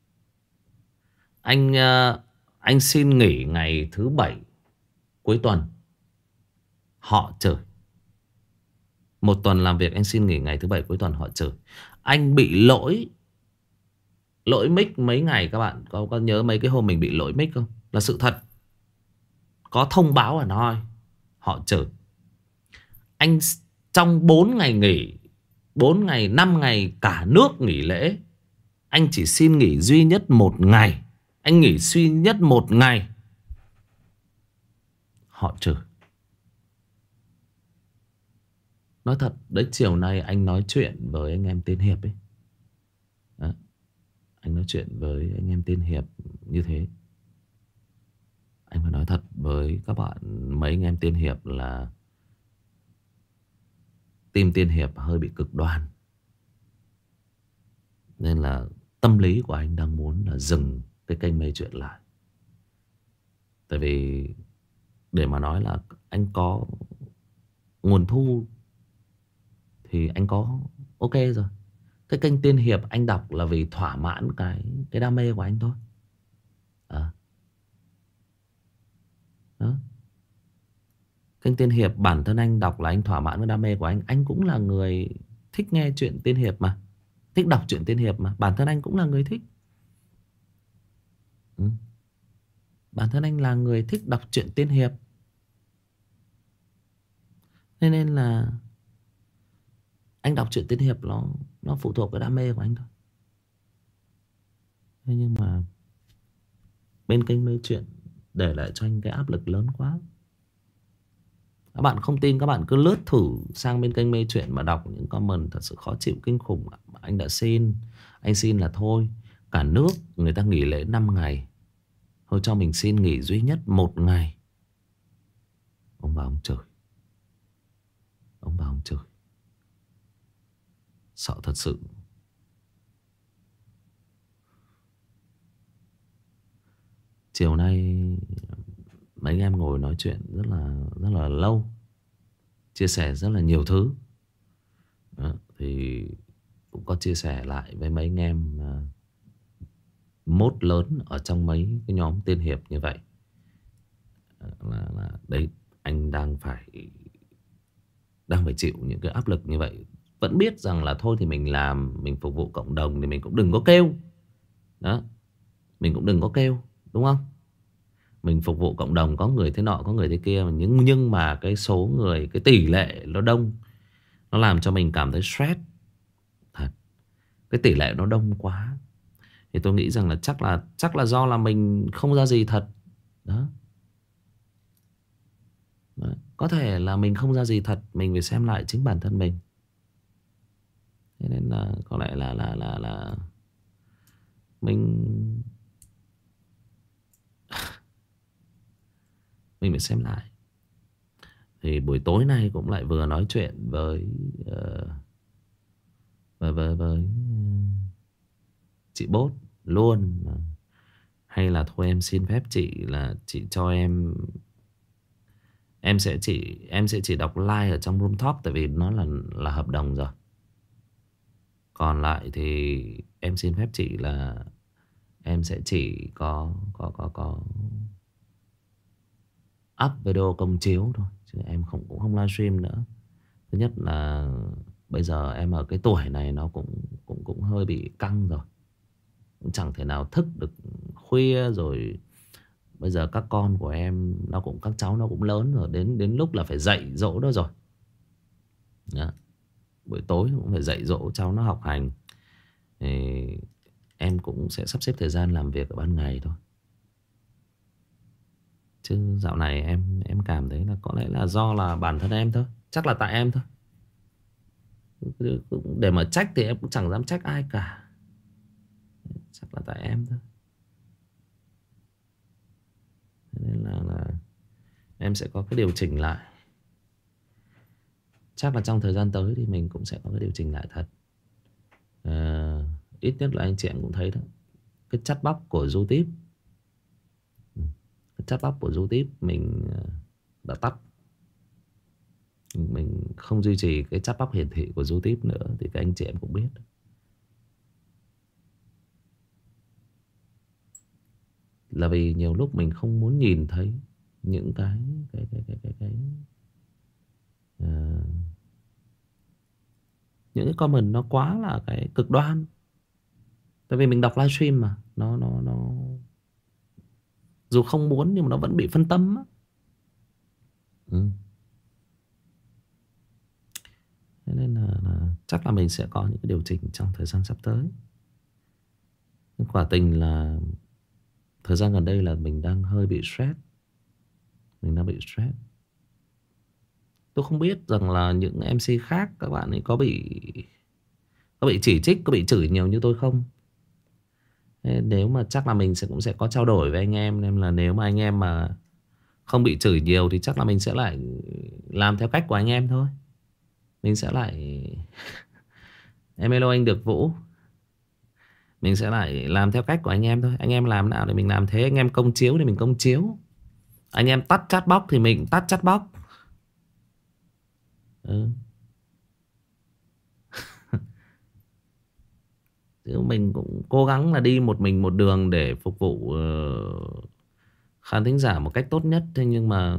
Anh uh, anh xin nghỉ ngày thứ bảy cuối tuần, họ chửi. Một tuần làm việc anh xin nghỉ ngày thứ bảy cuối tuần, họ chửi. Anh bị lỗi Lỗi mic mấy ngày, các bạn có, có nhớ mấy cái hôm mình bị lỗi mic không? Là sự thật, có thông báo ở nói, họ chửi. Anh trong bốn ngày nghỉ, bốn ngày, năm ngày cả nước nghỉ lễ, anh chỉ xin nghỉ duy nhất một ngày. Anh nghỉ duy nhất một ngày, họ chửi. Nói thật, đấy, chiều nay anh nói chuyện với anh em tiên hiệp ấy. Đó. Anh nói chuyện với anh em tiên hiệp như thế. Anh phải nói thật với các bạn, mấy anh em tiên hiệp là team tiên hiệp hơi bị cực đoan. Nên là tâm lý của anh đang muốn là dừng cái kênh Mê Chuyện lại. Tại vì để mà nói là anh có nguồn thu thì anh có ok rồi. Cái kênh tiên hiệp anh đọc là vì thỏa mãn cái cái đam mê của anh thôi. À. Đó. Kênh tiên hiệp bản thân anh đọc là anh thỏa mãn cái đam mê của anh. Anh cũng là người thích nghe chuyện tiên hiệp mà, thích đọc chuyện tiên hiệp mà. Bản thân anh cũng là người thích. Ừ. Bản thân anh là người thích đọc truyện tiên hiệp. Nên nên là anh đọc truyện tiên hiệp nó nó phụ thuộc vào đam mê của anh thôi. Thế nhưng mà bên kênh Mê Chuyện để lại cho anh cái áp lực lớn quá. Các bạn không tin, các bạn cứ lướt thử sang bên kênh Mê Chuyện mà đọc những comment thật sự khó chịu kinh khủng. Anh đã xin, anh xin là thôi, cả nước người ta nghỉ lễ năm ngày, thôi cho mình xin nghỉ duy nhất một ngày. Ông bà ông chửi. Ông bà ông chửi. Sợ thật sự. Chiều nay mấy anh em ngồi nói chuyện rất là rất là lâu, chia sẻ rất là nhiều thứ. Đó, thì cũng có chia sẻ lại với mấy anh em uh, mốt lớn ở trong mấy cái nhóm tiên hiệp như vậy. Là, là đấy, anh đang phải đang phải chịu những cái áp lực như vậy. Vẫn biết rằng là thôi thì mình làm, mình phục vụ cộng đồng thì mình cũng đừng có kêu. Đó, mình cũng đừng có kêu, đúng không? Mình phục vụ cộng đồng, có người thế nọ, có người thế kia. Nhưng, nhưng mà cái số người, cái tỷ lệ nó đông, nó làm cho mình cảm thấy stress. Thật. Cái tỷ lệ nó đông quá. Thì tôi nghĩ rằng là chắc là chắc là do là mình không ra gì thật. Đó. Đó. Có thể là mình không ra gì thật. Mình phải xem lại chính bản thân mình. Thế nên là có lẽ là là là là mình mình phải xem lại. Thì buổi tối nay cũng lại vừa nói chuyện với uh, với với, với chị Bốt luôn. Hay là thôi em xin phép chị là chị cho em em sẽ chỉ em sẽ chỉ đọc like ở trong room top, tại vì nó là là hợp đồng rồi. Còn lại thì em xin phép chị là em sẽ chỉ có có có có up video công chiếu thôi, chứ em không cũng không livestream nữa. Thứ nhất là bây giờ em ở cái tuổi này nó cũng cũng cũng hơi bị căng rồi, cũng chẳng thể nào thức được khuya rồi. Bây giờ các con của em nó cũng các cháu nó cũng lớn rồi, đến đến lúc là phải dạy dỗ nó rồi. Đó. Buổi tối cũng phải dạy dỗ cháu nó học hành. Thì em cũng sẽ sắp xếp thời gian làm việc ở ban ngày thôi. Chứ dạo này em em cảm thấy là có lẽ là do là bản thân em thôi. Chắc là tại em thôi. Để mà trách thì em cũng chẳng dám trách ai cả. Chắc là tại em thôi. Nên là, là em sẽ có cái điều chỉnh lại. Chắc là trong thời gian tới thì mình cũng sẽ có cái điều chỉnh lại thật. à, Ít nhất là anh chị em cũng thấy đó. Cái chat box của YouTube, cái chat box của YouTube mình đã tắt. Mình không duy trì cái chat box hiển thị của YouTube nữa. Thì các anh chị em cũng biết. Là vì nhiều lúc mình không muốn nhìn thấy những cái cái cái cái cái, cái uh, những cái comment nó quá là cái cực đoan. Tại vì mình đọc livestream mà nó nó nó dù không muốn nhưng mà nó vẫn bị phân tâm á. Ừ. Thế nên là, là chắc là mình sẽ có những cái điều chỉnh trong thời gian sắp tới. Nhưng quả tình là thời gian gần đây là mình đang hơi bị stress. Mình đang bị stress. Tôi không biết rằng là những em xê khác các bạn ấy có bị có bị chỉ trích, có bị chửi nhiều như tôi không. Thế nếu mà chắc là mình sẽ cũng sẽ có trao đổi với anh em. Nên là nếu mà anh em mà không bị chửi nhiều thì chắc là mình sẽ lại làm theo cách của anh em thôi. Mình sẽ lại em hello anh Được Vũ. Mình sẽ lại làm theo cách của anh em thôi. Anh em làm nào thì mình làm thế. Anh em công chiếu thì mình công chiếu. Anh em tắt chat box thì mình tắt chat box. Ừ. Chứ mình cũng cố gắng là đi một mình một đường để phục vụ uh, khán thính giả một cách tốt nhất. Thế nhưng mà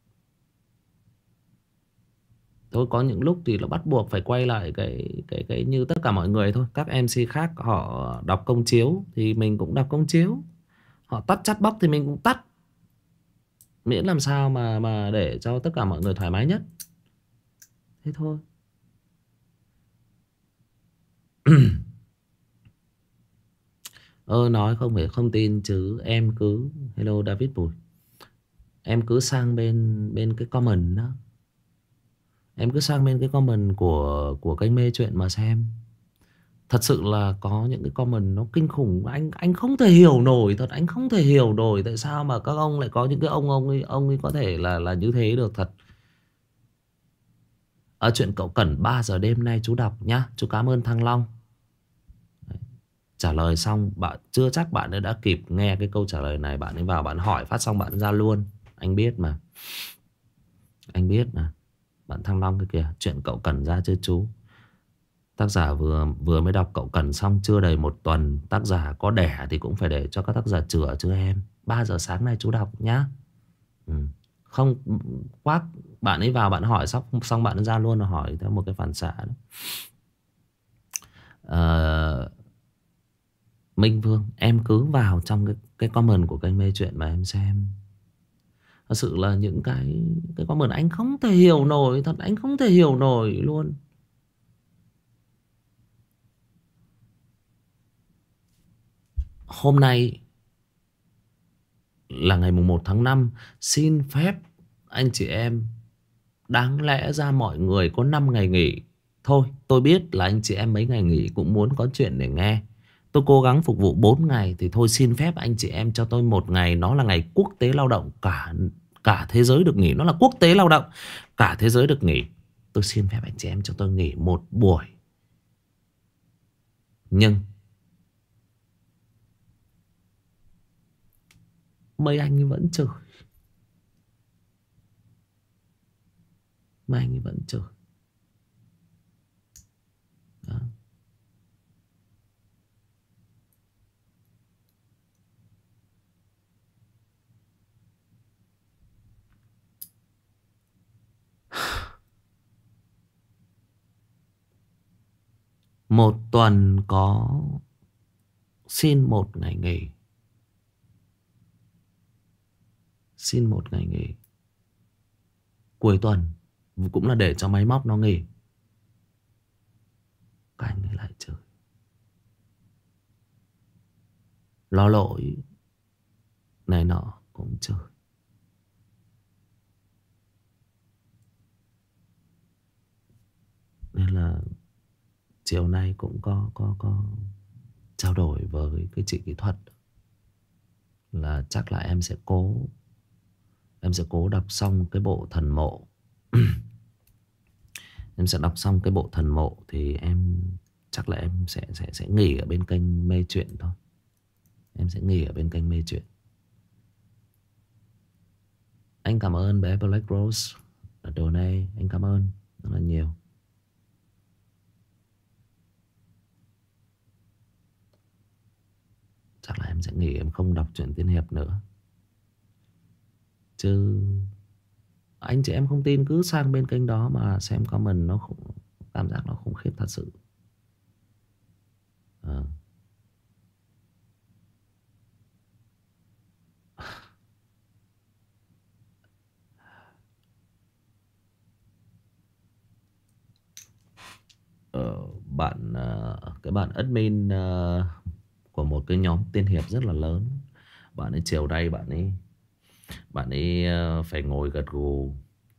tôi có những lúc thì nó bắt buộc phải quay lại cái cái cái như tất cả mọi người thôi. Các em xê khác họ đọc công chiếu thì mình cũng đọc công chiếu. Họ tắt chat box thì mình cũng tắt. Miễn làm sao mà mà để cho tất cả mọi người thoải mái nhất. Thế thôi. Ơ nói không phải không tin chứ em cứ hello David Bùi. Em cứ sang bên bên cái comment đó. Em cứ sang bên cái comment của của kênh Mê Chuyện mà xem. Thật sự là có những cái comment nó kinh khủng. Anh anh không thể hiểu nổi. Thật anh không thể hiểu nổi. Tại sao mà các ông lại có những cái ông ông ấy, ông ấy có thể là là như thế được thật. Ở chuyện cậu Cẩn ba giờ đêm nay chú đọc nhá. Chú cảm ơn Thăng Long. Đấy. Trả lời xong bạn chưa chắc bạn ấy đã kịp nghe cái câu trả lời này. Bạn ấy vào bạn hỏi phát xong bạn ra luôn. Anh biết mà. Anh biết mà. Bạn Thăng Long cái kìa. Chuyện cậu Cẩn ra chưa chú. Tác giả vừa vừa mới đọc cậu Cẩn xong chưa đầy một tuần. Tác giả có đẻ thì cũng phải để cho các tác giả chữa chứ em. Ba giờ sáng nay chú đọc nhá. Ừ. Không quát bạn ấy vào bạn hỏi xong, xong bạn ấy ra luôn là hỏi theo một cái phản xạ đó. Ờ, Minh Vương em cứ vào trong cái, cái comment của kênh Mê Chuyện mà em xem. Thật sự là những cái cái comment anh không thể hiểu nổi. Thật anh không thể hiểu nổi luôn. Hôm nay là ngày mùng một tháng năm. Xin phép anh chị em, đáng lẽ ra mọi người có năm ngày nghỉ. Thôi tôi biết là anh chị em mấy ngày nghỉ cũng muốn có chuyện để nghe. Tôi cố gắng phục vụ bốn ngày. Thì thôi xin phép anh chị em cho tôi một ngày. Nó là ngày quốc tế lao động. Cả cả thế giới được nghỉ. Nó là quốc tế lao động. Cả thế giới được nghỉ. Tôi xin phép anh chị em cho tôi nghỉ một buổi. Nhưng mấy anh ấy vẫn chửi. Mấy anh ấy vẫn chửi. Đó. Một tuần có xin một ngày nghỉ. Xin một ngày nghỉ. Cuối tuần cũng là để cho máy móc nó nghỉ. Các anh ấy lại chửi. Lo lỗi này nọ cũng chửi. là chiều nay cũng có có có trao đổi với cái chị kỹ thuật là chắc là em sẽ cố em sẽ cố đọc xong cái bộ thần mộ. Em sẽ đọc xong cái bộ thần mộ thì em chắc là em sẽ sẽ sẽ nghỉ ở bên kênh Mê Chuyện thôi. Em sẽ nghỉ ở bên kênh Mê Chuyện. Anh cảm ơn bé Black Rose là donate, anh cảm ơn rất là nhiều. Chắc là em sẽ nghỉ, em không đọc truyện tiên hiệp nữa. Chứ anh chị em không tin cứ sang bên kênh đó mà xem comment, nó khủng, cảm giác nó khủng khiếp thật sự. À. Ờ, bạn cái bạn admin uh, của một cái nhóm tiên hiệp rất là lớn, bạn ấy chiều đây bạn ấy bạn ấy uh, phải ngồi gật gù,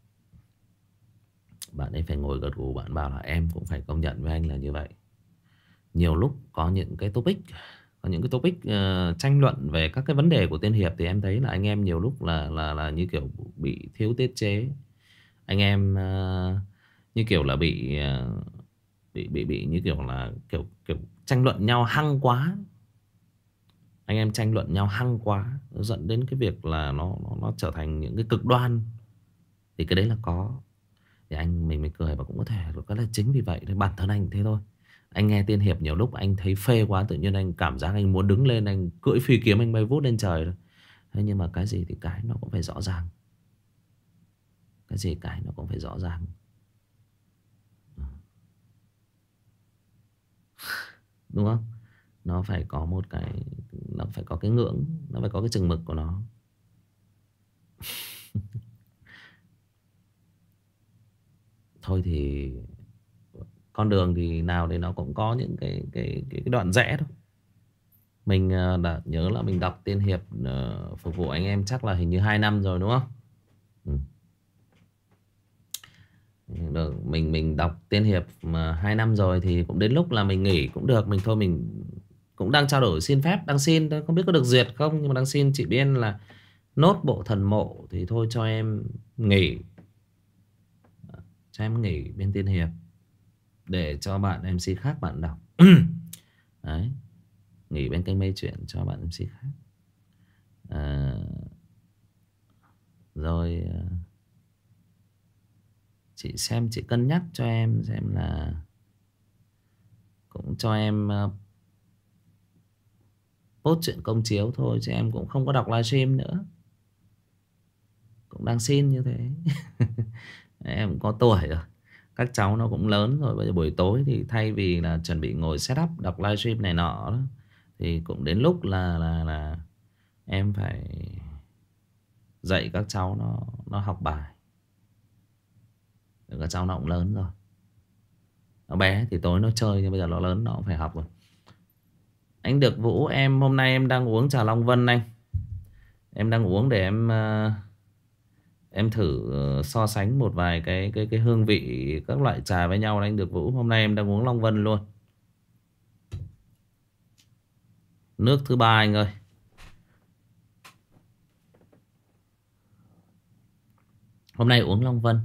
bạn ấy phải ngồi gật gù, bạn bảo là em cũng phải công nhận với anh là như vậy. Nhiều lúc có những cái topic có những cái topic uh, tranh luận về các cái vấn đề của tiên hiệp thì em thấy là anh em nhiều lúc là là là như kiểu bị thiếu tiết chế. Anh em uh, như kiểu là bị uh, bị bị bị như kiểu là kiểu kiểu tranh luận nhau hăng quá. Anh em tranh luận nhau hăng quá, nó dẫn đến cái việc là nó nó nó trở thành những cái cực đoan. Thì cái đấy là có. Thì anh mình mình cười và cũng có thể có là chính vì vậy thì bản thân anh thế thôi. Anh nghe tiên hiệp nhiều lúc anh thấy phê quá, tự nhiên anh cảm giác anh muốn đứng lên, anh cưỡi phi kiếm, anh bay vút lên trời rồi. Thế nhưng mà cái gì thì cái nó cũng phải rõ ràng. Cái gì cái nó cũng phải rõ ràng. Đúng không? Nó phải có một cái, nó phải có cái ngưỡng, nó phải có cái chừng mực của nó. Thôi thì con đường thì nào thì nó cũng có những cái cái cái, cái đoạn rẽ thôi. Mình đã nhớ là mình đọc tiên hiệp uh, phục vụ anh em chắc là hình như hai năm rồi đúng không? Ừ. Được, mình mình đọc tiên hiệp mà hai năm rồi thì cũng đến lúc là mình nghỉ cũng được. Mình thôi mình cũng đang trao đổi xin phép, đang xin thôi, không biết có được duyệt không, nhưng mà đang xin chị Biên là nốt bộ thần mộ thì thôi cho em nghỉ, cho em nghỉ bên tiên hiệp để cho bạn em xê khác bạn đọc. Đấy, nghỉ bên kênh Mê Chuyện cho bạn em xê khác. À, rồi chị xem, chị cân nhắc cho em xem là cũng cho em uh, post chuyện công chiếu thôi, chứ em cũng không có đọc livestream nữa. Cũng đang xin như thế. Em cũng có tuổi rồi, các cháu nó cũng lớn rồi. Bây giờ buổi tối thì thay vì là chuẩn bị ngồi setup đọc livestream này nọ đó, thì cũng đến lúc là là là em phải dạy các cháu nó nó học bài. Các cháu nó cũng lớn rồi. Nó bé thì tối nó chơi, nhưng bây giờ nó lớn nó cũng phải học rồi. Anh Được Vũ, em hôm nay em đang uống trà Long Vân anh. Em đang uống để em uh, em thử uh, so sánh một vài cái cái cái hương vị các loại trà với nhau. Anh Được Vũ, hôm nay em đang uống Long Vân luôn. Nước thứ ba anh ơi. Hôm nay uống Long Vân.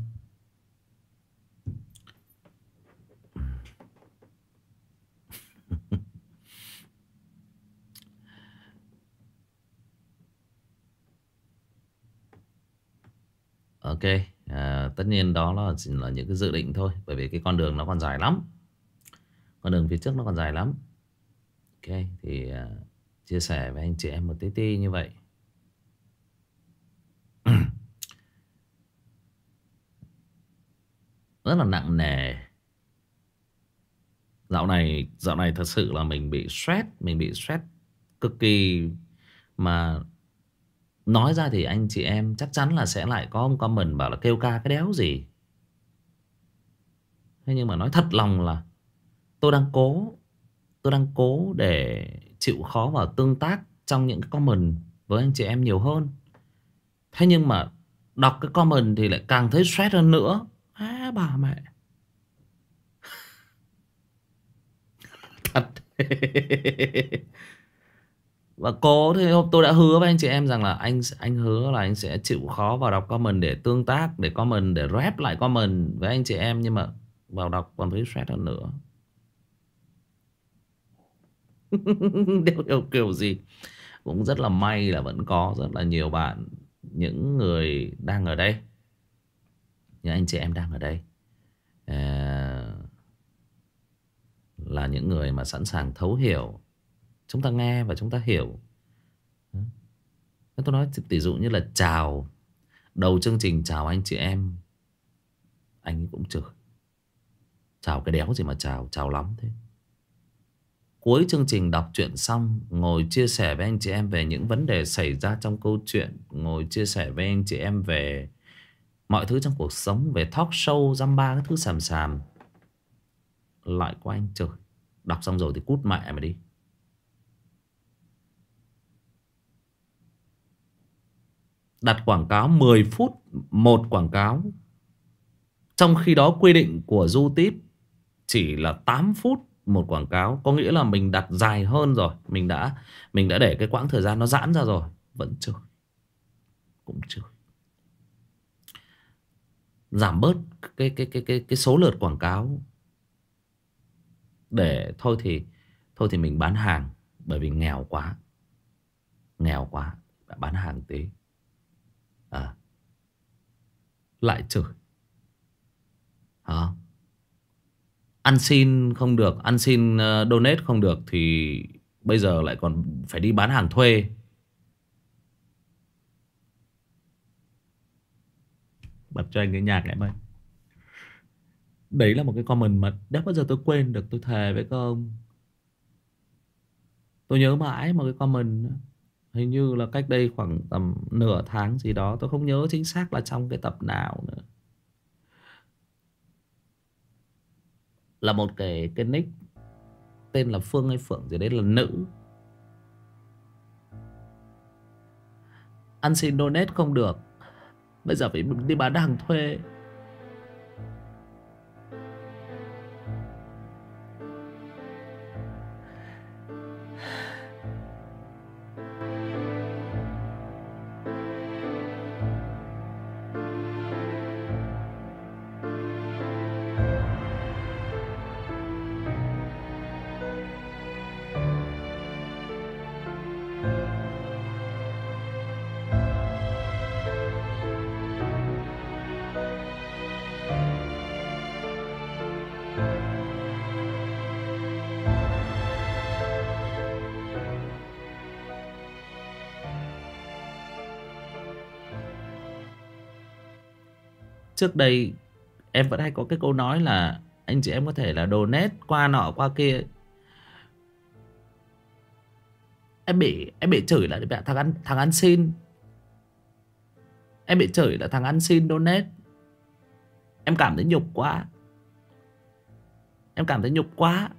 Ok, à, tất nhiên đó là, là những cái dự định thôi. Bởi vì cái con đường nó còn dài lắm. Con đường phía trước nó còn dài lắm. Ok, thì à, chia sẻ với anh chị em một tí tí như vậy. Rất là nặng nề. Dạo này, dạo này thật sự là mình bị stress. Mình bị stress cực kỳ. Mà nói ra thì anh chị em chắc chắn là sẽ lại có một comment bảo là kêu ca cái đéo gì. Thế nhưng mà nói thật lòng là tôi đang cố Tôi đang cố để chịu khó và tương tác trong những cái comment với anh chị em nhiều hơn. Thế nhưng mà đọc cái comment thì lại càng thấy stress hơn nữa. À, bà mẹ. Và cố thì hôm tôi đã hứa với anh chị em rằng là anh anh hứa là anh sẽ chịu khó vào đọc comment để tương tác, để comment, để rep lại comment với anh chị em, nhưng mà vào đọc còn thấy stress hơn nữa. Đều đều kiểu gì cũng rất là may là vẫn có rất là nhiều bạn, những người đang ở đây, những anh chị em đang ở đây à, là những người mà sẵn sàng thấu hiểu. Chúng ta nghe và chúng ta hiểu. Tôi nói tỷ dụ như là chào đầu chương trình, chào anh chị em, anh ấy cũng chửi. Chào cái đéo gì mà chào, chào lắm thế. Cuối chương trình đọc truyện xong, ngồi chia sẻ với anh chị em về những vấn đề xảy ra trong câu chuyện, ngồi chia sẻ với anh chị em về mọi thứ trong cuộc sống, về talk show, dăm ba cái thứ xàm xàm, lại có anh chửi. Đọc xong rồi thì cút mẹ mà đi. Đặt quảng cáo mười phút một quảng cáo, trong khi đó quy định của YouTube chỉ là tám phút một quảng cáo. Có nghĩa là mình đặt dài hơn rồi, Mình đã mình đã để cái quãng thời gian nó giãn ra rồi, vẫn chửi. Cũng chửi. Giảm bớt cái, cái, cái, cái, cái số lượt quảng cáo, để thôi thì Thôi thì mình bán hàng. Bởi vì nghèo quá, Nghèo quá bán hàng tí à, lại chửi hả? Ăn xin không được, ăn xin uh, donate không được, thì bây giờ lại còn phải đi bán hàng thuê. Bật cho anh cái nhạc em ơi. Đấy là một cái comment mà đéo bao giờ tôi quên được, tôi thề với các ông. Tôi nhớ mãi một cái comment, hình như là cách đây khoảng tầm nửa tháng gì đó, tôi không nhớ chính xác là trong cái tập nào nữa. Là một cái cái nick tên là Phương hay Phượng gì đấy, là nữ. Ăn xin donate không được, bây giờ phải đi bán hàng thuê. Trước đây em vẫn hay có cái câu nói là anh chị em có thể là donate qua nọ qua kia. Em bị em bị chửi là thằng ăn thằng ăn xin. Em bị chửi là thằng ăn xin donate. Em cảm thấy nhục quá. Em cảm thấy nhục quá.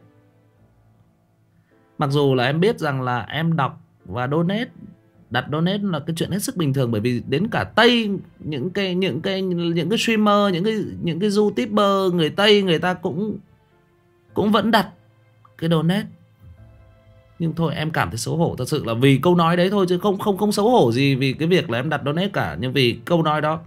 Mặc dù là em biết rằng là em đọc và donate, đặt donate là cái chuyện hết sức bình thường, bởi vì đến cả Tây, những cái những cái những cái streamer, những cái những cái YouTuber người Tây, người ta cũng cũng vẫn đặt cái donate. Nhưng thôi em cảm thấy xấu hổ thật sự là vì câu nói đấy thôi, chứ không không không xấu hổ gì vì cái việc là em đặt donate cả, nhưng vì câu nói đó.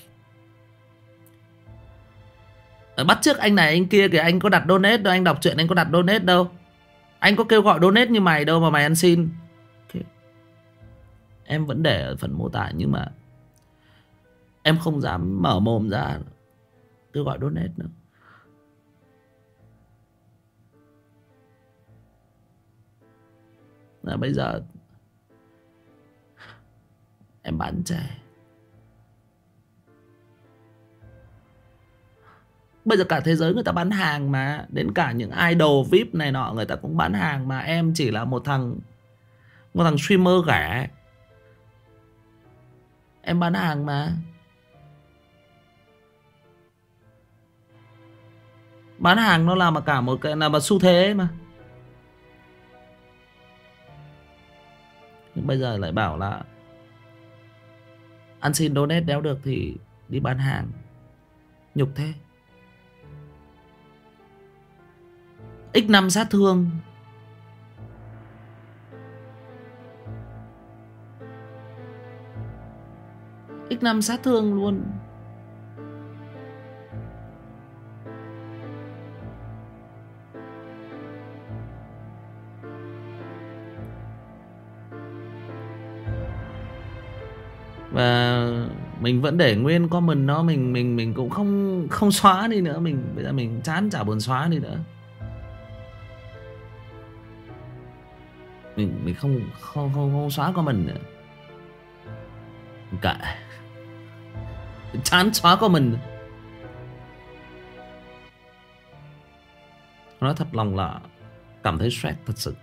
Bắt chước anh này anh kia kìa, anh có đặt donate đâu, anh đọc truyện anh có đặt donate đâu, anh có kêu gọi donate như mày đâu mà mày ăn xin. Okay. Em vẫn để ở phần mô tả, nhưng mà em không dám mở mồm ra kêu gọi donate nữa. Là bây giờ em bán chè. Bây giờ cả thế giới người ta bán hàng mà. Đến cả những idol vi ai pi này nọ người ta cũng bán hàng mà. Em chỉ là một thằng Một thằng streamer ghẻ. Em bán hàng mà. Bán hàng nó là mà cả một cái là mà xu thế mà. Nhưng bây giờ lại bảo là ăn xin donate đéo được thì đi bán hàng. Nhục thế. ích năm sát thương ích năm sát thương luôn. Và mình vẫn để nguyên comment nó, mình mình mình cũng không không xóa đi nữa. Mình bây giờ mình chán chả buồn xóa đi nữa. Mình mình không không không, không xóa comment nữa. Kệ. Chán xóa comment. Nói thật lòng là cảm thấy stress thật sự.